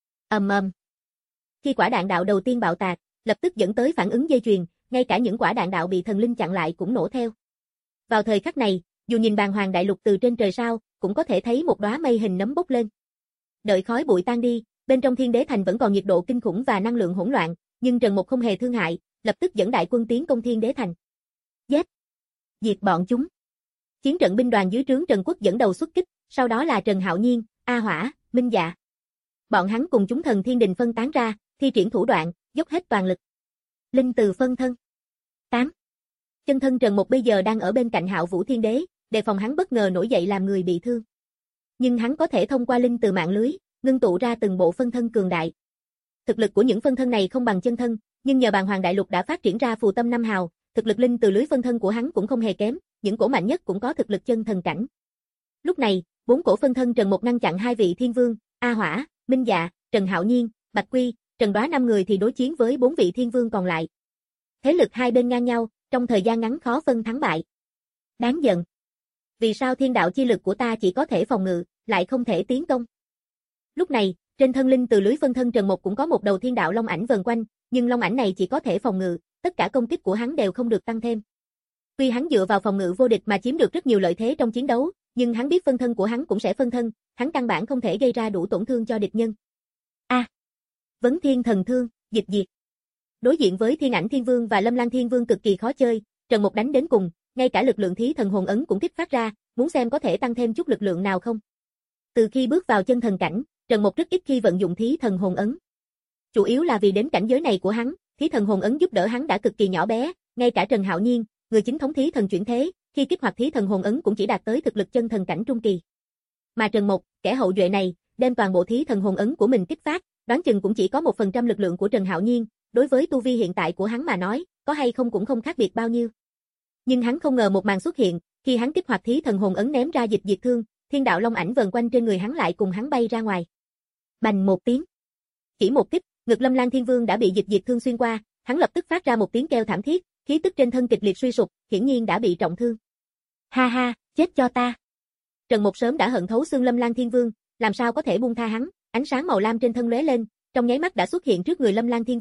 Ầm ầm. Khi quả đạn đạo đầu tiên bạo tạc, lập tức dẫn tới phản ứng dây chuyền, ngay cả những quả đạn đạo bị thần linh chặn lại cũng nổ theo. Vào thời khắc này, dù nhìn bàn hoàng đại lục từ trên trời sao, cũng có thể thấy một đóa mây hình nấm bốc lên. Đợi khói bụi tan đi, bên trong Thiên Đế Thành vẫn còn nhiệt độ kinh khủng và năng lượng hỗn loạn, nhưng Trần Mục không hề thương hại, lập tức dẫn đại quân tiến công Thiên Đế Thành. Giết! Diệt bọn chúng! Chiến trận binh đoàn dưới trướng Trần Quốc dẫn đầu xuất kích, sau đó là Trần Hạo Nhiên, A Hỏa, Minh Dạ. Bọn hắn cùng chúng thần thiên đình phân tán ra, thi triển thủ đoạn, dốc hết toàn lực. Linh từ phân thân. tám. Chân thân Trần Mục bây giờ đang ở bên cạnh Hạo Vũ Thiên Đế, đề phòng hắn bất ngờ nổi dậy làm người bị thương. Nhưng hắn có thể thông qua linh từ mạng lưới, ngưng tụ ra từng bộ phân thân cường đại. Thực lực của những phân thân này không bằng chân thân, nhưng nhờ bàn hoàng đại lục đã phát triển ra phù tâm năm hào, thực lực linh từ lưới phân thân của hắn cũng không hề kém, những cổ mạnh nhất cũng có thực lực chân thần cảnh. Lúc này, bốn cổ phân thân Trần Mục ngăn chặn hai vị thiên vương, A Hỏa, Minh Dạ, Trần Hạo Nhiên, Bạch Quy, Trần Đoá năm người thì đối chiến với bốn vị thiên vương còn lại. Thế lực hai bên ngang nhau, trong thời gian ngắn khó phân thắng bại. Đáng giận. Vì sao thiên đạo chi lực của ta chỉ có thể phòng ngự, lại không thể tiến công? Lúc này, trên thân linh từ lưới phân thân Trần Mục cũng có một đầu thiên đạo long ảnh vần quanh, nhưng long ảnh này chỉ có thể phòng ngự, tất cả công kích của hắn đều không được tăng thêm. Tuy hắn dựa vào phòng ngự vô địch mà chiếm được rất nhiều lợi thế trong chiến đấu, nhưng hắn biết phân thân của hắn cũng sẽ phân thân, hắn căn bản không thể gây ra đủ tổn thương cho địch nhân. A. À, Vấn Thiên Thần Thương, dịch diệt. Đối diện với Thiên Ảnh Thiên Vương và Lâm Lan Thiên Vương cực kỳ khó chơi, Trần Mục đánh đến cùng, ngay cả lực lượng thí thần hồn ấn cũng kích phát ra, muốn xem có thể tăng thêm chút lực lượng nào không. Từ khi bước vào chân thần cảnh, Trần Mục rất ít khi vận dụng thí thần hồn ấn. Chủ yếu là vì đến cảnh giới này của hắn, thí thần hồn ấn giúp đỡ hắn đã cực kỳ nhỏ bé, ngay cả Trần Hạo Nhiên, người chính thống thí thần chuyển thế, khi kích hoạt thí thần hồn ấn cũng chỉ đạt tới thực lực chân thần cảnh trung kỳ. Mà Trần Mục, kẻ hậu duệ này, đem toàn bộ thí thần hồn ấn của mình kích phát, đoán chừng cũng chỉ có một phần trăm lực lượng của Trần Hạo Nhiên, đối với tu vi hiện tại của hắn mà nói, có hay không cũng không khác biệt bao nhiêu. Nhưng hắn không ngờ một màn xuất hiện, khi hắn kích hoạt thí thần hồn ấn ném ra dịch diệt thương, thiên đạo long ảnh vần quanh trên người hắn lại cùng hắn bay ra ngoài. Bành một tiếng. Chỉ một kích, ngực Lâm Lan Thiên Vương đã bị dịch diệt thương xuyên qua, hắn lập tức phát ra một tiếng kêu thảm thiết, khí tức trên thân kịch liệt suy sụp, hiển nhiên đã bị trọng thương. Ha ha, chết cho ta. Trần Mục sớm đã hận thấu xương Lâm Lan Thiên Vương, làm sao có thể buông tha hắn, ánh sáng màu lam trên thân lóe lên, trong nháy mắt đã xuất hiện trước người Lâm Lan Thiên Vương,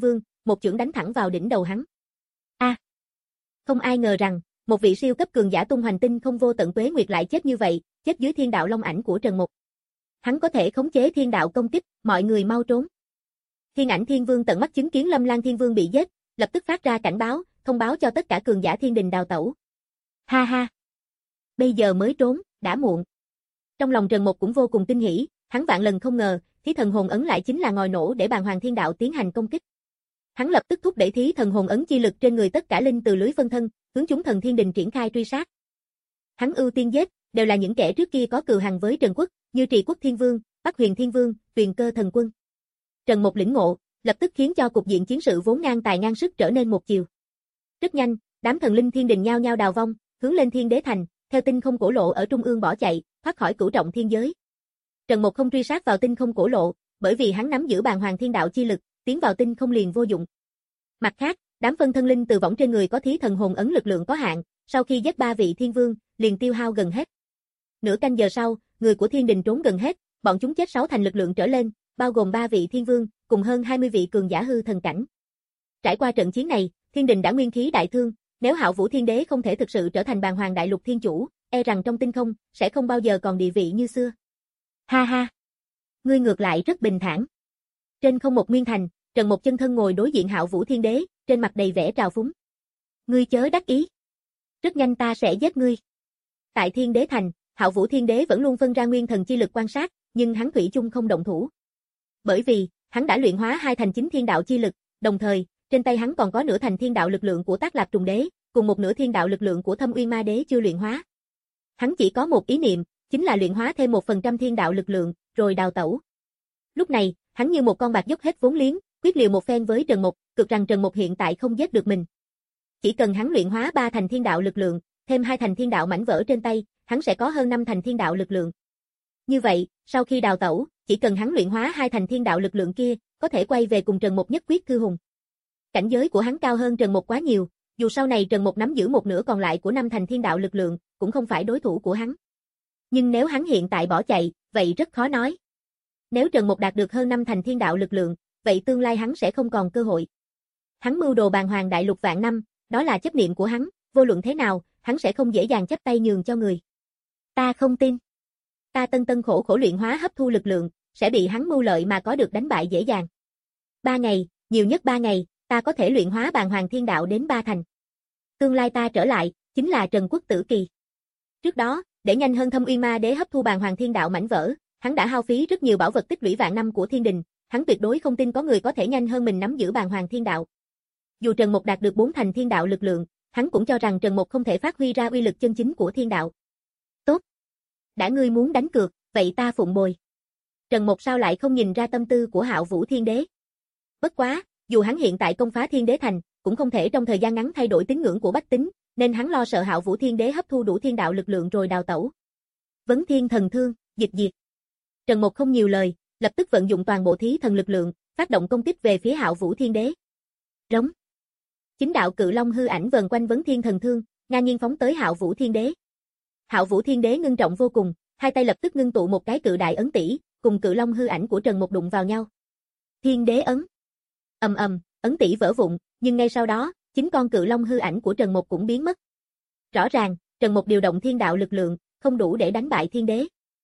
một chưởng đánh thẳng vào đỉnh đầu hắn. A! À, không ai ngờ rằng, một vị siêu cấp cường giả tung hoành tinh không vô tận tuế nguyệt lại chết như vậy, chết dưới thiên đạo long ảnh của Trần Mục. Hắn có thể khống chế thiên đạo công kích, mọi người mau trốn. Thiên ảnh Thiên Vương tận mắt chứng kiến Lâm Lan Thiên Vương bị giết, lập tức phát ra cảnh báo, thông báo cho tất cả cường giả thiên đình đào tẩu. Ha ha! Bây giờ mới trốn, đã muộn. Trong lòng Trần Mục cũng vô cùng kinh hỉ, hắn vạn lần không ngờ, thí thần hồn ấn lại chính là ngòi nổ để bàng hoàng thiên đạo tiến hành công kích. Hắn lập tức thúc đẩy thí thần hồn ấn chi lực trên người tất cả linh từ lưới phân thân, hướng chúng thần thiên đình triển khai truy sát. Hắn ưu tiên giết, đều là những kẻ trước kia có cừu hằn với Trần Quốc, như Trì Quốc Thiên Vương, Bắc Huyền Thiên Vương, Tuyền Cơ Thần Quân. Trần Mục lĩnh ngộ, lập tức khiến cho cục diện chiến sự vốn ngang tài ngang sức trở nên một chiều. Rất nhanh, đám thần linh thiên đình nhao nhao đào vong, hướng lên Thiên Đế Thành, theo tinh không cổ lộ ở trung ương bỏ chạy, thoát khỏi cửu trọng thiên giới. Trần Mục không truy sát vào tinh không cổ lộ, bởi vì hắn nắm giữ bàng hoàng thiên đạo chi lực, tiến vào tinh không liền vô dụng. Mặt khác, đám phân thân linh từ võng trên người có thí thần hồn ấn lực lượng có hạn, sau khi giết ba vị thiên vương, liền tiêu hao gần hết. Nửa canh giờ sau, người của thiên đình trốn gần hết, bọn chúng chết sáu thành lực lượng trở lên, bao gồm ba vị thiên vương, cùng hơn hai mươi vị cường giả hư thần cảnh. Trải qua trận chiến này, thiên đình đã nguyên khí đại thương, nếu Hạo Vũ Thiên Đế không thể thực sự trở thành bàng hoàng đại lục thiên chủ, e rằng trong tinh không sẽ không bao giờ còn địa vị như xưa. Ha ha, ngươi ngược lại rất bình thản. Trên không một nguyên thành, Trần Mục chân thân ngồi đối diện Hạo Vũ Thiên Đế, trên mặt đầy vẻ trào phúng. Ngươi chớ đắc ý. Rất nhanh ta sẽ giết ngươi. Tại Thiên Đế Thành, Hạo Vũ Thiên Đế vẫn luôn phân ra nguyên thần chi lực quan sát, nhưng hắn thủy chung không động thủ. Bởi vì, hắn đã luyện hóa hai thành chính thiên đạo chi lực, đồng thời, trên tay hắn còn có nửa thành thiên đạo lực lượng của Tác Lạp Trùng Đế, cùng một nửa thiên đạo lực lượng của Thâm Uyên Ma Đế chưa luyện hóa. Hắn chỉ có một ý niệm, chính là luyện hóa thêm một phần trăm thiên đạo lực lượng, rồi đào tẩu. Lúc này, hắn như một con bạc dốc hết vốn liếng, quyết liều một phen với Trần Mục, cực rằng Trần Mục hiện tại không giết được mình. Chỉ cần hắn luyện hóa ba thành thiên đạo lực lượng, thêm hai thành thiên đạo mảnh vỡ trên tay, hắn sẽ có hơn năm thành thiên đạo lực lượng. Như vậy, sau khi đào tẩu, chỉ cần hắn luyện hóa hai thành thiên đạo lực lượng kia, có thể quay về cùng Trần Mục nhất quyết thư hùng. Cảnh giới của hắn cao hơn Trần Mục quá nhiều, dù sau này Trần Mục nắm giữ một nửa còn lại của năm thành thiên đạo lực lượng, cũng không phải đối thủ của hắn. Nhưng nếu hắn hiện tại bỏ chạy, vậy rất khó nói. Nếu Trần Mục đạt được hơn năm thành thiên đạo lực lượng, vậy tương lai hắn sẽ không còn cơ hội. Hắn mưu đồ bàng hoàng đại lục vạn năm, đó là chấp niệm của hắn, vô luận thế nào, hắn sẽ không dễ dàng chấp tay nhường cho người. Ta không tin. Ta tân tân khổ khổ luyện hóa hấp thu lực lượng, sẽ bị hắn mưu lợi mà có được đánh bại dễ dàng. Ba ngày, nhiều nhất ba ngày, ta có thể luyện hóa bàng hoàng thiên đạo đến ba thành. Tương lai ta trở lại, chính là Trần Quốc Tử Kỳ. Trước đó, để nhanh hơn Thâm Uyên Ma Đế hấp thu bàng hoàng thiên đạo mảnh vỡ, hắn đã hao phí rất nhiều bảo vật tích lũy vạn năm của thiên đình, hắn tuyệt đối không tin có người có thể nhanh hơn mình nắm giữ bàng hoàng thiên đạo. Dù Trần Mục đạt được bốn thành thiên đạo lực lượng, hắn cũng cho rằng Trần Mục không thể phát huy ra uy lực chân chính của thiên đạo. Tốt. Đã ngươi muốn đánh cược, vậy ta phụng bồi. Trần Mục sao lại không nhìn ra tâm tư của Hạo Vũ Thiên Đế? Bất quá, dù hắn hiện tại công phá Thiên Đế Thành, cũng không thể trong thời gian ngắn thay đổi tín ngưỡng của bách tính, nên hắn lo sợ Hạo Vũ Thiên Đế hấp thu đủ thiên đạo lực lượng rồi đào tẩu. Vấn Thiên Thần Thương, dịch diệt. Trần Mục không nhiều lời, lập tức vận dụng toàn bộ thí thần lực lượng, phát động công kích về phía Hạo Vũ Thiên Đế. Rống. Chính đạo cự long hư ảnh vần quanh Vấn Thiên Thần Thương, ngang nhiên phóng tới Hạo Vũ Thiên Đế. Hạo Vũ Thiên Đế ngưng trọng vô cùng, hai tay lập tức ngưng tụ một cái cự đại ấn tỷ, cùng cự long hư ảnh của Trần Mục đụng vào nhau. Thiên Đế ấn. Ầm ầm, ấn tỷ vỡ vụn, nhưng ngay sau đó, chính con cự long hư ảnh của Trần Mục cũng biến mất. Rõ ràng, Trần Mục điều động thiên đạo lực lượng, không đủ để đánh bại Thiên Đế.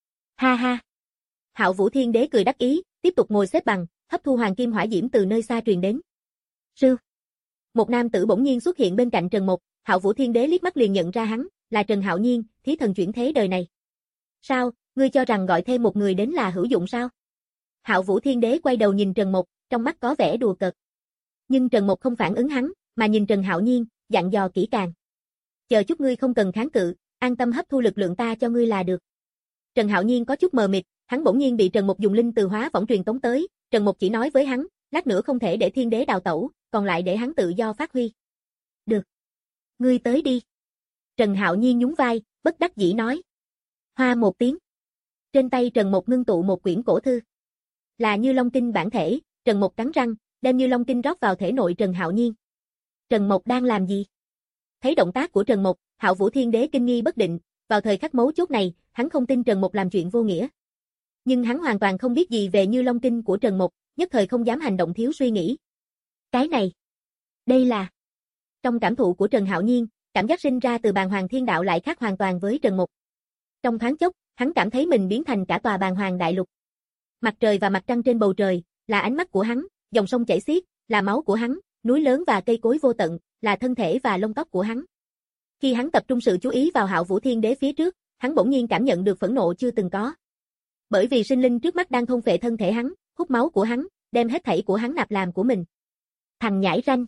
Ha ha. Hạo Vũ Thiên Đế cười đắc ý, tiếp tục ngồi xếp bằng, hấp thu hoàng kim hỏa diễm từ nơi xa truyền đến. Sư. Một nam tử bỗng nhiên xuất hiện bên cạnh Trần Mục, Hạo Vũ Thiên Đế liếc mắt liền nhận ra hắn, là Trần Hạo Nhiên, thí thần chuyển thế đời này. Sao, ngươi cho rằng gọi thêm một người đến là hữu dụng sao? Hạo Vũ Thiên Đế quay đầu nhìn Trần Mục, trong mắt có vẻ đùa cợt. Nhưng Trần Mục không phản ứng hắn, mà nhìn Trần Hạo Nhiên, dặn dò kỹ càng. Chờ chút ngươi không cần kháng cự, an tâm hấp thu lực lượng ta cho ngươi là được. Trần Hạo Nhiên có chút mờ mịt, hắn bỗng nhiên bị Trần Mục dùng linh từ hóa võng truyền tống tới, Trần Mục chỉ nói với hắn, lát nữa không thể để Thiên Đế đào tẩu, còn lại để hắn tự do phát huy. Được. Ngươi tới đi. Trần Hạo Nhiên nhún vai, bất đắc dĩ nói. Hoa một tiếng. Trên tay Trần Mục ngưng tụ một quyển cổ thư. Là Như Long Kinh bản thể, Trần Mục cắn răng, đem Như Long Kinh rót vào thể nội Trần Hạo Nhiên. Trần Mục đang làm gì? Thấy động tác của Trần Mục, Hạo Vũ Thiên Đế kinh nghi bất định, vào thời khắc mấu chốt này, hắn không tin Trần Mục làm chuyện vô nghĩa. Nhưng hắn hoàn toàn không biết gì về Như Long Kinh của Trần Mục, nhất thời không dám hành động thiếu suy nghĩ. Cái này, đây là... Trong cảm thụ của Trần Hạo Nhiên, cảm giác sinh ra từ bàng hoàng thiên đạo lại khác hoàn toàn với Trần Mục. Trong thoáng chốc, hắn cảm thấy mình biến thành cả tòa bàng hoàng đại lục. Mặt trời và mặt trăng trên bầu trời, là ánh mắt của hắn, dòng sông chảy xiết, là máu của hắn, núi lớn và cây cối vô tận, là thân thể và lông tóc của hắn. Khi hắn tập trung sự chú ý vào Hạo Vũ Thiên Đế phía trước, hắn bỗng nhiên cảm nhận được phẫn nộ chưa từng có. Bởi vì sinh linh trước mắt đang thôn phệ thân thể hắn, hút máu của hắn, đem hết thảy của hắn nạp làm của mình. Thằng nhãi ranh,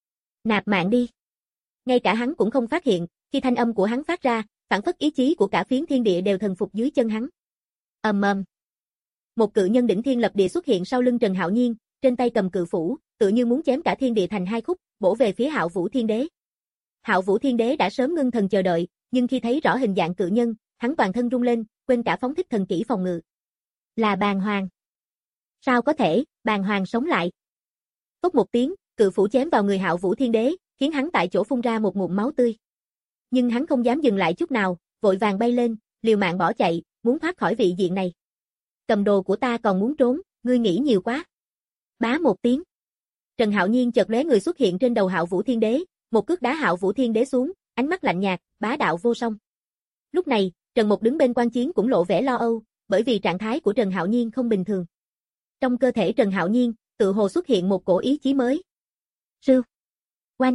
nạp mạng đi. Ngay cả hắn cũng không phát hiện, khi thanh âm của hắn phát ra, phản phất ý chí của cả phiến thiên địa đều thần phục dưới chân hắn. Ầm ầm. Một cự nhân đỉnh thiên lập địa xuất hiện sau lưng Trần Hạo Nhiên, trên tay cầm cự phủ, tự như muốn chém cả thiên địa thành hai khúc, bổ về phía Hạo Vũ Thiên Đế. Hạo Vũ Thiên Đế đã sớm ngưng thần chờ đợi, nhưng khi thấy rõ hình dạng cự nhân, hắn toàn thân rung lên, quên cả phóng thích thần kỹ phòng ngự. Là bàng hoàng. Sao có thể, bàng hoàng sống lại? Phốc một tiếng, cự phủ chém vào người Hạo Vũ Thiên Đế, khiến hắn tại chỗ phun ra một ngụm máu tươi. Nhưng hắn không dám dừng lại chút nào, vội vàng bay lên, liều mạng bỏ chạy, muốn thoát khỏi vị diện này. Cầm đồ của ta còn muốn trốn, ngươi nghĩ nhiều quá. Bá một tiếng. Trần Hạo Nhiên chợt lóe người xuất hiện trên đầu Hạo Vũ Thiên Đế, một cước đá Hạo Vũ Thiên Đế xuống, ánh mắt lạnh nhạt, bá đạo vô song. Lúc này, Trần Mục đứng bên quan chiến cũng lộ vẻ lo âu, bởi vì trạng thái của Trần Hạo Nhiên không bình thường. Trong cơ thể Trần Hạo Nhiên, tự hồ xuất hiện một cổ ý chí mới. Sư, oanh,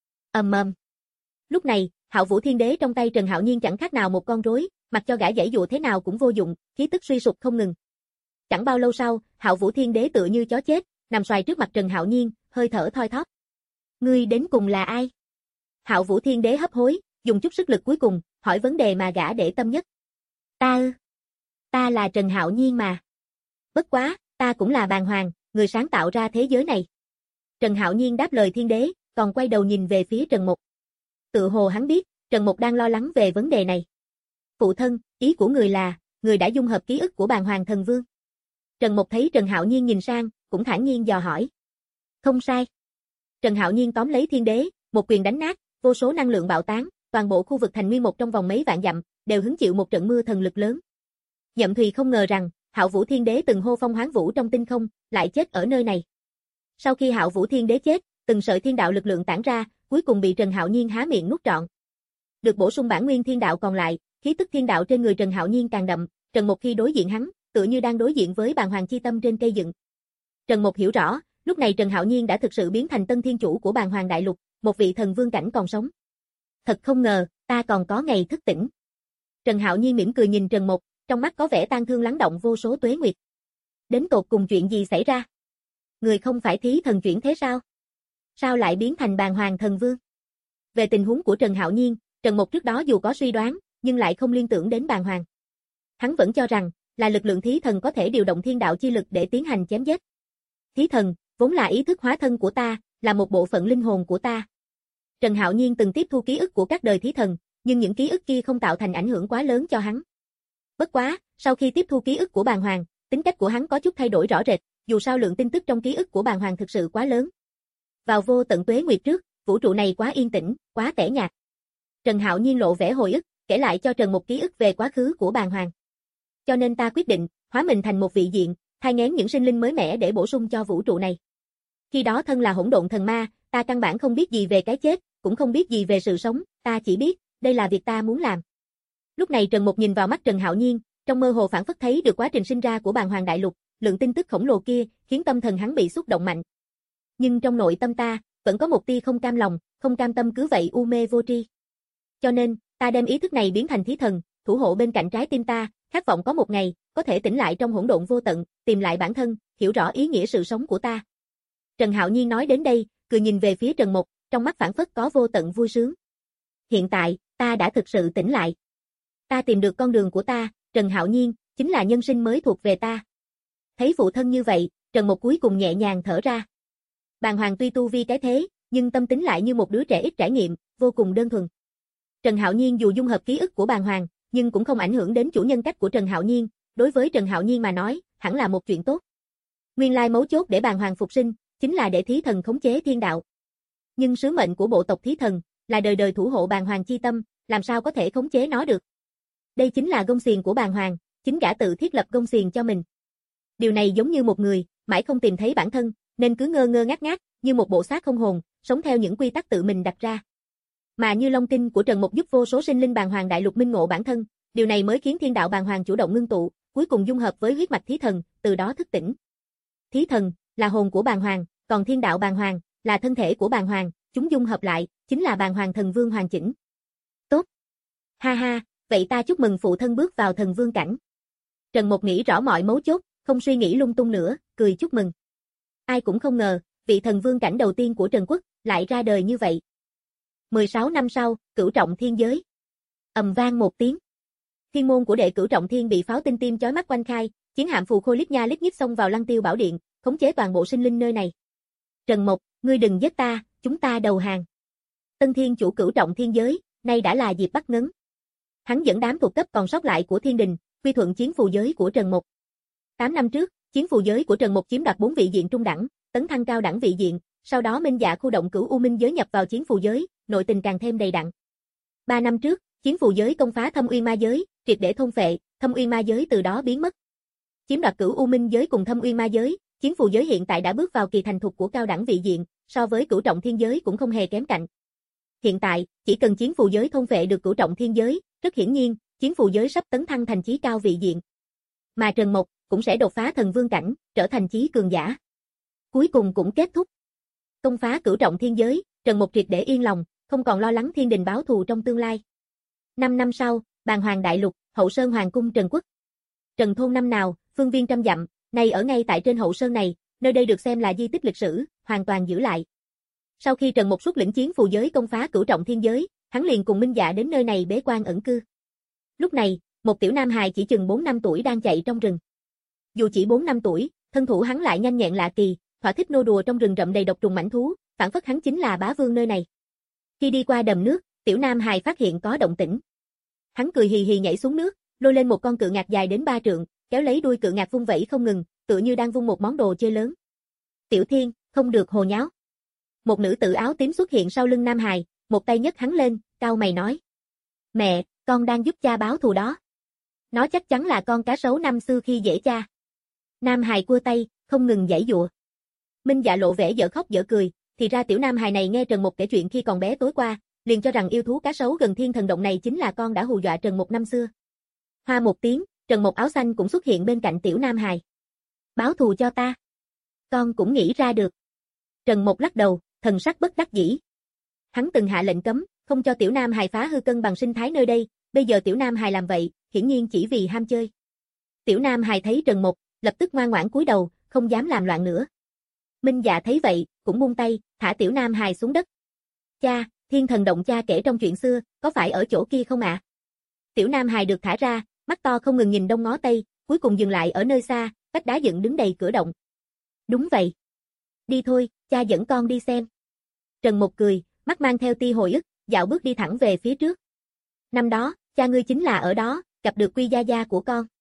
ầm ầm. Lúc này, Hạo Vũ Thiên Đế trong tay Trần Hạo Nhiên chẳng khác nào một con rối, mặc cho gã giãy dụa thế nào cũng vô dụng, khí tức suy sụp không ngừng. Chẳng bao lâu sau, Hạo Vũ Thiên Đế tựa như chó chết, nằm xoài trước mặt Trần Hạo Nhiên, hơi thở thoi thóp. Ngươi đến cùng là ai? Hạo Vũ Thiên Đế hấp hối, dùng chút sức lực cuối cùng, hỏi vấn đề mà gã để tâm nhất. Ta ư? Ta là Trần Hạo Nhiên mà. Bất quá, ta cũng là bàng hoàng, người sáng tạo ra thế giới này. Trần Hạo Nhiên đáp lời Thiên Đế, còn quay đầu nhìn về phía Trần Mục. Tự hồ hắn biết, Trần Mục đang lo lắng về vấn đề này. Phụ thân, ý của người là, người đã dung hợp ký ức của bàng hoàng thần vương. Trần Mục thấy Trần Hạo Nhiên nhìn sang, cũng thản nhiên dò hỏi. Không sai. Trần Hạo Nhiên tóm lấy Thiên Đế, một quyền đánh nát, vô số năng lượng bạo tán, toàn bộ khu vực thành nguyên một trong vòng mấy vạn dặm, đều hứng chịu một trận mưa thần lực lớn. Nhậm Thùy không ngờ rằng, Hạo Vũ Thiên Đế từng hô phong hoán vũ trong tinh không, lại chết ở nơi này. Sau khi Hạo Vũ Thiên Đế chết, từng sợi thiên đạo lực lượng tản ra, cuối cùng bị Trần Hạo Nhiên há miệng nuốt trọn. Được bổ sung bản nguyên thiên đạo còn lại, khí tức thiên đạo trên người Trần Hạo Nhiên càng đậm, Trần Mục khi đối diện hắn, tựa như đang đối diện với bàng hoàng chi tâm trên cây dựng. Trần Mục hiểu rõ, lúc này Trần Hạo Nhiên đã thực sự biến thành tân thiên chủ của bàng hoàng đại lục, một vị thần vương cảnh còn sống. Thật không ngờ, ta còn có ngày thức tỉnh. Trần Hạo Nhiên mỉm cười nhìn Trần Mục, trong mắt có vẻ tang thương lắng động vô số tuế nguyệt. Đến tột cùng chuyện gì xảy ra? Người không phải thí thần chuyển thế sao? Sao lại biến thành bàng hoàng thần vương? Về tình huống của Trần Hạo Nhiên, Trần Mục trước đó dù có suy đoán, nhưng lại không liên tưởng đến bàng hoàng. Hắn vẫn cho rằng, là lực lượng thí thần có thể điều động thiên đạo chi lực để tiến hành chém giết. Thí thần, vốn là ý thức hóa thân của ta, là một bộ phận linh hồn của ta. Trần Hạo Nhiên từng tiếp thu ký ức của các đời thí thần, nhưng những ký ức kia không tạo thành ảnh hưởng quá lớn cho hắn. Bất quá, sau khi tiếp thu ký ức của bàng hoàng, tính cách của hắn có chút thay đổi rõ rệt, dù sao lượng tin tức trong ký ức của bàng hoàng thực sự quá lớn. Vào vô tận tuế nguyệt trước, vũ trụ này quá yên tĩnh, quá tẻ nhạt. Trần Hạo Nhiên lộ vẻ hồi ức, kể lại cho Trần một ký ức về quá khứ của bàng hoàng. Cho nên ta quyết định, hóa mình thành một vị diện, thai nghén những sinh linh mới mẻ để bổ sung cho vũ trụ này. Khi đó thân là hỗn độn thần ma, ta căn bản không biết gì về cái chết, cũng không biết gì về sự sống, ta chỉ biết, đây là việc ta muốn làm. Lúc này Trần Mục nhìn vào mắt Trần Hạo Nhiên, trong mơ hồ phản phất thấy được quá trình sinh ra của bàng hoàng đại lục, lượng tin tức khổng lồ kia, khiến tâm thần hắn bị xúc động mạnh. Nhưng trong nội tâm ta, vẫn có một tia không cam lòng, không cam tâm cứ vậy u mê vô tri. Cho nên, ta đem ý thức này biến thành thí thần, thủ hộ bên cạnh trái tim ta, khát vọng có một ngày, có thể tỉnh lại trong hỗn độn vô tận, tìm lại bản thân, hiểu rõ ý nghĩa sự sống của ta. Trần Hạo Nhiên nói đến đây, cười nhìn về phía Trần Mục, trong mắt phản phất có vô tận vui sướng. Hiện tại, ta đã thực sự tỉnh lại. Ta tìm được con đường của ta, Trần Hạo Nhiên, chính là nhân sinh mới thuộc về ta. Thấy phụ thân như vậy, Trần Mục cuối cùng nhẹ nhàng thở ra. Bàng hoàng tuy tu vi cái thế, nhưng tâm tính lại như một đứa trẻ ít trải nghiệm, vô cùng đơn thuần. Trần Hạo Nhiên dù dung hợp ký ức của bàng hoàng, nhưng cũng không ảnh hưởng đến chủ nhân cách của Trần Hạo Nhiên, đối với Trần Hạo Nhiên mà nói, hẳn là một chuyện tốt. Nguyên lai mấu chốt để bàng hoàng phục sinh, chính là để thí thần khống chế thiên đạo. Nhưng sứ mệnh của bộ tộc thí thần, là đời đời thủ hộ bàng hoàng chi tâm, làm sao có thể khống chế nó được. Đây chính là gông xiềng của bàng hoàng, chính gã tự thiết lập gông xiềng cho mình. Điều này giống như một người, mãi không tìm thấy bản thân, nên cứ ngơ ngơ ngác ngác, như một bộ xác không hồn, sống theo những quy tắc tự mình đặt ra. Mà Như Long Kinh của Trần Mục giúp vô số sinh linh bàng hoàng đại lục minh ngộ bản thân, điều này mới khiến thiên đạo bàng hoàng chủ động ngưng tụ, cuối cùng dung hợp với huyết mạch thí thần, từ đó thức tỉnh. Thí thần là hồn của bàng hoàng, còn thiên đạo bàng hoàng là thân thể của bàng hoàng, chúng dung hợp lại chính là bàng hoàng thần vương hoàn chỉnh. Tốt. Ha ha, vậy ta chúc mừng phụ thân bước vào thần vương cảnh. Trần Mục nghĩ rõ mọi mấu chốt, không suy nghĩ lung tung nữa, cười chúc mừng. Ai cũng không ngờ, vị thần vương cảnh đầu tiên của Trần Quốc lại ra đời như vậy. mười sáu năm sau, Cửu Trọng Thiên Giới. Ầm vang một tiếng. Thiên môn của đệ Cửu Trọng Thiên bị pháo tinh tim chói mắt quanh khai, chiến hạm phù khôi lít nha lít nhít xông vào Lăng Tiêu Bảo Điện, khống chế toàn bộ sinh linh nơi này. Trần Mộc, ngươi đừng giết ta, chúng ta đầu hàng. Tân Thiên chủ Cửu Trọng Thiên Giới, nay đã là dịp bắt ngấn. Hắn dẫn đám thuộc cấp còn sót lại của Thiên Đình, quy thuận chiến phù giới của Trần Mộc. tám năm trước, chiến phù giới của Trần Mộc chiếm đoạt bốn vị diện trung đẳng, tấn thăng cao đẳng vị diện, sau đó Minh Dạ khu động Cửu U Minh giới nhập vào chiến phù giới, nội tình càng thêm đầy đặn. ba năm trước, chiến phù giới công phá Thâm Uyên Ma giới, triệt để thôn phệ, Thâm Uyên Ma giới từ đó biến mất. Chiếm đoạt Cửu U Minh giới cùng Thâm Uyên Ma giới, chiến phù giới hiện tại đã bước vào kỳ thành thục của cao đẳng vị diện, so với Cửu Trọng Thiên giới cũng không hề kém cạnh. Hiện tại, chỉ cần chiến phù giới thôn phệ được Cửu Trọng Thiên giới, rất hiển nhiên, chiến phù giới sắp tấn thăng thành chí cao vị diện. Mà Trần Mộc cũng sẽ đột phá thần vương cảnh, trở thành chí cường giả. Cuối cùng cũng kết thúc. Công phá Cửu Trọng Thiên giới, Trần Mộc triệt để yên lòng, không còn lo lắng Thiên Đình báo thù trong tương lai. Năm năm sau, Bàng Hoàng Đại Lục, Hậu Sơn Hoàng cung Trần Quốc. Trần thôn năm nào, phương viên trăm dặm, này ở ngay tại trên Hậu Sơn này, nơi đây được xem là di tích lịch sử, hoàn toàn giữ lại. Sau khi Trần Mộc xuất lĩnh chiến phù giới công phá Cửu Trọng Thiên giới, hắn liền cùng Minh Dạ đến nơi này bế quan ẩn cư. Lúc này, một tiểu nam hài chỉ chừng bốn năm tuổi đang chạy trong rừng. Dù chỉ bốn năm tuổi, thân thủ hắn lại nhanh nhẹn lạ kỳ, thỏa thích nô đùa trong rừng rậm đầy độc trùng mãnh thú, phản phất hắn chính là bá vương nơi này. Khi đi qua đầm nước, tiểu nam hài phát hiện có động tĩnh. Hắn cười hì hì nhảy xuống nước, lôi lên một con cự ngạc dài đến ba trượng, kéo lấy đuôi cự ngạc vung vẩy không ngừng, tựa như đang vung một món đồ chơi lớn. Tiểu Thiên, không được hồ nháo. Một nữ tử áo tím xuất hiện sau lưng nam hài, một tay nhấc hắn lên, cau mày nói: "Mẹ, con đang giúp cha báo thù đó. Nó chắc chắn là con cá sấu năm xưa khi dễ cha." Nam hài cua tay, không ngừng giãy giụa. Minh Dạ lộ vẻ dở khóc dở cười, thì ra tiểu nam hài này nghe Trần Mộc kể chuyện khi còn bé tối qua, liền cho rằng yêu thú cá sấu gần thiên thần động này chính là con đã hù dọa Trần Mộc năm xưa. Hoa một tiếng, Trần Mộc áo xanh cũng xuất hiện bên cạnh tiểu nam hài. "Báo thù cho ta. Con cũng nghĩ ra được." Trần Mộc lắc đầu, thần sắc bất đắc dĩ. Hắn từng hạ lệnh cấm, không cho tiểu nam hài phá hư cân bằng sinh thái nơi đây, bây giờ tiểu nam hài làm vậy, hiển nhiên chỉ vì ham chơi. Tiểu nam hài thấy Trần Mộc, lập tức ngoan ngoãn cúi đầu, không dám làm loạn nữa. Minh Dạ thấy vậy, cũng buông tay, thả tiểu nam hài xuống đất. "Cha, thiên thần động cha kể trong chuyện xưa, có phải ở chỗ kia không ạ?" Tiểu nam hài được thả ra, mắt to không ngừng nhìn đông ngó tây, cuối cùng dừng lại ở nơi xa, vách đá dựng đứng đầy cửa động. "Đúng vậy. Đi thôi, cha dẫn con đi xem." Trần Mộc cười, mắt mang theo tia hồi ức, dạo bước đi thẳng về phía trước. "Năm đó, cha ngươi chính là ở đó, gặp được Quy gia gia của con."